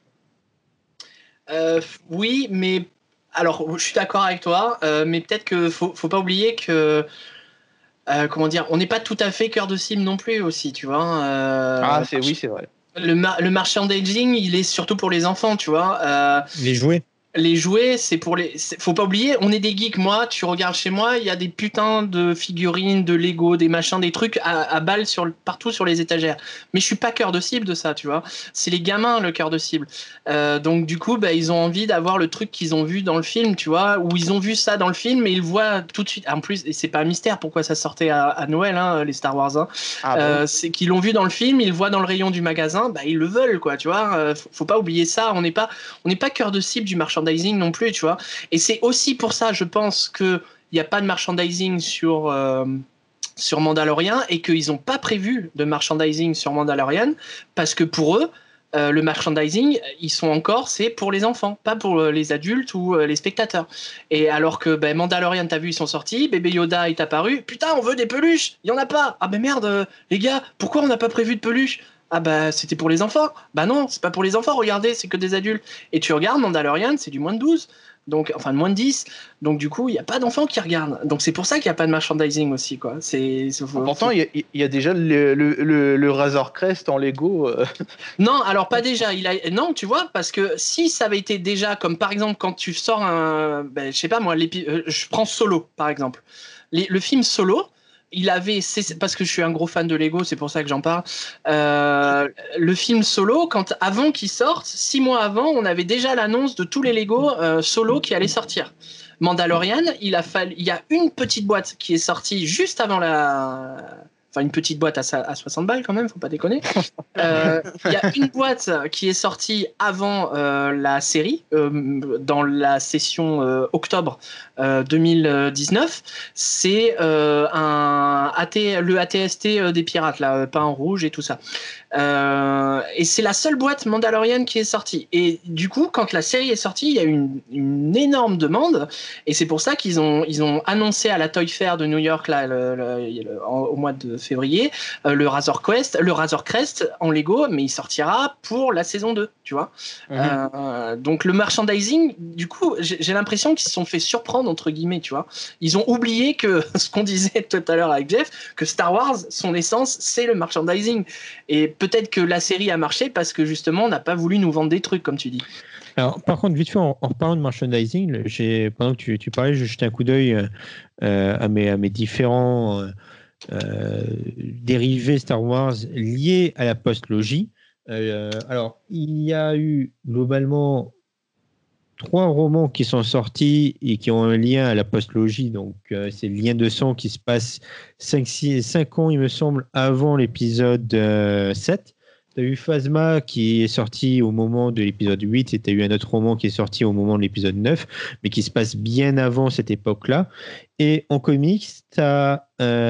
Oui, mais alors je suis d'accord avec toi, mais peut-être que faut pas oublier que comment dire, on n'est pas tout à fait cœur de cible non plus aussi, tu vois. Oui, c'est vrai. Le merchandising, il est surtout pour les enfants, tu vois. Les jouets. Les jouets, faut pas oublier, on est des geeks. Moi, tu regardes chez moi, il y a des putains de figurines, de Lego, des machins, des trucs à balles partout sur les étagères. Mais je suis pas cœur de cible de ça, tu vois. C'est les gamins le cœur de cible. Donc du coup, ils ont envie d'avoir le truc qu'ils ont vu dans le film, tu vois, ou ils ont vu ça dans le film et ils le voient tout de suite. En plus, et c'est pas un mystère pourquoi ça sortait à Noël, hein, les Star Wars. Hein. C'est qu'ils l'ont vu dans le film, ils le voient dans le rayon du magasin, ils le veulent, quoi, tu vois. Faut pas oublier ça. On n'est pas cœur de cible du marchand non plus, tu vois. Et c'est aussi pour ça, je pense, qu'il n'y a pas de merchandising sur Mandalorian et qu'ils n'ont pas prévu de merchandising sur Mandalorian parce que pour eux, le merchandising, c'est pour les enfants, pas pour les adultes ou les spectateurs. Et alors que Mandalorian, t'as vu, ils sont sortis, bébé Yoda est apparu, putain, on veut des peluches, il n'y en a pas. Ah ben merde, les gars, pourquoi on n'a pas prévu de peluches ? Ah c'était pour les enfants. Non, c'est pas pour les enfants, regardez, c'est que des adultes. Et tu regardes Mandalorian, c'est du moins de 12. Donc, enfin, de moins de 10. Donc, du coup, il n'y a pas d'enfants qui regardent. Donc, c'est pour ça qu'il n'y a pas de merchandising aussi, quoi. Pourtant, il y a déjà le Razor Crest en Lego. Non, alors pas déjà. Non, tu vois, parce que si ça avait été déjà, comme par exemple, quand tu sors je sais pas moi, je prends Solo, par exemple. Le film Solo, parce que je suis un gros fan de Lego, c'est pour ça que j'en parle. Le film Solo, avant qu'il sorte, 6 mois avant, on avait déjà l'annonce de tous les Lego Solo qui allaient sortir. Mandalorian, il y a une petite boîte qui est sortie juste avant une petite boîte à 60 balles quand même, faut pas déconner. Il y a une boîte qui est sortie avant la série, dans la session octobre 2019. C'est le ATST des pirates, là, peint en rouge et tout ça. Et c'est la seule boîte Mandalorian qui est sortie. Et du coup, quand la série est sortie, il y a eu une énorme demande. Et c'est pour ça qu'ils ont annoncé à la Toy Fair de New York là, au mois de février. Le Razor Crest en Lego, mais il sortira pour la saison 2, tu vois. Donc le merchandising, du coup, j'ai l'impression qu'ils se sont fait surprendre, entre guillemets, tu vois. Ils ont oublié que ce qu'on disait tout à l'heure avec Jeff, que Star Wars, son essence, c'est le merchandising. Et peut-être que la série a marché parce que justement, on n'a pas voulu nous vendre des trucs, comme tu dis. Alors, par contre, vite fait, en reparlant de merchandising, pendant que tu parlais, j'ai jeté un coup d'œil à mes différents dérivés Star Wars liés à la postlogie. Alors, il y a eu globalement 3 romans qui sont sortis et qui ont un lien à la postlogie. Donc, c'est le lien de sang qui se passe 5 ans, il me semble, avant l'épisode 7. Tu as eu Phasma qui est sorti au moment de l'épisode 8 et tu as eu un autre roman qui est sorti au moment de l'épisode 9, mais qui se passe bien avant cette époque-là. Et en comics, tu as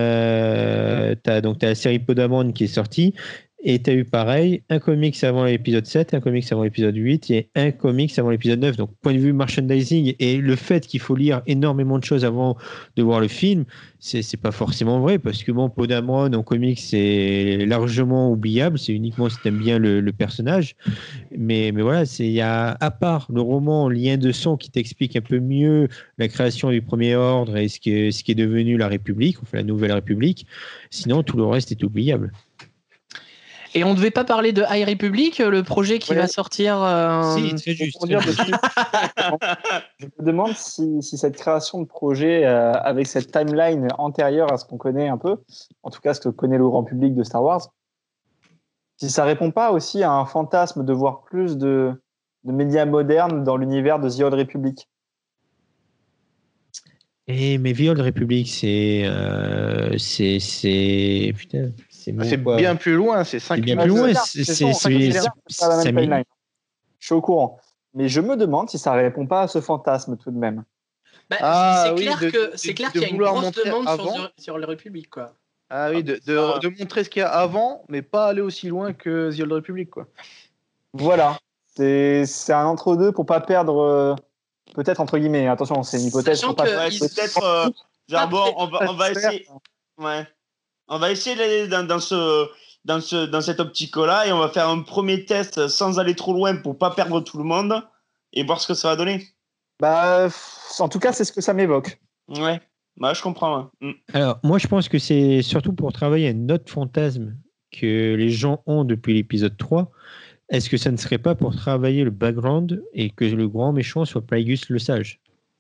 la série Podamon qui est sortie. Et tu as eu pareil, un comics avant l'épisode 7, un comics avant l'épisode 8 et un comics avant l'épisode 9. Donc, point de vue merchandising et le fait qu'il faut lire énormément de choses avant de voir le film, c'est pas forcément vrai parce que bon, Podamon en comics, c'est largement oubliable. C'est uniquement si tu aimes bien le personnage. Mais voilà, il y a, à part le roman Lien de sang qui t'explique un peu mieux la création du Premier Ordre et ce qui est devenu la République, enfin la Nouvelle République, sinon tout le reste est oubliable. Et on ne devait pas parler de High Republic, le projet qui va sortir. Si, très juste. Je me demande si cette création de projet avec cette timeline antérieure à ce qu'on connaît un peu, en tout cas ce que connaît le grand public de Star Wars, si ça répond pas aussi à un fantasme de voir plus de médias modernes dans l'univers de The Old Republic. Mais The Old Republic, c'est putain. C'est bien plus loin, c'est 5 bien plus loin. Je suis au courant. Mais je me demande si ça ne répond pas à ce fantasme tout de même. C'est clair qu'il y a une grosse demande sur la République, quoi. Ah oui, de montrer ce qu'il y a avant, mais pas aller aussi loin que The Old Republic, quoi. Voilà. C'est un entre-deux pour pas perdre, peut-être entre guillemets, attention, c'est une hypothèse. Peut-être, on va essayer. Ouais. On va essayer d'aller dans cette optique-là et on va faire un premier test sans aller trop loin pour pas perdre tout le monde et voir ce que ça va donner. En tout cas, c'est ce que ça m'évoque. Ouais, je comprends. Ouais. Alors, moi, je pense que c'est surtout pour travailler un autre fantasme que les gens ont depuis l'épisode 3. Est-ce que ça ne serait pas pour travailler le background et que le grand méchant soit Plagueis le Sage,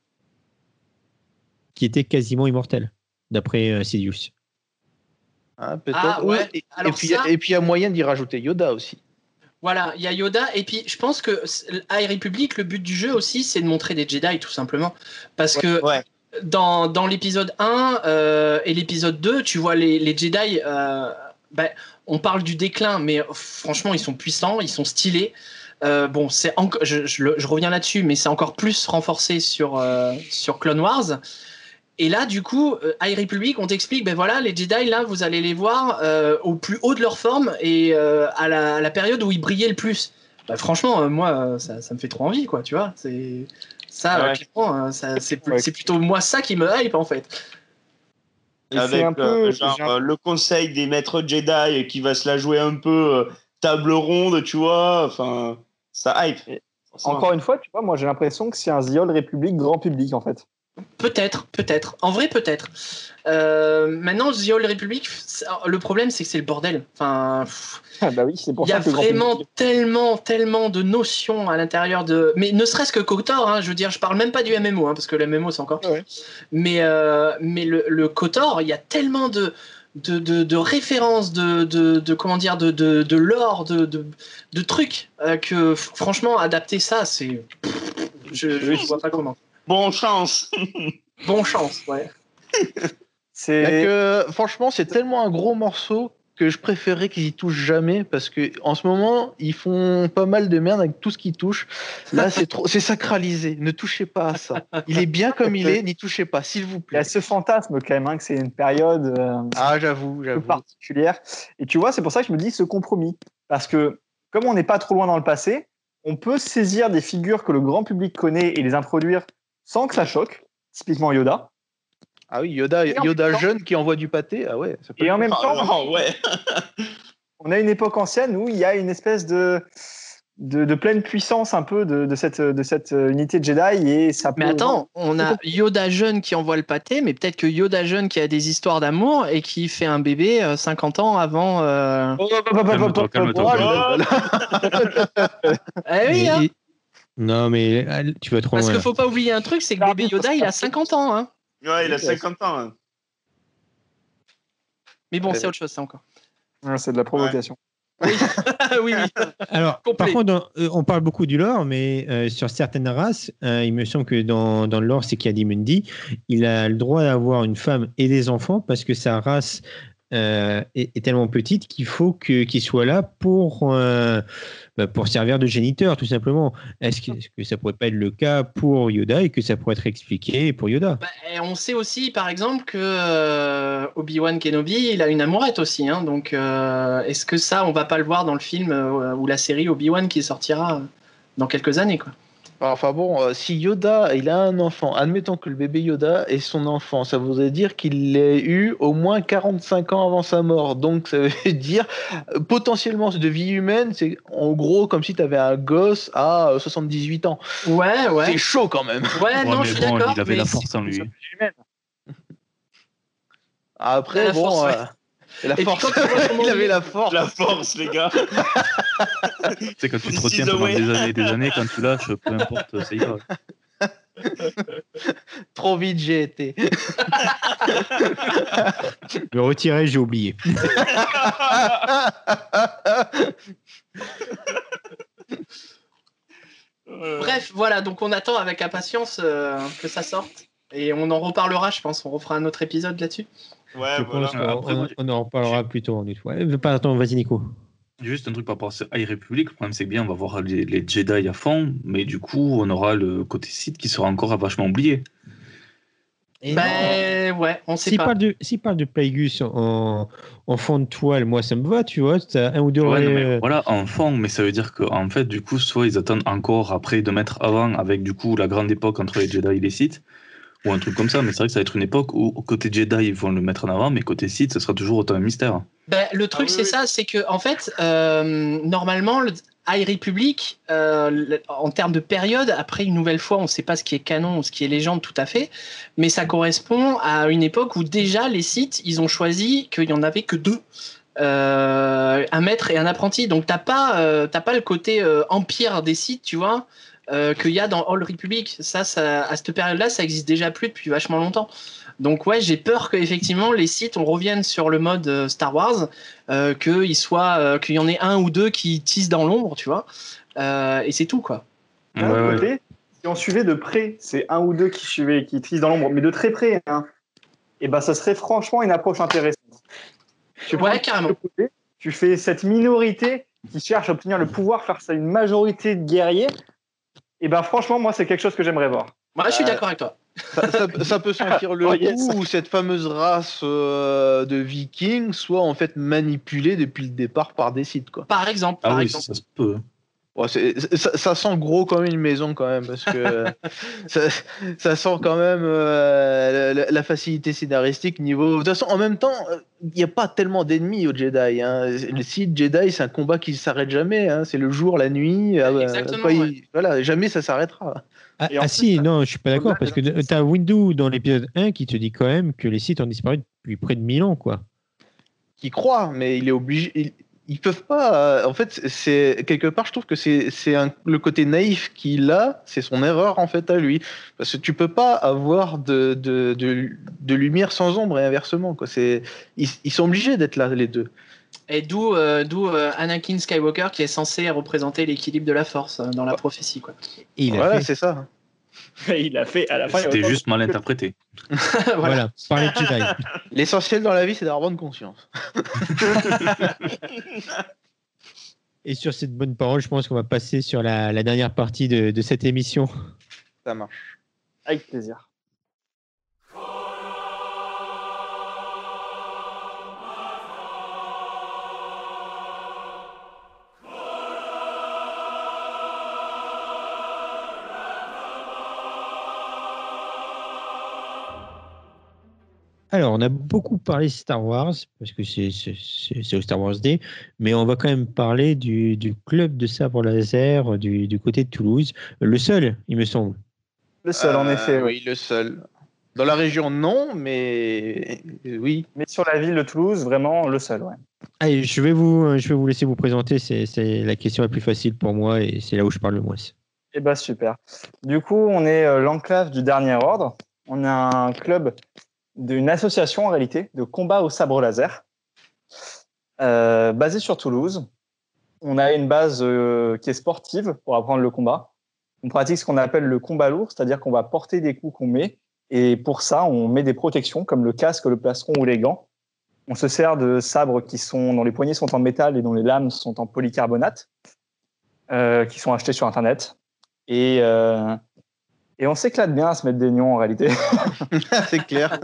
qui était quasiment immortel, d'après Sidious. Peut-être. Ouais. Et puis il y a moyen d'y rajouter Yoda aussi. Voilà, il y a Yoda, et puis je pense que High Republic, le but du jeu aussi, c'est de montrer des Jedi, tout simplement. Parce que dans l'épisode 1 et l'épisode 2, tu vois les Jedi, on parle du déclin, mais franchement, ils sont puissants, ils sont stylés. Je reviens là-dessus, mais c'est encore plus renforcé sur Clone Wars. Et là, du coup, High Republic, on t'explique, les Jedi, là, vous allez les voir au plus haut de leur forme et à la période où ils brillaient le plus. Franchement, moi, ça me fait trop envie, quoi, tu vois. C'est plutôt moi ça qui me hype, en fait. Avec le conseil des maîtres Jedi qui va se la jouer un peu table ronde, tu vois, enfin, ça hype. Encore une fois, tu vois, moi, j'ai l'impression que c'est un The Old Republic grand public, en fait. Peut-être. En vrai, peut-être. Maintenant, The Old Republic, le problème, c'est que c'est le bordel. Enfin, c'est pour ça que il y a vraiment tellement de notions à l'intérieur de. Mais ne serait-ce que KOTOR, je veux dire, je parle même pas du MMO, parce que le MMO, c'est encore pire. Ouais. Mais le KOTOR, il y a tellement de références, de lore, de trucs que franchement, adapter ça, c'est. Je vois pas comment. Bon chance, ouais. Franchement, c'est tellement un gros morceau que je préférerais qu'ils y touchent jamais parce que en ce moment, ils font pas mal de merde avec tout ce qu'ils touchent. Là, c'est sacralisé. Ne touchez pas à ça. Il est bien comme il est. N'y touchez pas, s'il vous plaît. Il y a ce fantasme quand même que c'est une période j'avoue particulière. Et tu vois, c'est pour ça que je me dis ce compromis parce que comme on n'est pas trop loin dans le passé, on peut saisir des figures que le grand public connaît et les introduire sans que ça choque, typiquement Yoda. Ah oui, Yoda jeune qui envoie du pâté. Ah ouais. Ça peut Et en même Ah, temps, non, ouais. on a une époque ancienne où il y a une espèce de pleine puissance un peu de cette unité de Jedi et ça peut. Mais attends, on a Yoda jeune qui envoie le pâté, mais peut-être que Yoda jeune qui a des histoires d'amour et qui fait un bébé 50 ans avant. Calme-toi, calme-toi. Eh oui, hein. Non, mais tu vas trop Parce loin. qu'il là. faut pas oublier un truc, c'est que bébé Yoda, il a 50 ans. Hein. Ouais, il a 50 ans. Hein. Mais bon, c'est autre chose, ça encore. Ouais, c'est de la provocation. Oui, oui, oui. Alors, Complet. par contre, on parle beaucoup du lore, mais sur certaines races, il me semble que dans le lore, c'est Ki-Adi-Mundi, il a le droit d'avoir une femme et des enfants parce que sa race est tellement petite qu'il faut qu'il soit là pour servir de géniteur, tout simplement. Est-ce que ça pourrait pas être le cas pour Yoda et que ça pourrait être expliqué pour Yoda? Bah, et on sait aussi, par exemple, que Obi-Wan Kenobi, il a une amourette aussi. Hein, donc, est-ce que ça, on va pas le voir dans le film ou la série Obi-Wan qui sortira dans quelques années, quoi. Enfin bon, si Yoda, il a un enfant, admettons que le bébé Yoda est son enfant, ça voudrait dire qu'il l'a eu au moins 45 ans avant sa mort. Donc ça veut dire, potentiellement, de vie humaine, c'est en gros comme si tu avais un gosse à 78 ans. Ouais, ouais. C'est chaud quand même. Ouais, non, mais je suis bon, d'accord. il avait mais la force en lui. Après, La bon, force, ouais. la puis force, quand tu vois comment il avait il- la force. La force, les gars. Tu sais, quand tu te This retiens is the pendant way. des années et des années, quand tu lâches, peu importe, ça ira. Trop vite j'ai été. Me retirer, j'ai oublié. Bref, voilà, donc on attend avec impatience que ça sorte. Et on en reparlera, je pense. On refera un autre épisode là-dessus. Ouais, Je voilà. pense qu'on Après, moi, on en reparlera plus tôt en une fois. Attends, vas-y, Nico. Juste un truc par rapport à High Republic, le problème c'est que bien on va voir les Jedi à fond, mais du coup on aura le côté Sith qui sera encore vachement oublié. Ben ouais, on sait pas. S'il parle de Plagueis en fond de toile, moi ça me va, tu vois. T'as un ou deux. Ouais, non, mais voilà, en fond, mais ça veut dire qu'en fait, du coup, soit ils attendent encore après de mettre avant avec du coup la grande époque entre les Jedi et les Sith, ou un truc comme ça, mais c'est vrai que ça va être une époque où côté Jedi ils vont le mettre en avant, mais côté Sith ça sera toujours autant un mystère. Ben, le truc, oui, c'est oui. ça, c'est que en fait, normalement, le High Republic, en termes de période, après une nouvelle fois, on ne sait pas ce qui est canon ou ce qui est légende tout à fait, mais ça correspond à une époque où déjà les Sith, ils ont choisi qu'il y en avait que deux. Un maître et un apprenti. Donc t'as pas le côté empire des Sith, tu vois, qu'il y a dans Old Republic. Ça, à cette période-là, ça existe déjà plus depuis vachement longtemps. Donc ouais, j'ai peur qu'effectivement les Sith, on revienne sur le mode Star Wars, qu'il y en ait un ou deux qui tissent dans l'ombre, tu vois, et c'est tout, quoi. D'un autre côté, si on suivait de près, c'est un ou deux qui trissent dans l'ombre, mais de très près, hein, et ben ça serait franchement une approche intéressante. Ouais, carrément. Tu fais cette minorité qui cherche à obtenir le pouvoir face à une majorité de guerriers, et ben franchement, moi, c'est quelque chose que j'aimerais voir. Moi, je suis d'accord avec toi. Ça peut sentir le Oh, yes. coup où cette fameuse race de vikings soit en fait manipulée depuis le départ par des Sith, quoi. Par exemple. Ah par oui, exemple. ça se peut. Ouais, ça sent gros comme une maison quand même parce que ça sent quand même la facilité scénaristique niveau. De toute façon, en même temps, il n'y a pas tellement d'ennemis aux Jedi. Hein. Le Sith Jedi, c'est un combat qui ne s'arrête jamais. Hein. C'est le jour, la nuit. Exactement, ouais. Voilà, jamais ça s'arrêtera. Et en Si, non, je suis pas d'accord, au-delà parce que de- tu as Windu dans l'épisode 1 qui te dit quand même que les Sith ont disparu depuis près de 1000 ans, quoi. Qui croit, mais il est obligé. Ils peuvent pas. En fait, c'est quelque part, je trouve que c'est le côté naïf qu'il a, c'est son erreur en fait à lui, parce que tu peux pas avoir de lumière sans ombre et inversement quoi. Ils sont obligés d'être là les deux. Et d'où Anakin Skywalker qui est censé représenter l'équilibre de la Force dans la prophétie, quoi. Et il a Voilà, fait. c'est ça. il a fait à la fin. C'était juste mal interprété. Voilà, par les Jedi. L'essentiel dans la vie, c'est d'avoir bonne conscience. Et sur cette bonne parole, je pense qu'on va passer sur la dernière partie de cette émission. Ça marche. Avec plaisir. Alors, on a beaucoup parlé Star Wars, parce que c'est au Star Wars Day, mais on va quand même parler du club de sabre laser du côté de Toulouse. Le seul, il me semble. Le seul, en effet. Oui, le seul. Dans la région, non, mais oui. Mais sur la ville de Toulouse, vraiment le seul, ouais. Allez, je vais vous laisser vous présenter. C'est la question la plus facile pour moi et c'est là où je parle le moins. Eh ben super. Du coup, on est l'enclave du Dernier Ordre. On a un club d'une association en réalité de combat au sabre laser basée sur Toulouse. On a une base qui est sportive pour apprendre le combat. On pratique ce qu'on appelle le combat lourd, c'est-à-dire qu'on va porter des coups qu'on met et pour ça, on met des protections comme le casque, le plastron ou les gants. On se sert de sabres dont les poignées sont en métal et dont les lames sont en polycarbonate, qui sont achetés sur Internet. Et on s'éclate bien à se mettre des nions en réalité. C'est clair.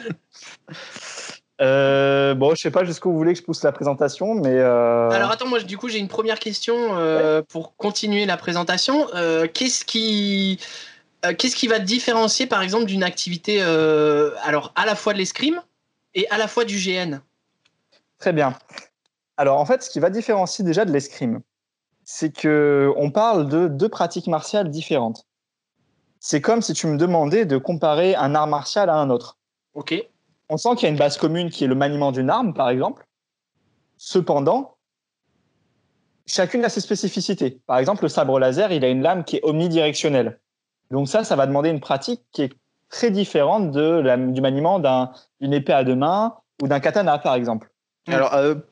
Bon, je sais pas jusqu'où vous voulez que je pousse la présentation, mais. Alors attends, moi du coup j'ai une première question pour continuer la présentation. Qu'est-ce qui va te différencier par exemple d'une activité alors à la fois de l'escrime et à la fois du GN? Très bien. Alors en fait, ce qui va différencier déjà de l'escrime, c'est que on parle de deux pratiques martiales différentes. C'est comme si tu me demandais de comparer un art martial à un autre. Ok. On sent qu'il y a une base commune qui est le maniement d'une arme, par exemple. Cependant, chacune a ses spécificités. Par exemple, le sabre laser, il a une lame qui est omnidirectionnelle. Donc ça va demander une pratique qui est très différente du maniement d'une épée à deux mains ou d'un katana, par exemple. Alors,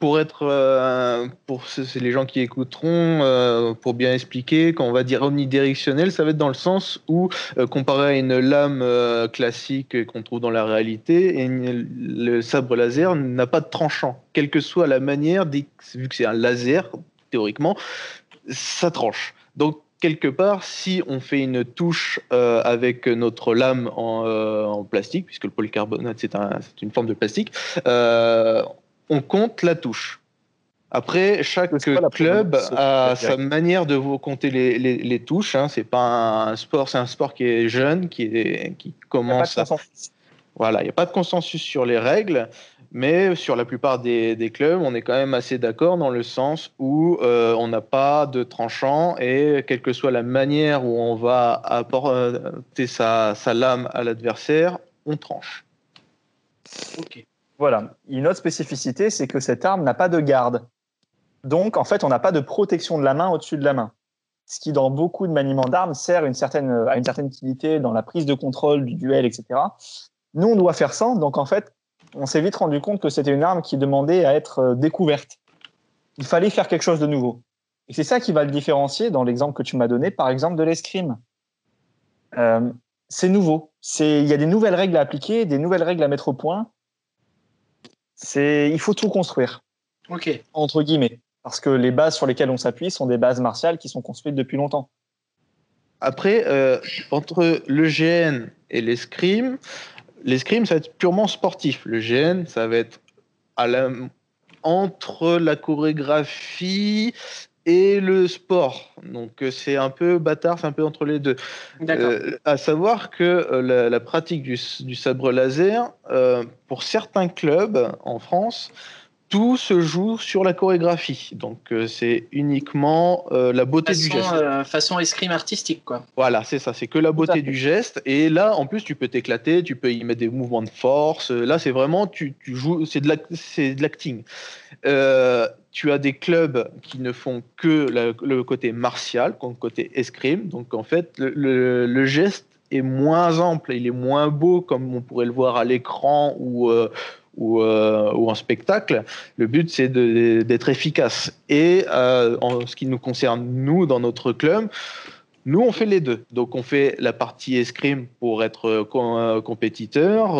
c'est les gens qui écouteront, pour bien expliquer, quand on va dire omnidirectionnel, ça va être dans le sens où, comparé à une lame classique qu'on trouve dans la réalité, le sabre laser n'a pas de tranchant, quelle que soit la manière, vu que c'est un laser, théoriquement, ça tranche. Donc, quelque part, si on fait une touche avec notre lame en plastique, puisque le polycarbonate c'est une forme de plastique, on compte la touche. Après, chaque club a sa manière de vous compter les touches. Hein. C'est pas un sport, c'est un sport qui est jeune, qui commence. Voilà, il n'y a pas de consensus sur les règles, mais sur la plupart des clubs, on est quand même assez d'accord dans le sens où on n'a pas de tranchant et quelle que soit la manière où on va apporter sa lame à l'adversaire, on tranche. Ok. Voilà. Une autre spécificité, c'est que cette arme n'a pas de garde. Donc, en fait, on n'a pas de protection de la main au-dessus de la main. Ce qui, dans beaucoup de maniements d'armes, sert à une certaine utilité dans la prise de contrôle du duel, etc. Nous, on doit faire ça. Donc, en fait, on s'est vite rendu compte que c'était une arme qui demandait à être découverte. Il fallait faire quelque chose de nouveau. Et c'est ça qui va le différencier, dans l'exemple que tu m'as donné, par exemple, de l'escrime. C'est nouveau. Il y a des nouvelles règles à appliquer, des nouvelles règles à mettre au point. Il faut tout construire, entre guillemets, parce que les bases sur lesquelles on s'appuie sont des bases martiales qui sont construites depuis longtemps. Après, entre le GN et l'escrime, ça va être purement sportif. Le GN, ça va être entre la chorégraphie et le sport. Donc c'est un peu bâtard, c'est un peu entre les deux. À savoir que la pratique du sabre laser, pour certains clubs en France, tout se joue sur la chorégraphie. Donc c'est uniquement la beauté du geste. Façon escrime artistique, quoi. Voilà, c'est ça, c'est que la beauté du geste. Et là, en plus, tu peux t'éclater, tu peux y mettre des mouvements de force. Là, c'est vraiment, tu joues, c'est de l'acting. Tu as des clubs qui ne font que le côté martial, comme le côté escrime. Donc, en fait, le geste est moins ample, il est moins beau, comme on pourrait le voir à l'écran ou en spectacle. Le but, c'est d'être efficace. Et en ce qui nous concerne, nous, dans notre club, nous, on fait les deux. Donc, on fait la partie escrime pour être compétiteur,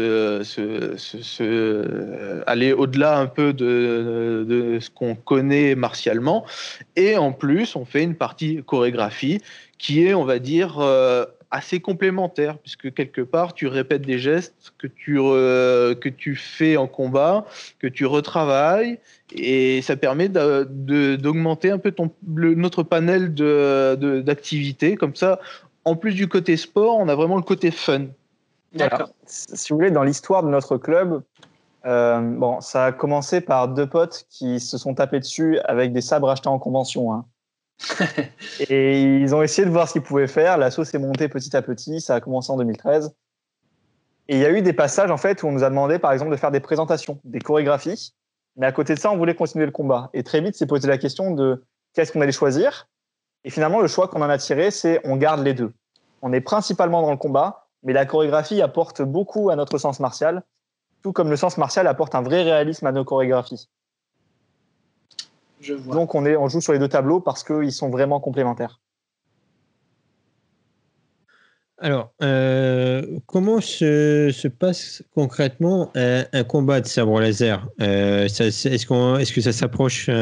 aller au-delà un peu de ce qu'on connaît martialement. Et en plus, on fait une partie chorégraphie qui est, on va dire, assez complémentaire, puisque quelque part, tu répètes des gestes que tu fais en combat, que tu retravailles, et ça permet d'augmenter un peu notre panel d'activités. Comme ça, en plus du côté sport, on a vraiment le côté fun. Voilà. D'accord. Si vous voulez, dans l'histoire de notre club, ça a commencé par deux potes qui se sont tapés dessus avec des sabres achetés en convention. Hein. Et ils ont essayé de voir ce qu'ils pouvaient faire. L'assaut s'est monté petit à petit. Ça a commencé en 2013. Et il y a eu des passages en fait où on nous a demandé, par exemple, de faire des présentations, des chorégraphies. Mais à côté de ça, on voulait continuer le combat. Et très vite, s'est posé la question de qu'est-ce qu'on allait choisir. Et finalement, le choix qu'on en a tiré, c'est on garde les deux. On est principalement dans le combat, mais la chorégraphie apporte beaucoup à notre sens martial, tout comme le sens martial apporte un vrai réalisme à nos chorégraphies. Je vois. Donc on joue sur les deux tableaux parce qu'ils sont vraiment complémentaires. Alors, comment se passe concrètement un combat de sabre laser? Est-ce que ça s'approche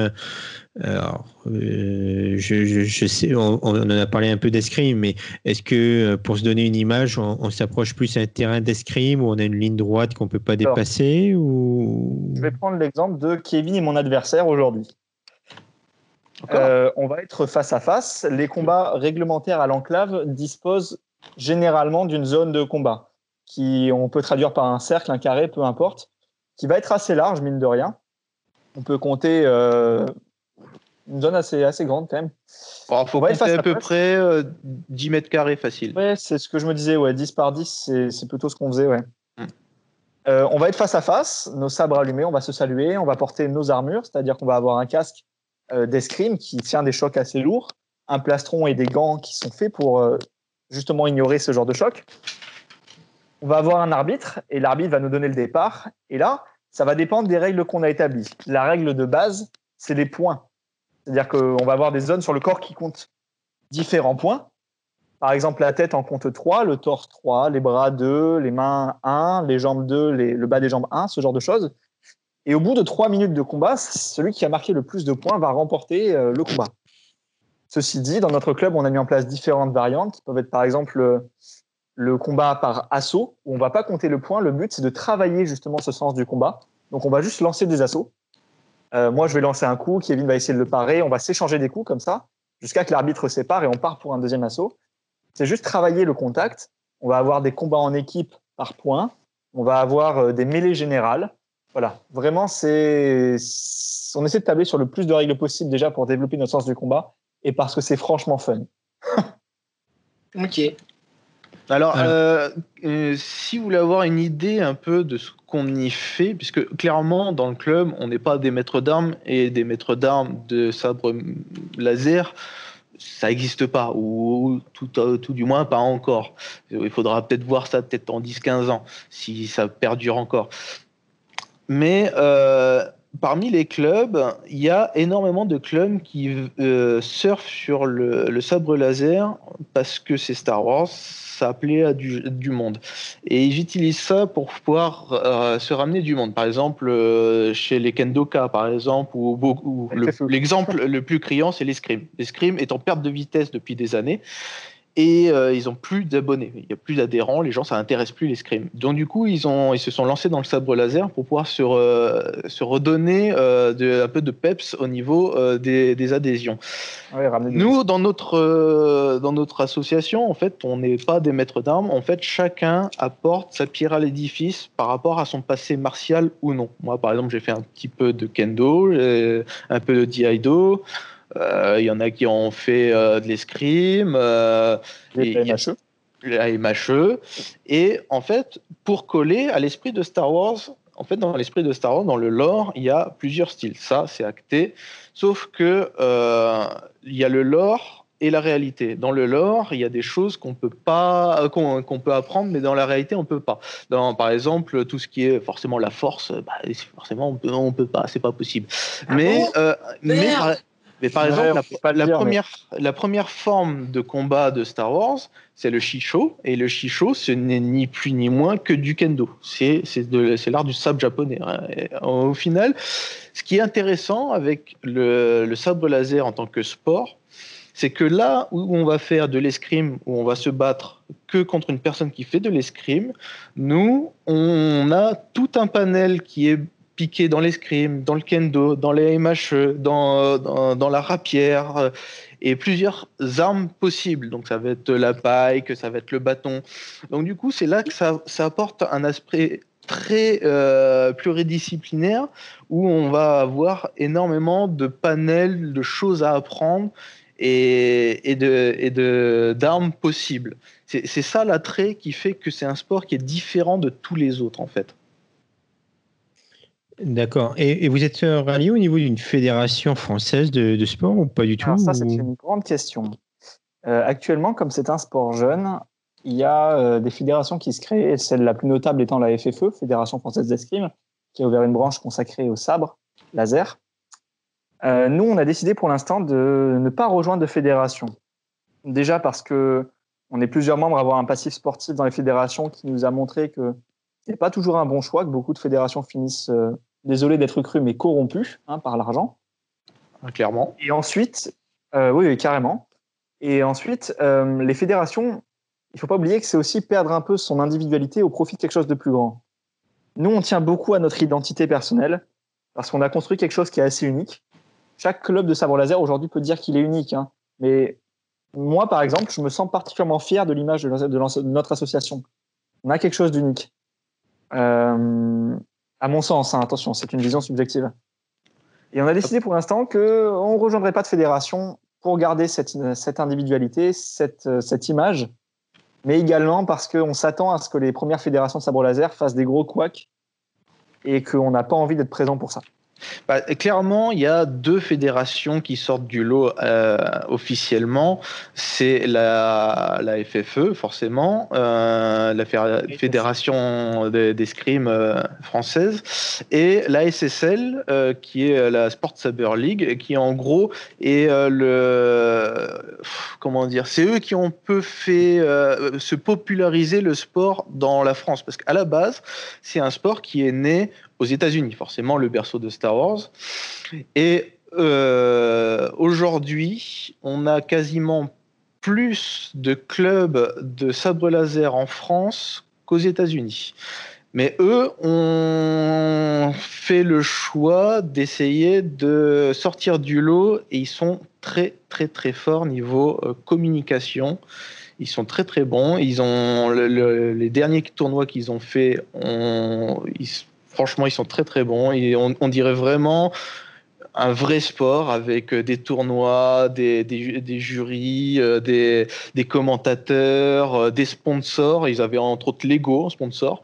je sais, on en a parlé un peu d'escrime, mais est-ce que pour se donner une image, on s'approche plus à un terrain d'escrime où on a une ligne droite qu'on peut pas dépasser ou... Je vais prendre l'exemple de Kevin et mon adversaire aujourd'hui. On va être face à face. Les combats réglementaires à l'enclave disposent généralement d'une zone de combat qui on peut traduire par un cercle, un carré, peu importe, qui va être assez large, mine de rien. On peut compter une zone assez grande quand même. Alors, faut compter à peu près 10 mètres carrés facile. Ouais, c'est ce que je me disais, 10 par 10, c'est plutôt ce qu'on faisait, ouais. On va être face à face, nos sabres allumés, on va se saluer, on va porter nos armures, c'est-à-dire qu'on va avoir un casque d'escrime qui tient des chocs assez lourds, un plastron et des gants qui sont faits pour justement ignorer ce genre de choc. On va avoir un arbitre et l'arbitre va nous donner le départ. Et là, ça va dépendre des règles qu'on a établies. La règle de base, c'est les points. C'est-à-dire qu'on va avoir des zones sur le corps qui comptent différents points. Par exemple, la tête en compte 3, le torse 3, les bras 2, les mains 1, les jambes 2, le bas des jambes 1, ce genre de choses. Et au bout de 3 minutes de combat, celui qui a marqué le plus de points va remporter le combat. Ceci dit, dans notre club, on a mis en place différentes variantes qui peuvent être par exemple le combat par assaut, où on ne va pas compter le point. Le but, c'est de travailler justement ce sens du combat. Donc, on va juste lancer des assauts. Moi, je vais lancer un coup, Kevin va essayer de le parer, on va s'échanger des coups comme ça, jusqu'à que l'arbitre sépare et on part pour un deuxième assaut. C'est juste travailler le contact. On va avoir des combats en équipe par point. On va avoir des mêlées générales. Voilà, vraiment, on essaie de tabler sur le plus de règles possible déjà pour développer notre sens du combat et parce que c'est franchement fun. Ok. Alors, si vous voulez avoir une idée un peu de ce qu'on y fait, puisque clairement, dans le club, on n'est pas des maîtres d'armes et des maîtres d'armes de sabre laser, ça n'existe pas, ou tout du moins pas encore. Il faudra peut-être voir ça peut-être en 10-15 ans, si ça perdure encore. Mais parmi les clubs, il y a énormément de clubs qui surfent sur le sabre laser parce que c'est Star Wars, ça plaît à du monde. Et ils utilisent ça pour pouvoir se ramener du monde. Par exemple, chez les Kendoka, par exemple, ou l'exemple le plus criant, c'est l'escrime. L'escrime est en perte de vitesse depuis des années. Et ils n'ont plus d'abonnés, il n'y a plus d'adhérents, les gens, ça n'intéresse plus l'escrime. Donc du coup, ils se sont lancés dans le sabre laser pour pouvoir se redonner un peu de peps au niveau des adhésions. Ouais, nous, dans notre association, en fait, on n'est pas des maîtres d'armes. En fait, chacun apporte sa pierre à l'édifice par rapport à son passé martial ou non. Moi, par exemple, j'ai fait un petit peu de kendo, un peu de Di-Do. Il y en a qui ont fait de l'escrime, la MHE. Et en fait, pour coller à l'esprit de Star Wars, dans l'esprit de Star Wars, dans le lore, il y a plusieurs styles. Ça, c'est acté. Sauf que il y a le lore et la réalité. Dans le lore, il y a des choses qu'on peut apprendre, mais dans la réalité, on peut pas. Par exemple, tout ce qui est forcément la force, forcément, on peut pas, c'est pas possible. Mais par exemple, la première forme de combat de Star Wars, c'est le Shisho. Et le Shisho, ce n'est ni plus ni moins que du kendo. C'est l'art du sabre japonais. Et au final, ce qui est intéressant avec le sabre laser en tant que sport, c'est que là où on va faire de l'escrime, où on va se battre que contre une personne qui fait de l'escrime, nous, on a tout un panel qui est piqué dans l'escrime, dans le kendo, dans les MHE, dans la rapière. et plusieurs armes possibles. Donc ça va être la paille, que ça va être le bâton. Donc du coup, c'est là que ça apporte un aspect très pluridisciplinaire où on va avoir énormément de panels, de choses à apprendre et d'armes possibles. C'est ça l'attrait qui fait que c'est un sport qui est différent de tous les autres en fait. D'accord. Et vous êtes rallié au niveau d'une fédération française de sport ou pas du tout? Alors ça, c'est une grande question. Actuellement, comme c'est un sport jeune, il y a des fédérations qui se créent, et celle la plus notable étant la FFE, Fédération Française d'Escrime, qui a ouvert une branche consacrée au sabre laser. Nous, on a décidé pour l'instant de ne pas rejoindre de fédération. Déjà parce que on est plusieurs membres à avoir un passif sportif dans les fédérations qui nous a montré que ce n'est pas toujours un bon choix, que beaucoup de fédérations finissent, désolé d'être cru, mais corrompues par l'argent. Clairement. Et ensuite, oui, carrément. Et ensuite, les fédérations, il ne faut pas oublier que c'est aussi perdre un peu son individualité au profit de quelque chose de plus grand. Nous, on tient beaucoup à notre identité personnelle parce qu'on a construit quelque chose qui est assez unique. Chaque club de sabre laser aujourd'hui peut dire qu'il est unique, mais moi, par exemple, je me sens particulièrement fier de l'image de notre association. On a quelque chose d'unique. À mon sens, attention, c'est une vision subjective. Et on a décidé pour l'instant qu'on ne rejoindrait pas de fédération pour garder cette individualité, cette image, mais également parce qu'on s'attend à ce que les premières fédérations de sabre laser fassent des gros couacs et qu'on n'a pas envie d'être présent pour ça. Clairement, il y a deux fédérations qui sortent du lot officiellement. C'est la FFE, forcément, la Fédération d'escrime française, et la SSL, qui est la Sport Saber League, qui en gros est c'est eux qui ont peu fait se populariser le sport dans la France. Parce qu'à la base, c'est un sport qui est né aux États-Unis, forcément le berceau de Star Wars. Et aujourd'hui, on a quasiment plus de clubs de sabre laser en France qu'aux États-Unis. Mais eux ont fait le choix d'essayer de sortir du lot et ils sont très très très forts niveau communication. Ils sont très très bons. Ils ont les derniers tournois qu'ils ont fait, franchement, ils sont très très bons. Et on dirait vraiment un vrai sport avec des tournois, des jurys, des commentateurs, des sponsors. Ils avaient entre autres Lego en sponsor,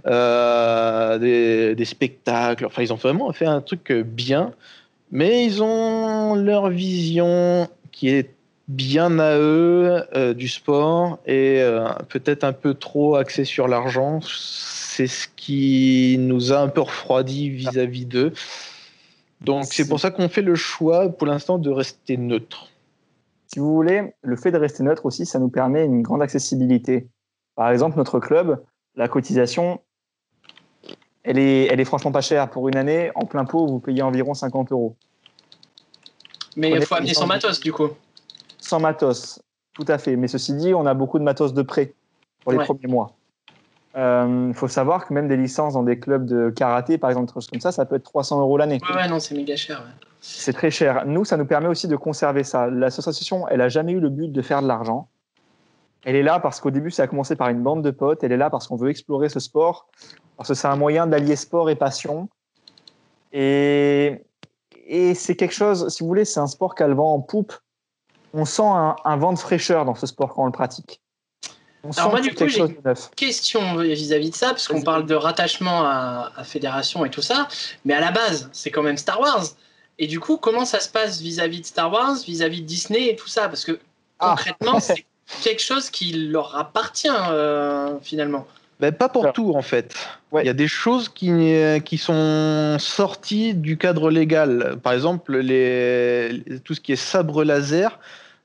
des spectacles. Enfin, ils ont vraiment fait un truc bien, mais ils ont leur vision qui est bien à eux du sport et peut-être un peu trop axé sur l'argent. C'est ce qui nous a un peu refroidi vis-à-vis d'eux. Donc c'est pour ça qu'on fait le choix pour l'instant de rester neutre. Si vous voulez, le fait de rester neutre aussi, ça nous permet une grande accessibilité. Par exemple, notre club, la cotisation, elle est franchement pas chère. Pour une année, en plein pot, vous payez environ 50 €. Mais il faut amener son matos du coup. Sans matos, tout à fait. Mais ceci dit, on a beaucoup de matos de prêt pour les premiers mois. Faut savoir que même des licences dans des clubs de karaté, par exemple, des choses comme ça peut être 300 € l'année. Ouais, non, c'est méga cher. Ouais. C'est très cher. Nous, ça nous permet aussi de conserver ça. L'association, elle a jamais eu le but de faire de l'argent. Elle est là parce qu'au début, ça a commencé par une bande de potes. Elle est là parce qu'on veut explorer ce sport, parce que c'est un moyen d'allier sport et passion. Et c'est quelque chose, si vous voulez, c'est un sport qui a le vent en poupe. On sent un vent de fraîcheur dans ce sport quand on le pratique. Alors moi, du coup, j'ai une question vis-à-vis de ça, parce qu'on parle de rattachement à fédération et tout ça, mais à la base, c'est quand même Star Wars. Et du coup, comment ça se passe vis-à-vis de Star Wars, vis-à-vis de Disney et tout ça? Parce que concrètement, c'est quelque chose qui leur appartient finalement. Ben, pas pour tout, en fait. Il y a des choses qui sont sorties du cadre légal. Par exemple, tout ce qui est sabre laser,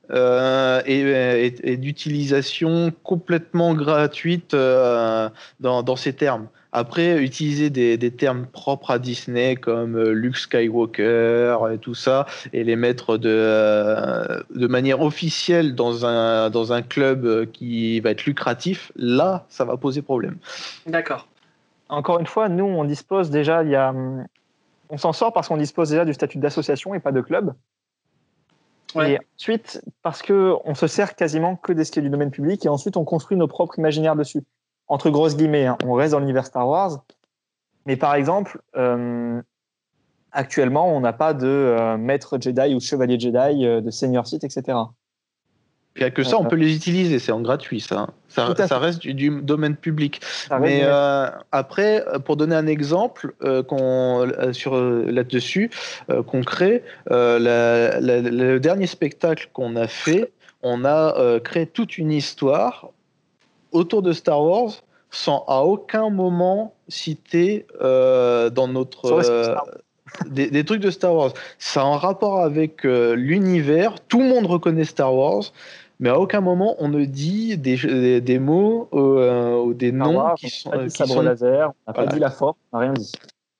et d'utilisation complètement gratuite dans ces termes. Après, utiliser des termes propres à Disney comme Luke Skywalker et tout ça, et les mettre de manière officielle dans un club qui va être lucratif, là, ça va poser problème. D'accord. Encore une fois, nous, on dispose déjà, on s'en sort parce qu'on dispose déjà du statut d'association et pas de club. Ouais. Et ensuite, parce qu'on se sert quasiment que des skis du domaine public, et ensuite on construit nos propres imaginaires dessus. Entre grosses guillemets, hein, on reste dans l'univers Star Wars. Mais par exemple, actuellement, on n'a pas de maître Jedi ou chevalier Jedi, de senior Sith, etc. Il n'y a que ça, on peut les utiliser, c'est en gratuit, ça. Tout à Ça fait. reste du domaine public. Ça reste Mais du après, pour donner un exemple là-dessus, concret, le dernier spectacle qu'on a fait, on a créé toute une histoire autour de Star Wars sans à aucun moment citer dans notre Sur le site Star des trucs de Star Wars. Ça a un rapport avec l'univers. Tout le monde reconnaît Star Wars, mais à aucun moment on ne dit des mots ou des Star noms Wars, qui sont. on n'a pas dit Qui sabre sont... laser, on n'a Voilà. pas dit la force, on n'a rien dit.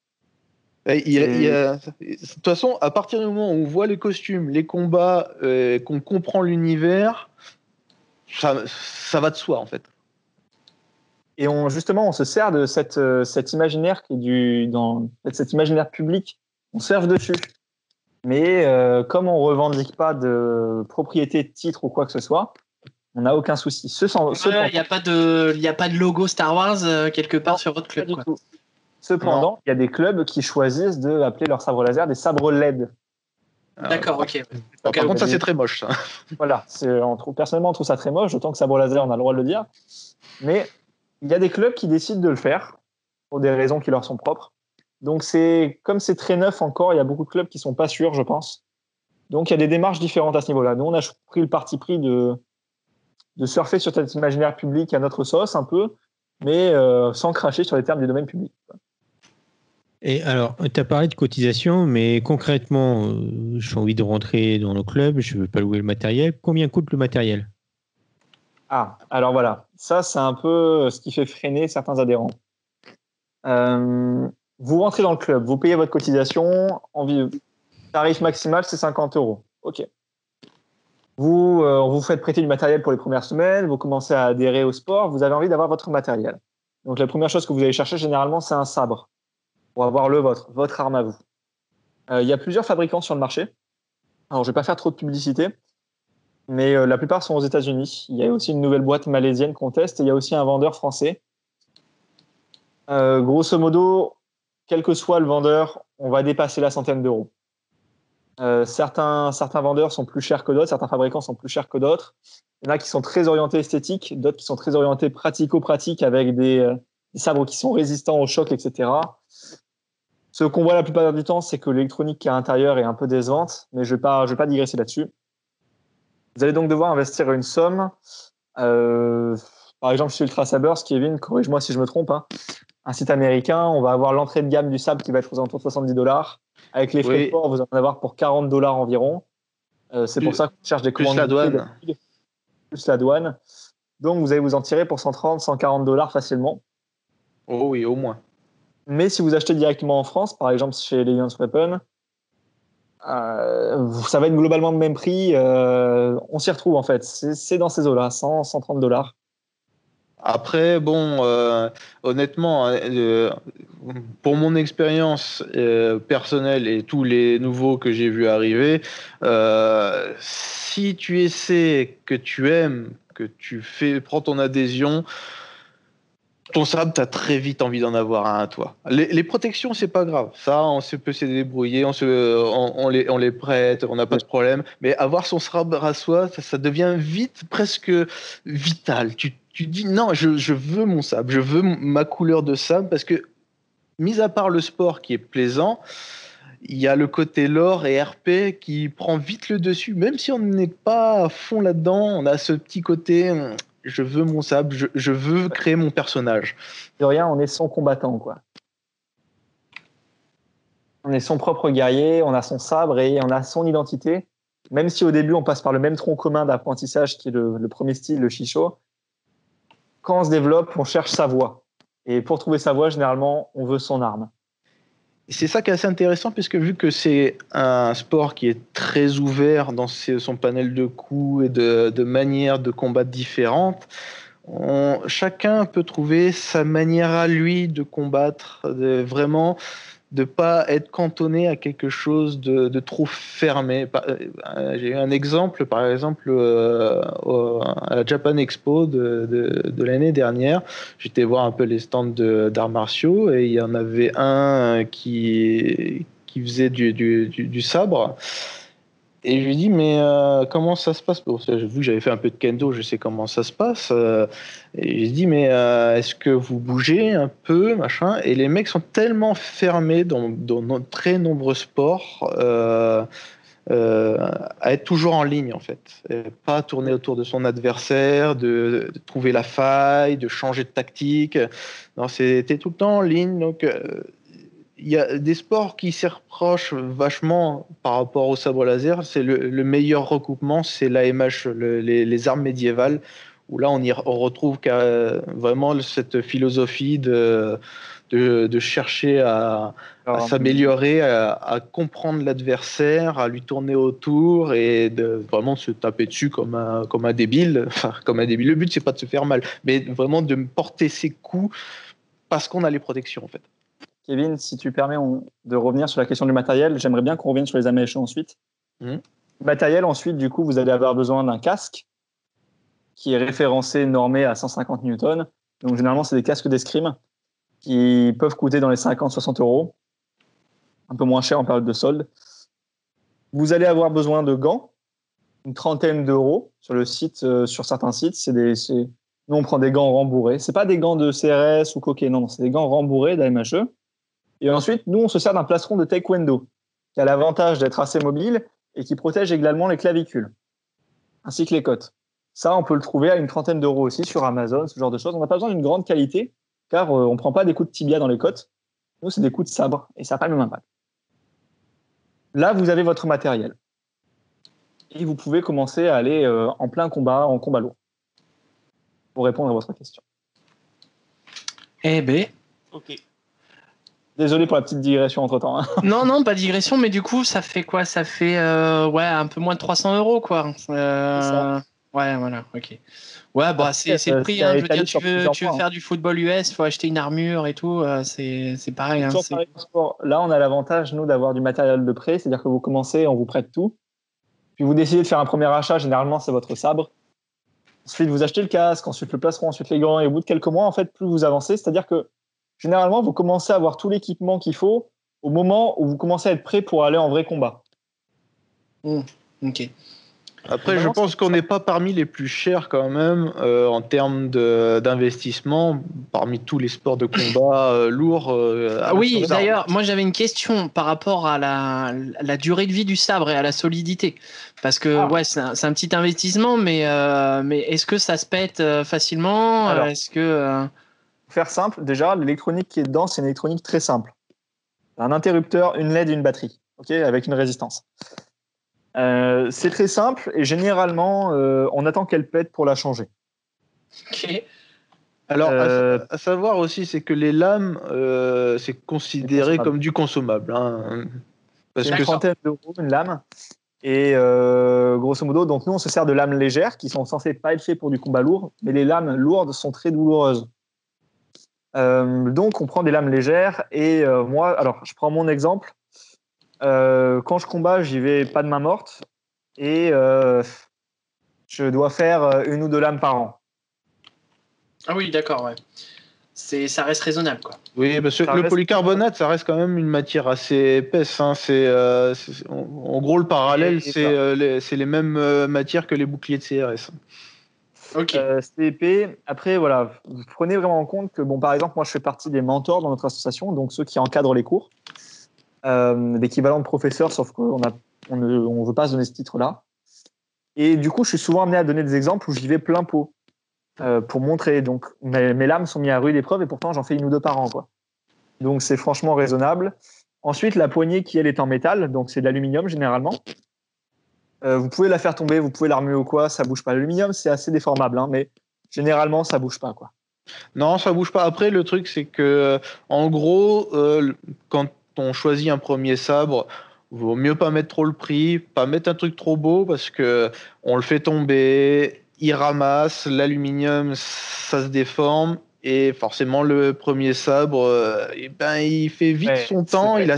De toute façon, à partir du moment où on voit les costumes, les combats, qu'on comprend l'univers, ça va de soi en fait. Et justement, on se sert de cet imaginaire qui est cet imaginaire public, on surfe dessus. Mais comme on revendique pas de propriété de titre ou quoi que ce soit, on n'a aucun souci. Il n'y a pas de logo Star Wars quelque part sur votre club. Pas du tout. Cependant, il y a des clubs qui choisissent d'appeler leur sabre laser des sabres LED. D'accord, ok. Par contre, ça c'est très moche. Ça. Voilà, personnellement, on trouve ça très moche, autant que sabre laser, on a le droit de le dire. Mais il y a des clubs qui décident de le faire pour des raisons qui leur sont propres. Donc, comme c'est très neuf encore, il y a beaucoup de clubs qui ne sont pas sûrs, je pense. Donc, il y a des démarches différentes à ce niveau-là. Nous, on a pris le parti pris de surfer sur cet imaginaire public à notre sauce un peu, mais sans cracher sur les termes du domaine public. Et alors, tu as parlé de cotisation, mais concrètement, j'ai envie de rentrer dans le club, je ne veux pas louer le matériel. Combien coûte le matériel ? Ah, alors voilà, ça c'est un peu ce qui fait freiner certains adhérents. Vous rentrez dans le club, vous payez votre cotisation, tarif maximal c'est 50 €. Ok. Vous vous faites prêter du matériel pour les premières semaines, vous commencez à adhérer au sport, vous avez envie d'avoir votre matériel. Donc la première chose que vous allez chercher généralement c'est un sabre pour avoir votre arme à vous. Il y a plusieurs fabricants sur le marché. Alors je vais pas faire trop de publicité. Mais la plupart sont aux États-Unis. Il y a aussi une nouvelle boîte malaisienne qu'on teste et il y a aussi un vendeur français. Grosso modo, quel que soit le vendeur, on va dépasser la centaine d'euros. Certains vendeurs sont plus chers que d'autres, certains fabricants sont plus chers que d'autres. Il y en a qui sont très orientés esthétiques, d'autres qui sont très orientés pratico-pratiques avec des sabres qui sont résistants au choc, etc. Ce qu'on voit la plupart du temps, c'est que l'électronique qui est à l'intérieur est un peu décevante, mais je vais pas digresser là-dessus. Vous allez donc devoir investir une somme. Par exemple, chez Ultra Sabers, Kevin, corrige-moi si je me trompe, hein, un site américain, on va avoir l'entrée de gamme du sabre qui va être aux alentours de 70 $. Avec les frais de port, vous en allez avoir pour 40 $ environ. C'est pour ça qu'on cherche des commandes. Plus la douane. Plus la douane. Donc, vous allez vous en tirer pour 130, 140 $ facilement. Oh oui, au moins. Mais si vous achetez directement en France, par exemple chez Legends Weapon, ça va être globalement le même prix. On s'y retrouve en fait. C'est dans ces eaux-là, 100, 130 $. Après, bon, honnêtement, pour mon expérience personnelle et tous les nouveaux que j'ai vus arriver, si tu essaies, que tu aimes, que tu prends ton adhésion, ton sabre, t'as très vite envie d'en avoir un à toi. Les protections, c'est pas grave. Ça, on peut se débrouiller, on les prête, on n'a pas de problème. Mais avoir son sabre à soi, ça devient vite presque vital. Tu dis non, je veux mon sabre, je veux ma couleur de sabre parce que, mis à part le sport qui est plaisant, il y a le côté lore et RP qui prend vite le dessus. Même si on n'est pas à fond là-dedans, on a ce petit côté. Je veux mon sabre, je veux créer mon personnage. De rien, on est son combattant, quoi. On est son propre guerrier, on a son sabre et on a son identité. Même si au début, on passe par le même tronc commun d'apprentissage qui est le premier style, le Shisho, quand on se développe, on cherche sa voie. Et pour trouver sa voie, généralement, on veut son arme. C'est ça qui est assez intéressant, puisque vu que c'est un sport qui est très ouvert dans son panel de coups et de manières de combattre différentes, chacun peut trouver sa manière à lui de combattre, vraiment de pas être cantonné à quelque chose de trop fermé. J'ai eu un exemple, par exemple, à la Japan Expo de l'année dernière. J'étais voir un peu les stands d'arts martiaux et il y en avait un qui faisait du sabre. Et je lui dis, mais comment ça se passe? Bon, vu que j'avais fait un peu de kendo, je sais comment ça se passe. Et je dis, mais est-ce que vous bougez un peu, machin? Et les mecs sont tellement fermés dans très nombreux sports à être toujours en ligne, en fait. Et pas tourner autour de son adversaire, de trouver la faille, de changer de tactique. Non, c'était tout le temps en ligne, donc... il y a des sports qui s'y reprochent vachement par rapport au sabre laser. C'est le meilleur recoupement, c'est l'AMH, les armes médiévales, où là on retrouve vraiment cette philosophie de chercher à s'améliorer, à comprendre l'adversaire, à lui tourner autour et de vraiment se taper dessus comme un débile. Enfin, comme un débile. Le but, c'est pas de se faire mal, mais vraiment de porter ses coups parce qu'on a les protections, en fait. Kevin, si tu permets de revenir sur la question du matériel, j'aimerais bien qu'on revienne sur les AMH ensuite. Matériel, ensuite, du coup, vous allez avoir besoin d'un casque qui est référencé, normé à 150 newtons. Donc, généralement, c'est des casques d'escrime qui peuvent coûter dans les 50-60 euros, un peu moins cher en période de solde. Vous allez avoir besoin de gants, une trentaine d'euros sur le site, sur certains sites. Nous, on prend des gants rembourrés. C'est pas des gants de CRS ou coquet, non, c'est des gants rembourrés d'AMHE. Et ensuite, nous, on se sert d'un plastron de taekwondo qui a l'avantage d'être assez mobile et qui protège également les clavicules, ainsi que les côtes. Ça, on peut le trouver à une trentaine d'euros aussi sur Amazon, ce genre de choses. On n'a pas besoin d'une grande qualité, car on ne prend pas des coups de tibia dans les côtes. Nous, c'est des coups de sabre, et ça n'a pas le même impact. Là, vous avez votre matériel. Et vous pouvez commencer à aller en plein combat, en combat lourd. Pour répondre à votre question. Eh ben, ok. Désolé pour la petite digression entre-temps. Hein. Non, pas digression, mais du coup, ça fait quoi? Ça fait un peu moins de 300 euros, quoi. Ouais, voilà, ok. Ouais, bah, c'est le prix. Hein, je veux dire, tu veux faire du football US, il faut acheter une armure et tout. C'est pareil. Hein, là, on a l'avantage, nous, d'avoir du matériel de prêt. C'est-à-dire que vous commencez, on vous prête tout. Puis vous décidez de faire un premier achat. Généralement, c'est votre sabre. Ensuite, vous achetez le casque, ensuite le plastron, ensuite les gants. Et au bout de quelques mois, en fait, plus vous avancez, c'est-à-dire que généralement, vous commencez à avoir tout l'équipement qu'il faut au moment où vous commencez à être prêt pour aller en vrai combat. Ok. Après, je pense qu'on n'est pas parmi les plus chers quand même en termes d'investissement parmi tous les sports de combat lourds. Oui, d'ailleurs, moi j'avais une question par rapport à la durée de vie du sabre et à la solidité. Parce que c'est un petit investissement, mais est-ce que ça se pète facilement? Alors, est-ce que pour faire simple, déjà, l'électronique qui est dedans, c'est une électronique très simple. Un interrupteur, une LED et une batterie, avec une résistance. C'est très simple et généralement, on attend qu'elle pète pour la changer. Ok. Alors, à savoir aussi, c'est que les lames, c'est considéré comme du consommable. Hein, parce c'est une trentaine d'euros, une lame. Et grosso modo, donc nous, on se sert de lames légères qui sont censées pas être faites pour du combat lourd, mais les lames lourdes sont très douloureuses. Donc, on prend des lames légères et moi, alors, je prends mon exemple. Quand je combats, j'y vais pas de main morte et je dois faire 1 ou 2 lames par an. Ah oui, d'accord, ouais. Ça reste raisonnable, quoi. Oui, parce que le polycarbonate, ça reste quand même une matière assez épaisse. Hein. En gros, le parallèle, c'est les mêmes matières que les boucliers de CRS. Ok. C'est épais. Après, voilà, vous prenez vraiment en compte que, par exemple, moi, je fais partie des mentors dans notre association, donc ceux qui encadrent les cours. L'équivalent de professeur, sauf qu'on ne veut pas se donner ce titre-là. Et du coup, je suis souvent amené à donner des exemples où j'y vais plein pot pour montrer. Donc, mes lames sont mises à rude épreuve et pourtant, j'en fais 1 ou 2 par an, quoi. Donc, c'est franchement raisonnable. Ensuite, la poignée qui, elle, est en métal, donc c'est de l'aluminium généralement. Vous pouvez la faire tomber, vous pouvez la remuer ou quoi, ça bouge pas. L'aluminium, c'est assez déformable, hein, mais généralement, ça bouge pas, quoi. Non, ça bouge pas. Après, le truc, c'est que, en gros, quand on choisit un premier sabre, vaut mieux pas mettre trop le prix, pas mettre un truc trop beau parce que on le fait tomber, il ramasse, l'aluminium, ça se déforme Et forcément, le premier sabre, il fait vite son temps. Il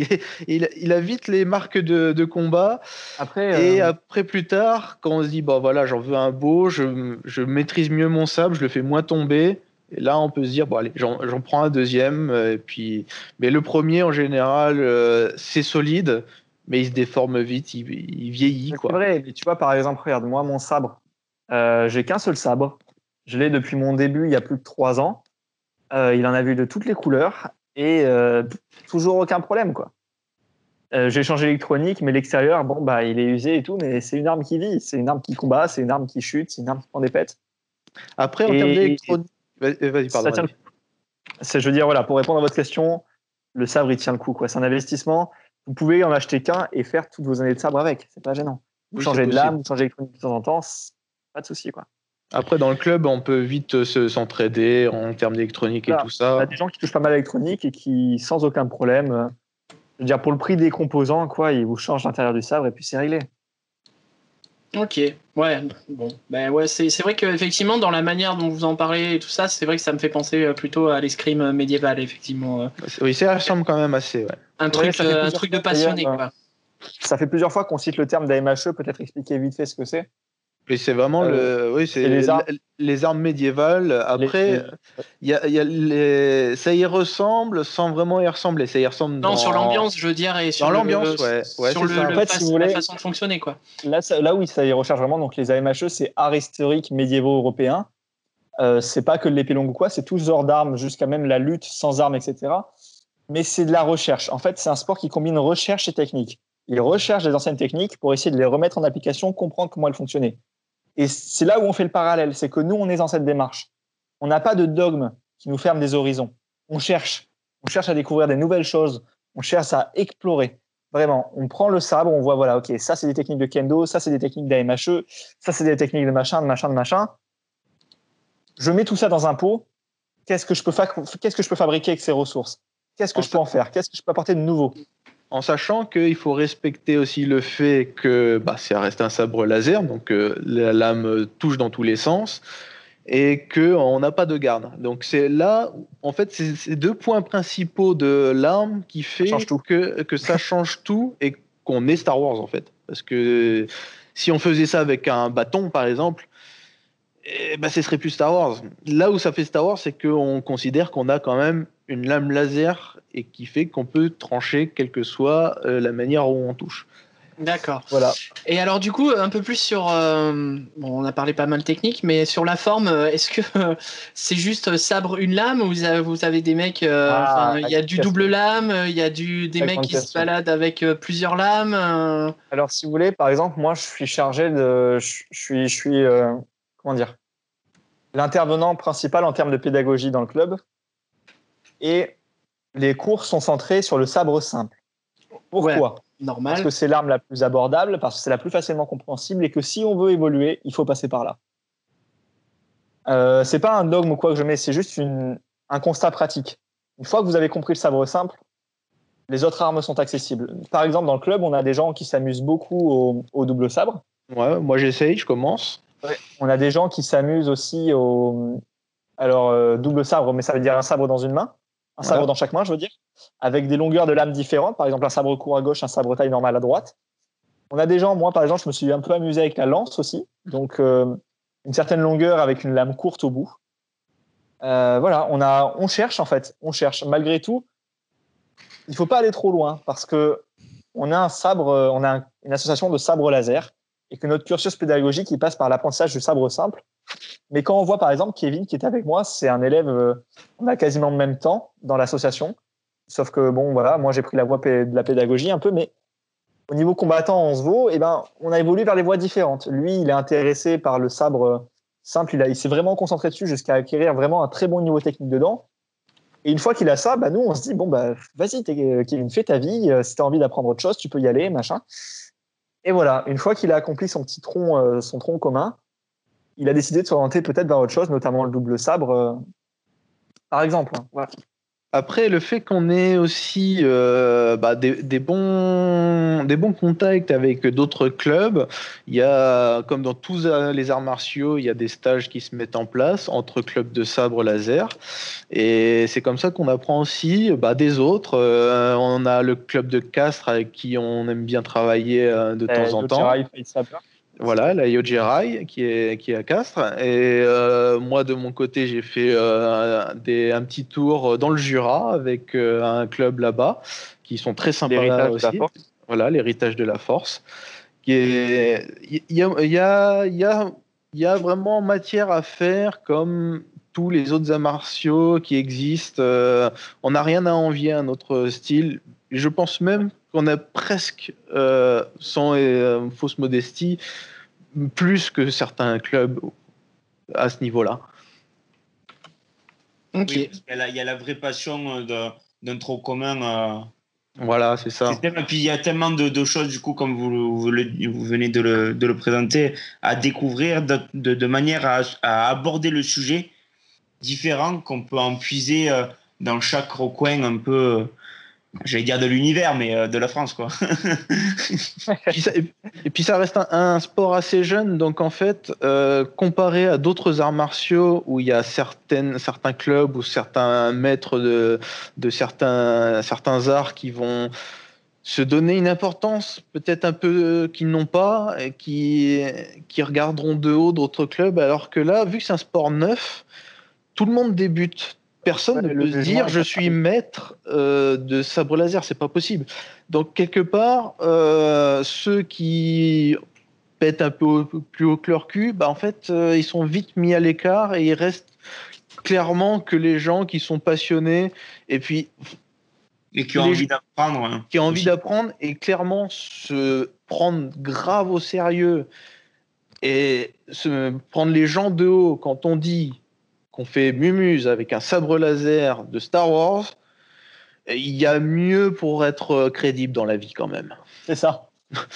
a vite les marques de combat. Et après, plus tard, quand on se dit, bah voilà, j'en veux un beau, je maîtrise mieux mon sabre, je le fais moins tomber. Et là, on peut se dire, bon, allez, j'en prends un deuxième. Mais le premier, en général, c'est solide, mais il se déforme vite, il vieillit, quoi. C'est vrai, mais tu vois, par exemple, regarde, moi, mon sabre, j'ai qu'un seul sabre. Je l'ai depuis mon début, il y a plus de 3 ans. Il en a vu de toutes les couleurs et toujours aucun problème, quoi. J'ai changé l'électronique, mais l'extérieur, bon, bah, il est usé et tout, mais c'est une arme qui vit, c'est une arme qui combat, c'est une arme qui chute, c'est une arme qui prend des pètes. Après, en termes d'électronique... Vas-y, pardon. Je veux dire, voilà, pour répondre à votre question, le sabre, il tient le coup, quoi. C'est un investissement. Vous pouvez en acheter qu'un et faire toutes vos années de sabre avec. C'est pas gênant. Vous changez de lame, vous changez d'électronique de temps en temps, pas de souci, quoi. Après, dans le club, on peut vite s'entraider en termes d'électronique et tout ça. Il y a des gens qui touchent pas mal à l'électronique et qui, sans aucun problème, je veux dire, pour le prix des composants, quoi, ils vous changent l'intérieur du sabre et puis c'est réglé. Ok, ouais, bon, ben ouais, c'est vrai qu'effectivement, dans la manière dont vous en parlez et tout ça, c'est vrai que ça me fait penser plutôt à l'escrime médiéval, effectivement. Oui, ça ressemble quand même assez, ouais. Un truc de passionné, quoi. Ça fait plusieurs fois qu'on cite le terme d'AMHE, peut-être expliquer vite fait ce que c'est. Et c'est vraiment les armes médiévales. Après, ça y ressemble sans vraiment y ressembler. Ça y ressemble sur l'ambiance, je veux dire, et sur l'ambiance, sur la façon de fonctionner, quoi. Là oui, ça y recherche vraiment. Donc les AMHE, c'est art historique médiévaux européens. C'est pas que l'épée longue ou quoi, c'est tout genre d'armes, jusqu'à même la lutte sans armes, etc. Mais c'est de la recherche. En fait, c'est un sport qui combine recherche et technique. Ils recherchent des anciennes techniques pour essayer de les remettre en application, comprendre comment elles fonctionnaient. Et c'est là où on fait le parallèle, c'est que nous, on est dans cette démarche. On n'a pas de dogme qui nous ferme des horizons. On cherche à découvrir des nouvelles choses, on cherche à explorer. Vraiment, on prend le sabre, on voit, voilà, ok, ça c'est des techniques de kendo, ça c'est des techniques d'AMHE, ça c'est des techniques de machin. Je mets tout ça dans un pot. Qu'est-ce que je peux fabriquer avec ces ressources? Qu'est-ce que je peux en faire? Qu'est-ce que je peux apporter de nouveau? En sachant qu'il faut respecter aussi le fait que ça reste un sabre laser, donc la lame touche dans tous les sens, et qu'on n'a pas de garde. Donc c'est là, en fait, c'est ces deux points principaux de l'arme qui fait que ça change tout et qu'on est Star Wars, en fait. Parce que si on faisait ça avec un bâton, par exemple, ce serait plus Star Wars. Là où ça fait Star Wars, c'est qu'on considère qu'on a quand même une lame laser et qui fait qu'on peut trancher quelle que soit la manière où on touche. D'accord. Voilà. Et alors du coup, un peu plus sur... on a parlé pas mal technique, mais sur la forme, est-ce que c'est juste sabre une lame ou vous avez des mecs... il y a du double lame, il y a des mecs qui se baladent avec plusieurs lames Alors si vous voulez, par exemple, moi je suis chargé de... Je suis comment dire, l'intervenant principal en termes de pédagogie dans le club. Et les cours sont centrés sur le sabre simple. Pourquoi ? Normal. Parce que c'est l'arme la plus abordable, parce que c'est la plus facilement compréhensible et que si on veut évoluer, il faut passer par là. C'est pas un dogme ou quoi que je mets, c'est juste un constat pratique. Une fois que vous avez compris le sabre simple, les autres armes sont accessibles. Par exemple, dans le club, on a des gens qui s'amusent beaucoup au double sabre. Ouais, moi j'essaye, je commence. Ouais. On a des gens qui s'amusent aussi au double sabre, mais ça veut dire un sabre dans une main. Un sabre dans chaque main, je veux dire, avec des longueurs de lame différentes. Par exemple, un sabre court à gauche, un sabre taille normale à droite. On a des gens, moi par exemple, je me suis un peu amusé avec la lance aussi. Donc, une certaine longueur avec une lame courte au bout. Voilà, on cherche en fait. On cherche. Malgré tout, il ne faut pas aller trop loin parce que on a un sabre, on a une association de sabre laser et que notre cursus pédagogique, il passe par l'apprentissage du sabre simple. Mais quand on voit, par exemple, Kevin qui est avec moi, c'est un élève, on a quasiment le même temps dans l'association. Sauf que, bon, voilà, moi, j'ai pris la voie de la pédagogie un peu, mais au niveau combattant, on se vaut, on a évolué vers des voies différentes. Lui, il est intéressé par le sabre simple, il s'est vraiment concentré dessus jusqu'à acquérir vraiment un très bon niveau technique dedans. Et une fois qu'il a ça, nous, on se dit, vas-y, Kevin, fais ta vie, si tu as envie d'apprendre autre chose, tu peux y aller, machin. Et voilà, une fois qu'il a accompli son petit tronc, son tronc commun, il a décidé de s'orienter peut-être vers autre chose, notamment le double sabre, par exemple. Voilà. Après, le fait qu'on ait aussi des bons contacts avec d'autres clubs, il y a, comme dans tous les arts martiaux, il y a des stages qui se mettent en place entre clubs de sabre laser. Et c'est comme ça qu'on apprend aussi des autres. On a le club de Castres avec qui on aime bien travailler de temps en temps. Voilà, la Yojirai qui est à Castres. Et moi, de mon côté, j'ai fait un petit tour dans le Jura avec un club là-bas qui sont très sympas aussi. Voilà, l'héritage de la force. Il y a vraiment matière à faire comme tous les autres arts martiaux qui existent. On n'a rien à envier à notre style. Je pense même qu'on a presque, sans fausse modestie, plus que certains clubs à ce niveau-là. Ok. Oui, il y a la vraie passion d'un tronc commun. Voilà, c'est ça. Et puis il y a tellement de choses, du coup, comme vous venez de le présenter, à découvrir de manière à aborder le sujet différent qu'on peut en puiser dans chaque recoin un peu, j'allais dire de l'univers, mais de la France, quoi. Et puis ça reste un sport assez jeune, donc en fait, comparé à d'autres arts martiaux où il y a certains clubs ou certains maîtres de certains arts qui vont se donner une importance peut-être un peu qu'ils n'ont pas et qui regarderont de haut d'autres clubs, alors que là, vu que c'est un sport neuf, tout le monde débute. Personne ne peut se dire je suis maître de sabre laser, c'est pas possible. Donc quelque part, ceux qui pètent un peu plus haut que leur cul, en fait, ils sont vite mis à l'écart et il reste clairement que les gens qui sont passionnés et puis qui ont envie d'apprendre. Hein, qui ont envie d'apprendre et clairement se prendre grave au sérieux et se prendre les gens de haut quand on dit qu'on fait mumuse avec un sabre laser de Star Wars, il y a mieux pour être crédible dans la vie quand même. C'est ça.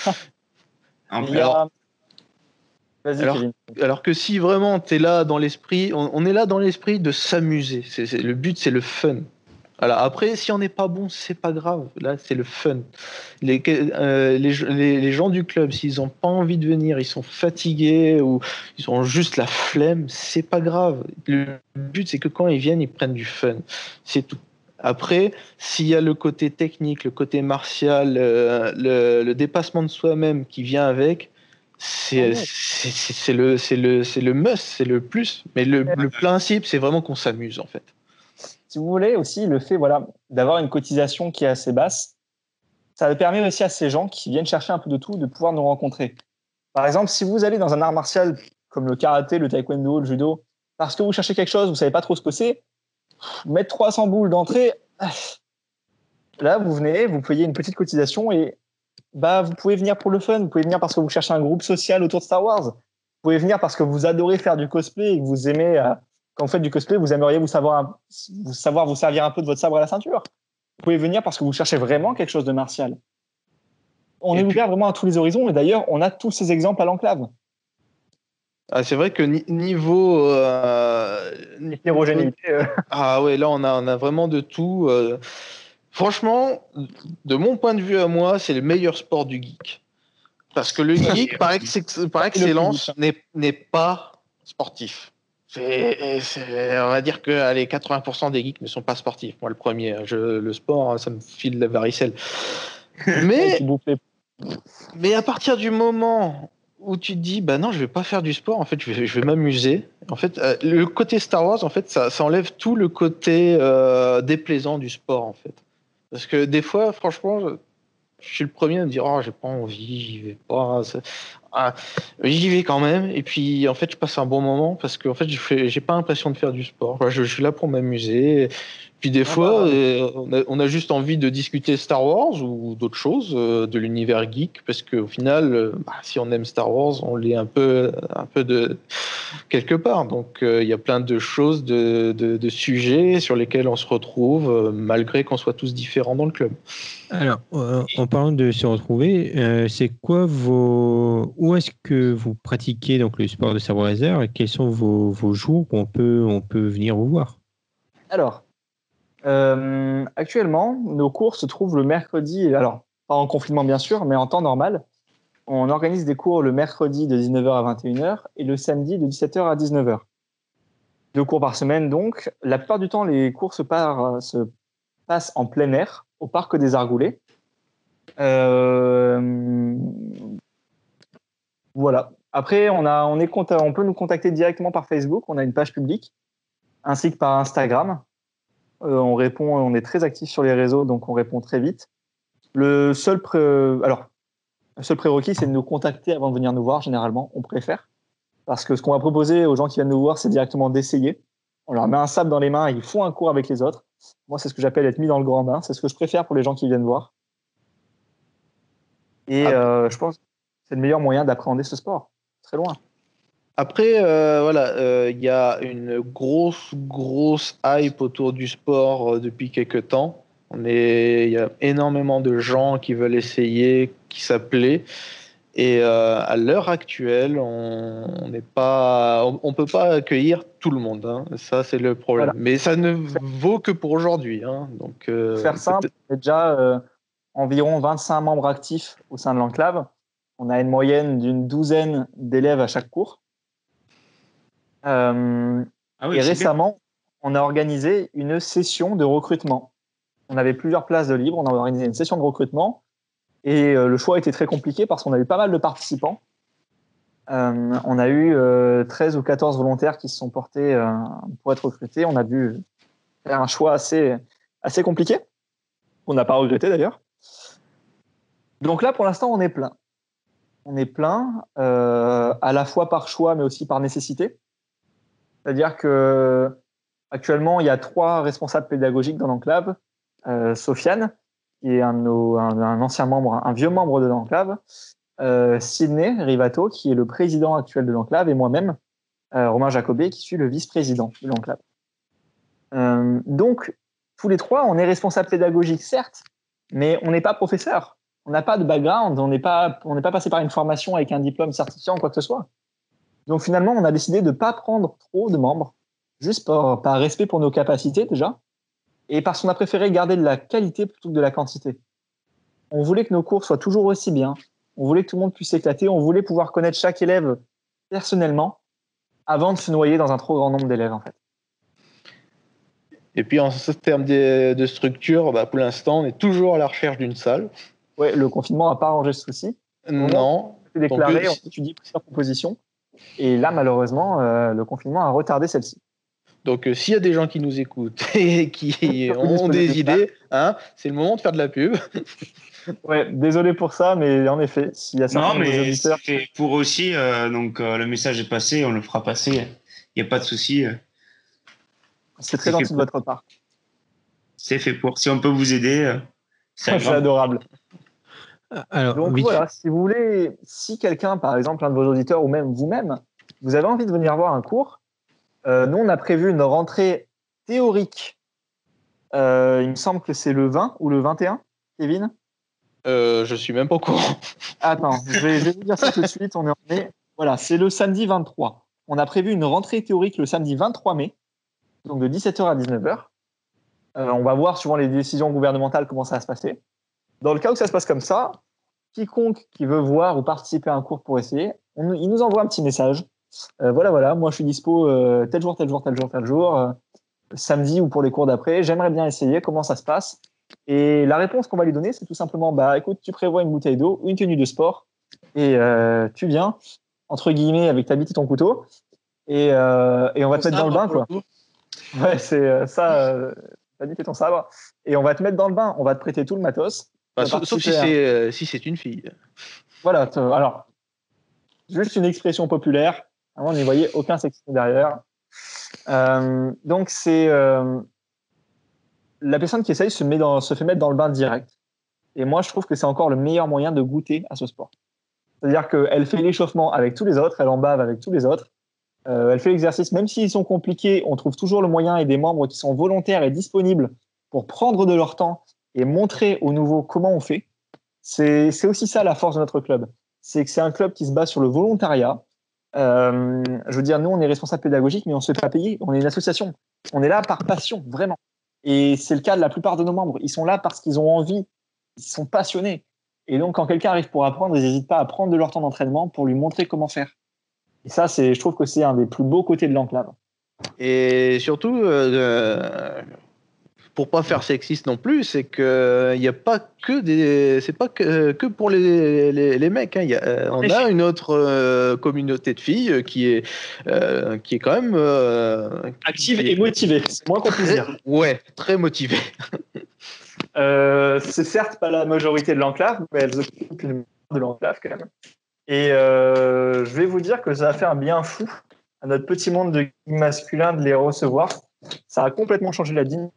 Alors que si vraiment tu es là dans l'esprit, on est là dans l'esprit de s'amuser. Le but, c'est le fun. Voilà. Après, si on n'est pas bon, c'est pas grave. Là, c'est le fun. Les gens du club, s'ils n'ont pas envie de venir, ils sont fatigués ou ils ont juste la flemme, c'est pas grave. Le but, c'est que quand ils viennent, ils prennent du fun. C'est tout. Après, s'il y a le côté technique, le côté martial, le dépassement de soi-même qui vient avec, c'est le must, c'est le plus. Mais le principe, c'est vraiment qu'on s'amuse en fait. Si vous voulez aussi, le fait d'avoir une cotisation qui est assez basse, ça permet aussi à ces gens qui viennent chercher un peu de tout de pouvoir nous rencontrer. Par exemple, si vous allez dans un art martial comme le karaté, le taekwondo, le judo, parce que vous cherchez quelque chose, vous ne savez pas trop ce que c'est, mettre 300 boules d'entrée, là, vous venez, vous payez une petite cotisation et vous pouvez venir pour le fun, vous pouvez venir parce que vous cherchez un groupe social autour de Star Wars, vous pouvez venir parce que vous adorez faire du cosplay et que vous aimez... quand vous faites du cosplay, vous aimeriez vous servir un peu de votre sabre à la ceinture. Vous pouvez venir parce que vous cherchez vraiment quelque chose de martial. On est ouvert vraiment à tous les horizons et d'ailleurs, on a tous ces exemples à l'enclave. C'est vrai que niveau hétérogénéité. Ah ouais, là on a vraiment de tout. Franchement, de mon point de vue à moi, c'est le meilleur sport du geek. Parce que le geek, par excellence, n'est pas sportif. On va dire que 80% des geeks ne sont pas sportifs. Moi, le premier, le sport, ça me file la varicelle. Mais à partir du moment où tu te dis, non, je vais pas faire du sport, en fait, je vais m'amuser. En fait, le côté Star Wars, en fait, ça enlève tout le côté déplaisant du sport, en fait. Parce que des fois, franchement, je suis le premier à me dire, j'ai pas envie, j'y vais pas. J'y vais quand même, et puis en fait je passe un bon moment parce que en fait j'ai pas l'impression de faire du sport. Je suis là pour m'amuser. Puis des fois on a juste envie de discuter Star Wars ou d'autres choses de l'univers geek parce qu'au final si on aime Star Wars on l'est un peu de quelque part. Donc il y a plein de choses, de sujets sur lesquels on se retrouve malgré qu'on soit tous différents dans le club. Alors, en parlant de se retrouver, c'est quoi où est-ce que vous pratiquez donc le sport de sabre laser et quels sont vos jours où on peut venir vous voir? Alors, Actuellement, nos cours se trouvent le mercredi, alors pas en confinement bien sûr, mais en temps normal. On organise des cours le mercredi de 19h à 21h et le samedi de 17h à 19h. 2 cours par semaine donc. La plupart du temps, les cours se passent en plein air, au parc des Argoulets. Voilà. Après, on peut nous contacter directement par Facebook. On a une page publique, ainsi que par Instagram. On répond, on est très actif sur les réseaux, donc on répond très vite. Le seul prérequis, c'est de nous contacter avant de venir nous voir. Généralement, on préfère, parce que ce qu'on va proposer aux gens qui viennent nous voir, c'est directement d'essayer. On leur met un sable dans les mains et ils font un cours avec les autres. Moi, c'est ce que j'appelle être mis dans le grand bain. C'est ce que je préfère pour les gens qui viennent voir. Et je pense que c'est le meilleur moyen d'appréhender ce sport. Très loin. Après, il y a une grosse hype autour du sport depuis quelques temps. Il y a énormément de gens qui veulent essayer, qui s'appelaient. Et à l'heure actuelle, on peut pas accueillir tout le monde. Hein. Ça, c'est le problème. Voilà. Mais ça ne vaut que pour aujourd'hui. Hein. Donc, pour faire simple, on est déjà environ 25 membres actifs au sein de l'enclave. On a une moyenne d'une 12aine d'élèves à chaque cours. Et récemment, on a organisé une session de recrutement. On avait plusieurs places de libre. On a organisé une session de recrutement. Et le choix était très compliqué parce qu'on a eu pas mal de participants. On a eu 13 ou 14 volontaires qui se sont portés pour être recrutés. On a dû faire un choix assez compliqué. On n'a pas regretté d'ailleurs. Donc là, pour l'instant, on est plein. On est plein, à la fois par choix, mais aussi par nécessité. C'est-à-dire que actuellement, il y a 3 responsables pédagogiques dans l'enclave. Sofiane, qui est un ancien membre, un vieux membre de l'enclave. Sidney Rivato, qui est le président actuel de l'enclave, et moi-même, Romain Jacobet, qui suis le vice-président de l'enclave. Donc, tous les 3, on est responsable pédagogique, certes, mais on n'est pas professeur. On n'a pas de background, on n'est pas passé par une formation avec un diplôme certifiant ou quoi que ce soit. Donc finalement, on a décidé de ne pas prendre trop de membres, juste par respect pour nos capacités déjà, et parce qu'on a préféré garder de la qualité plutôt que de la quantité. On voulait que nos cours soient toujours aussi bien, on voulait que tout le monde puisse s'éclater, on voulait pouvoir connaître chaque élève personnellement avant de se noyer dans un trop grand nombre d'élèves en fait. Et puis en termes de structure, pour l'instant, on est toujours à la recherche d'une salle. Ouais, le confinement n'a pas arrangé ce souci. Non. On a déclaré, on étudie plusieurs propositions. Et là, malheureusement, le confinement a retardé celle-ci. Donc, s'il y a des gens qui nous écoutent et qui ont des idées, hein, c'est le moment de faire de la pub. Ouais, désolé pour ça, mais en effet, s'il y a certains de nos auditeurs... c'est pour aussi, donc le message est passé, on le fera passer, il n'y a pas de souci. C'est très gentil de votre part. C'est fait pour. Si on peut vous aider, c'est adorable. Alors, donc voilà, si vous voulez, si quelqu'un, par exemple, un de vos auditeurs ou même vous-même, vous avez envie de venir voir un cours, nous, on a prévu une rentrée théorique. Il me semble que c'est le 20 ou le 21, Kevin ? Je suis même pas au courant. Attends, je vais vous dire ça tout de suite. Voilà, c'est le samedi 23. On a prévu une rentrée théorique le samedi 23 mai, donc de 17h à 19h. On va voir, suivant les décisions gouvernementales, comment ça va se passer. Dans le cas où ça se passe comme ça, quiconque qui veut voir ou participer à un cours pour essayer, il nous envoie un petit message. Voilà, moi je suis dispo tel jour, samedi ou pour les cours d'après. J'aimerais bien essayer, comment ça se passe ? Et la réponse qu'on va lui donner, c'est tout simplement, écoute, tu prévois une bouteille d'eau, une tenue de sport, et tu viens, entre guillemets, avec ta bite et ton couteau, et on va te mettre dans le bain, quoi. Ouais, c'est ça, ta bite et ton sabre, et on va te mettre dans le bain, on va te prêter tout le matos. Sauf si c'est une fille. Voilà, alors, juste une expression populaire, on n'y voyait aucun sexisme derrière. Donc, c'est... la personne qui essaye se fait mettre dans le bain direct. Et moi, je trouve que c'est encore le meilleur moyen de goûter à ce sport. C'est-à-dire qu'elle fait l'échauffement avec tous les autres, elle en bave avec tous les autres, elle fait l'exercice, même s'ils sont compliqués, on trouve toujours le moyen et des membres qui sont volontaires et disponibles pour prendre de leur temps et montrer aux nouveaux comment on fait. C'est aussi ça la force de notre club. C'est que c'est un club qui se base sur le volontariat. Je veux dire, nous, on est responsable pédagogique, mais on ne se fait pas payer. On est une association. On est là par passion, vraiment. Et c'est le cas de la plupart de nos membres. Ils sont là parce qu'ils ont envie, ils sont passionnés. Et donc, quand quelqu'un arrive pour apprendre, ils n'hésitent pas à prendre de leur temps d'entraînement pour lui montrer comment faire. Et ça, je trouve que c'est un des plus beaux côtés de l'enclave. Et surtout, pour pas faire sexiste non plus, c'est que il y a pas que c'est pas que pour les mecs. Hein. On a une autre communauté de filles qui est quand même Active et motivée, c'est moins qu'on puisse dire. Ouais, très motivée. C'est certes pas la majorité de l'enclave, mais elles occupent une part de l'enclave quand même. Et je vais vous dire que ça a fait un bien fou à notre petit monde de masculin de les recevoir. Ça a complètement changé la dynamique.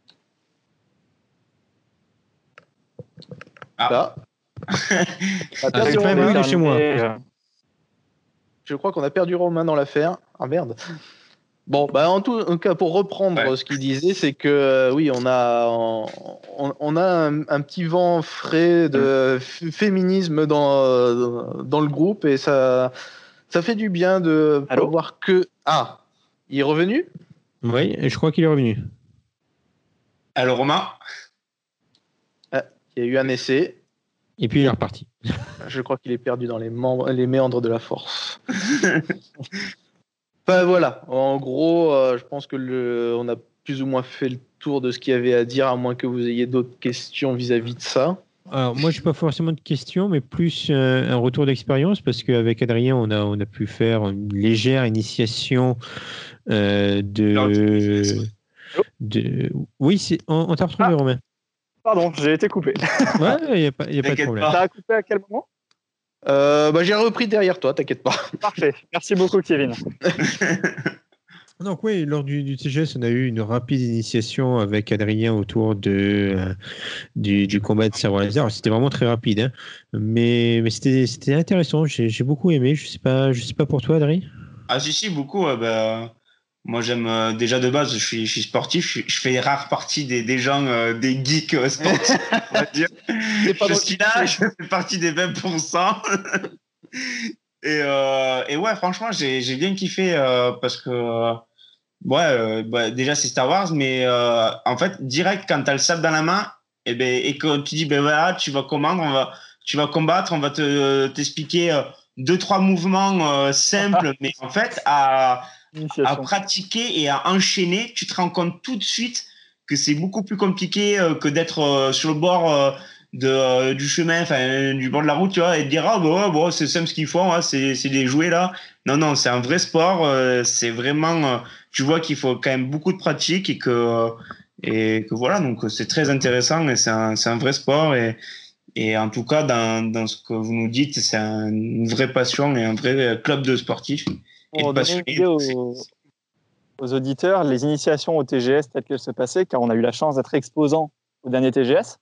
Ah. C'est pas mieux que chez moi. Je crois qu'on a perdu Romain dans l'affaire. Ah merde. Bon, bah en tout cas, pour reprendre ce qu'il disait, c'est que oui, on a un petit vent frais de féminisme dans le groupe et ça fait du bien de pas voir que. Ah, il est revenu ? Oui, je crois qu'il est revenu. Alors Romain ? Il y a eu un essai. Et puis il est reparti. Je crois qu'il est perdu dans les méandres de la force. Enfin voilà, en gros, je pense que on a plus ou moins fait le tour de ce qu'il y avait à dire, à moins que vous ayez d'autres questions vis-à-vis de ça. Alors moi, je n'ai pas forcément de questions, mais plus un retour d'expérience, parce qu'avec Adrien, on a pu faire une légère initiation Oui, on t'a retrouvé, Romain. Pardon, j'ai été coupé. Ouais, il n'y a pas de problème. Ça a coupé à quel moment ? J'ai repris derrière toi, t'inquiète pas. Parfait, merci beaucoup Kevin. Donc oui, lors du TGS, on a eu une rapide initiation avec Adrien autour du combat de sabre laser. C'était vraiment très rapide, hein. Mais c'était intéressant, j'ai beaucoup aimé. Je sais pas pour toi, Adrien. Ah si, beaucoup. Moi, j'aime déjà de base, je suis sportif, je fais rare partie des gens, des geeks sportifs, on va dire. Je suis là, je fais partie des 20%. Et ouais, franchement, j'ai bien kiffé parce que, déjà c'est Star Wars, mais en fait, direct, quand t'as le sabre dans la main, et que tu dis, voilà, tu vas combattre, on va t'expliquer 2-3 mouvements simples, mais en fait, à pratiquer et à enchaîner, tu te rends compte tout de suite que c'est beaucoup plus compliqué que d'être sur le bord du chemin, enfin du bord de la route, tu vois, et de dire c'est simple ce qu'ils font, hein, c'est des jouets là. Non, c'est un vrai sport. C'est vraiment, tu vois qu'il faut quand même beaucoup de pratique et que voilà, donc c'est très intéressant et c'est un vrai sport et en tout cas dans ce que vous nous dites, c'est une vraie passion et un vrai club de sportifs. Pour donner une idée aux auditeurs, les initiations au TGS telles qu'elles se passaient, car on a eu la chance d'être exposant au dernier TGS,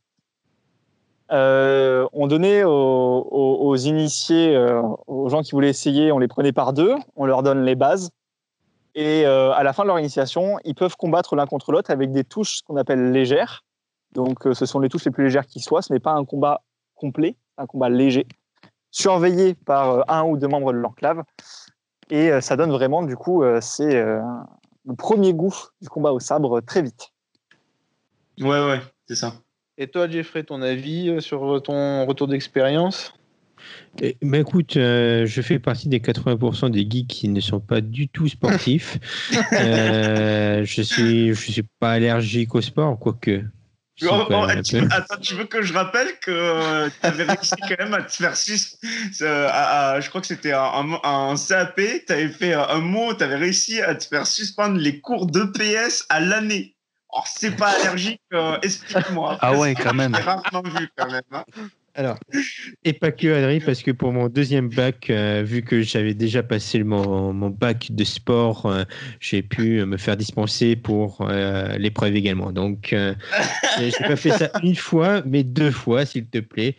on donnait aux initiés, aux gens qui voulaient essayer, on les prenait par deux, on leur donne les bases, et à la fin de leur initiation, ils peuvent combattre l'un contre l'autre avec des touches qu'on appelle légères. Donc ce sont les touches les plus légères qui soient, ce n'est pas un combat complet, c'est un combat léger, surveillé par un ou deux membres de l'enclave. Et ça donne vraiment, du coup, c'est le premier goût du combat au sabre très vite. Ouais, c'est ça. Et toi, Jeffrey, ton avis sur ton retour d'expérience ? Écoute, je fais partie des 80% des geeks qui ne sont pas du tout sportifs. Je suis pas allergique au sport, quoique. Attends, tu veux que je rappelle que tu avais réussi quand même à te faire je crois que c'était un CAP, tu avais fait un mot, tu avais réussi à te faire suspendre les cours d'EPS à l'année. Or, c'est pas allergique, explique-moi. Ah ouais, quand même. C'est rarement vu quand même. Hein. Alors, et pas que Adrien, parce que pour mon deuxième bac, vu que j'avais déjà passé mon bac de sport, j'ai pu me faire dispenser pour l'épreuve également. Donc, j'ai pas fait ça une fois, mais 2 fois, s'il te plaît.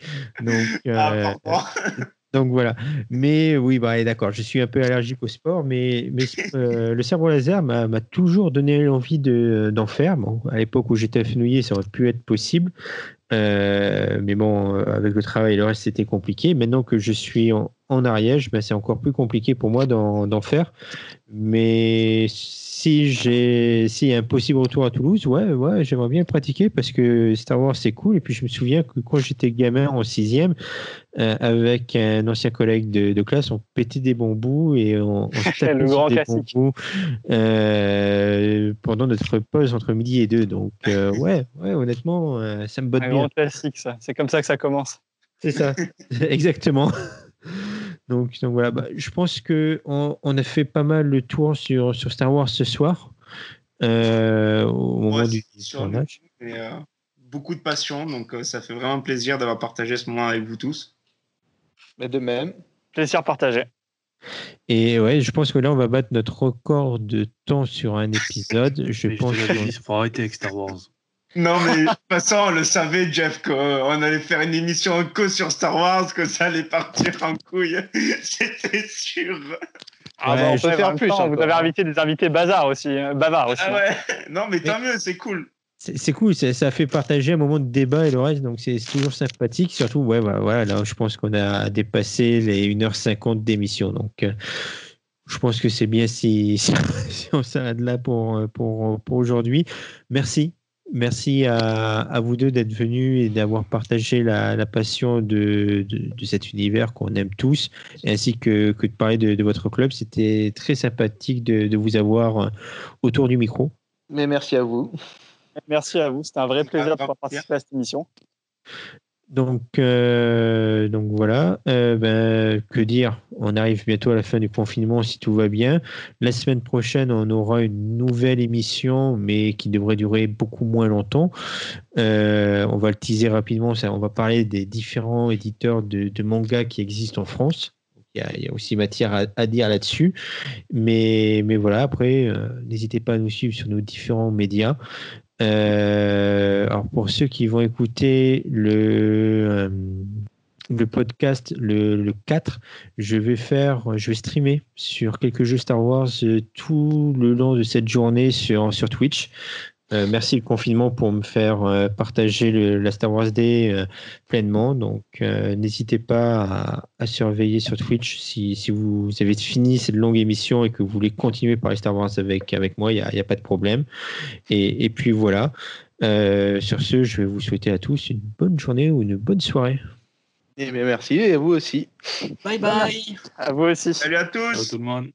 Donc voilà. Mais oui, d'accord, je suis un peu allergique au sport, mais le sabre laser m'a toujours donné l'envie d'en faire. Bon, à l'époque où j'étais fenouillé, ça aurait pu être possible. Mais bon, avec le travail et le reste, c'était compliqué. Maintenant que je suis en Ariège, ben, c'est encore plus compliqué pour moi d'en faire. Mais s'il y a un possible retour à Toulouse, ouais, j'aimerais bien le pratiquer parce que Star Wars c'est cool. Et puis je me souviens que quand j'étais gamin en 6e, avec un ancien collègue de classe, on pétait des bambous et on se tapait Le sur grand des classique. bambous pendant notre pause entre midi et 2. Donc ouais, honnêtement, ça me botte Un bien. grand classique, ça. C'est comme ça que ça commence. C'est ça, exactement. Donc voilà, bah, je pense qu'on a fait pas mal le tour sur Star Wars ce soir, au moment Ouais, du sur tournage. nous, et, beaucoup de passion, donc ça fait vraiment plaisir d'avoir partagé ce moment avec vous tous. Mais de même. Plaisir partagé. Et ouais, je pense que là, on va battre notre record de temps sur un épisode. Je Mais je pense te l'avais qu'on- dit, il faut arrêter avec Star Wars. Non, mais de toute façon, on le savait, Jeff, qu'on allait faire une émission que sur Star Wars, que ça allait partir en couille. C'était sûr. Ah Ouais, bah, on je peut peux faire en même plus temps, vous encore, avez hein. invité des invités bavards aussi. Bavards aussi. Ah ouais. Non, mais tant mieux, c'est cool. c'est cool, ça fait partager un moment de débat et le reste, donc c'est toujours sympathique. Surtout, ouais, voilà, là, je pense qu'on a dépassé les 1h50 d'émission. Donc, je pense que c'est bien si on s'arrête là pour aujourd'hui. Merci. Merci à vous deux d'être venus et d'avoir partagé la passion de cet univers qu'on aime tous, ainsi que de parler de votre club. C'était très sympathique de vous avoir autour du micro. Mais merci à vous. Merci à vous. C'était un vrai C'est plaisir de grave, pouvoir participer à cette émission. Donc voilà, que dire? On arrive bientôt à la fin du confinement si tout va bien. La semaine prochaine, on aura une nouvelle émission, mais qui devrait durer beaucoup moins longtemps. On va le teaser rapidement. On va parler des différents éditeurs de manga qui existent en France. Il y a aussi matière à dire là-dessus. Mais voilà, après, n'hésitez pas à nous suivre sur nos différents médias. Alors pour ceux qui vont écouter le podcast le 4, je vais streamer sur quelques jeux Star Wars tout le long de cette journée sur Twitch. Merci le confinement pour me faire partager la Star Wars Day pleinement. Donc, n'hésitez pas à surveiller sur Twitch si vous avez fini cette longue émission et que vous voulez continuer par les Star Wars avec moi, il n'y a pas de problème. Et puis voilà. Sur ce, je vais vous souhaiter à tous une bonne journée ou une bonne soirée. Et bien, merci, et à vous aussi. Bye bye. À vous aussi. Salut à Ciao tous. tout le monde.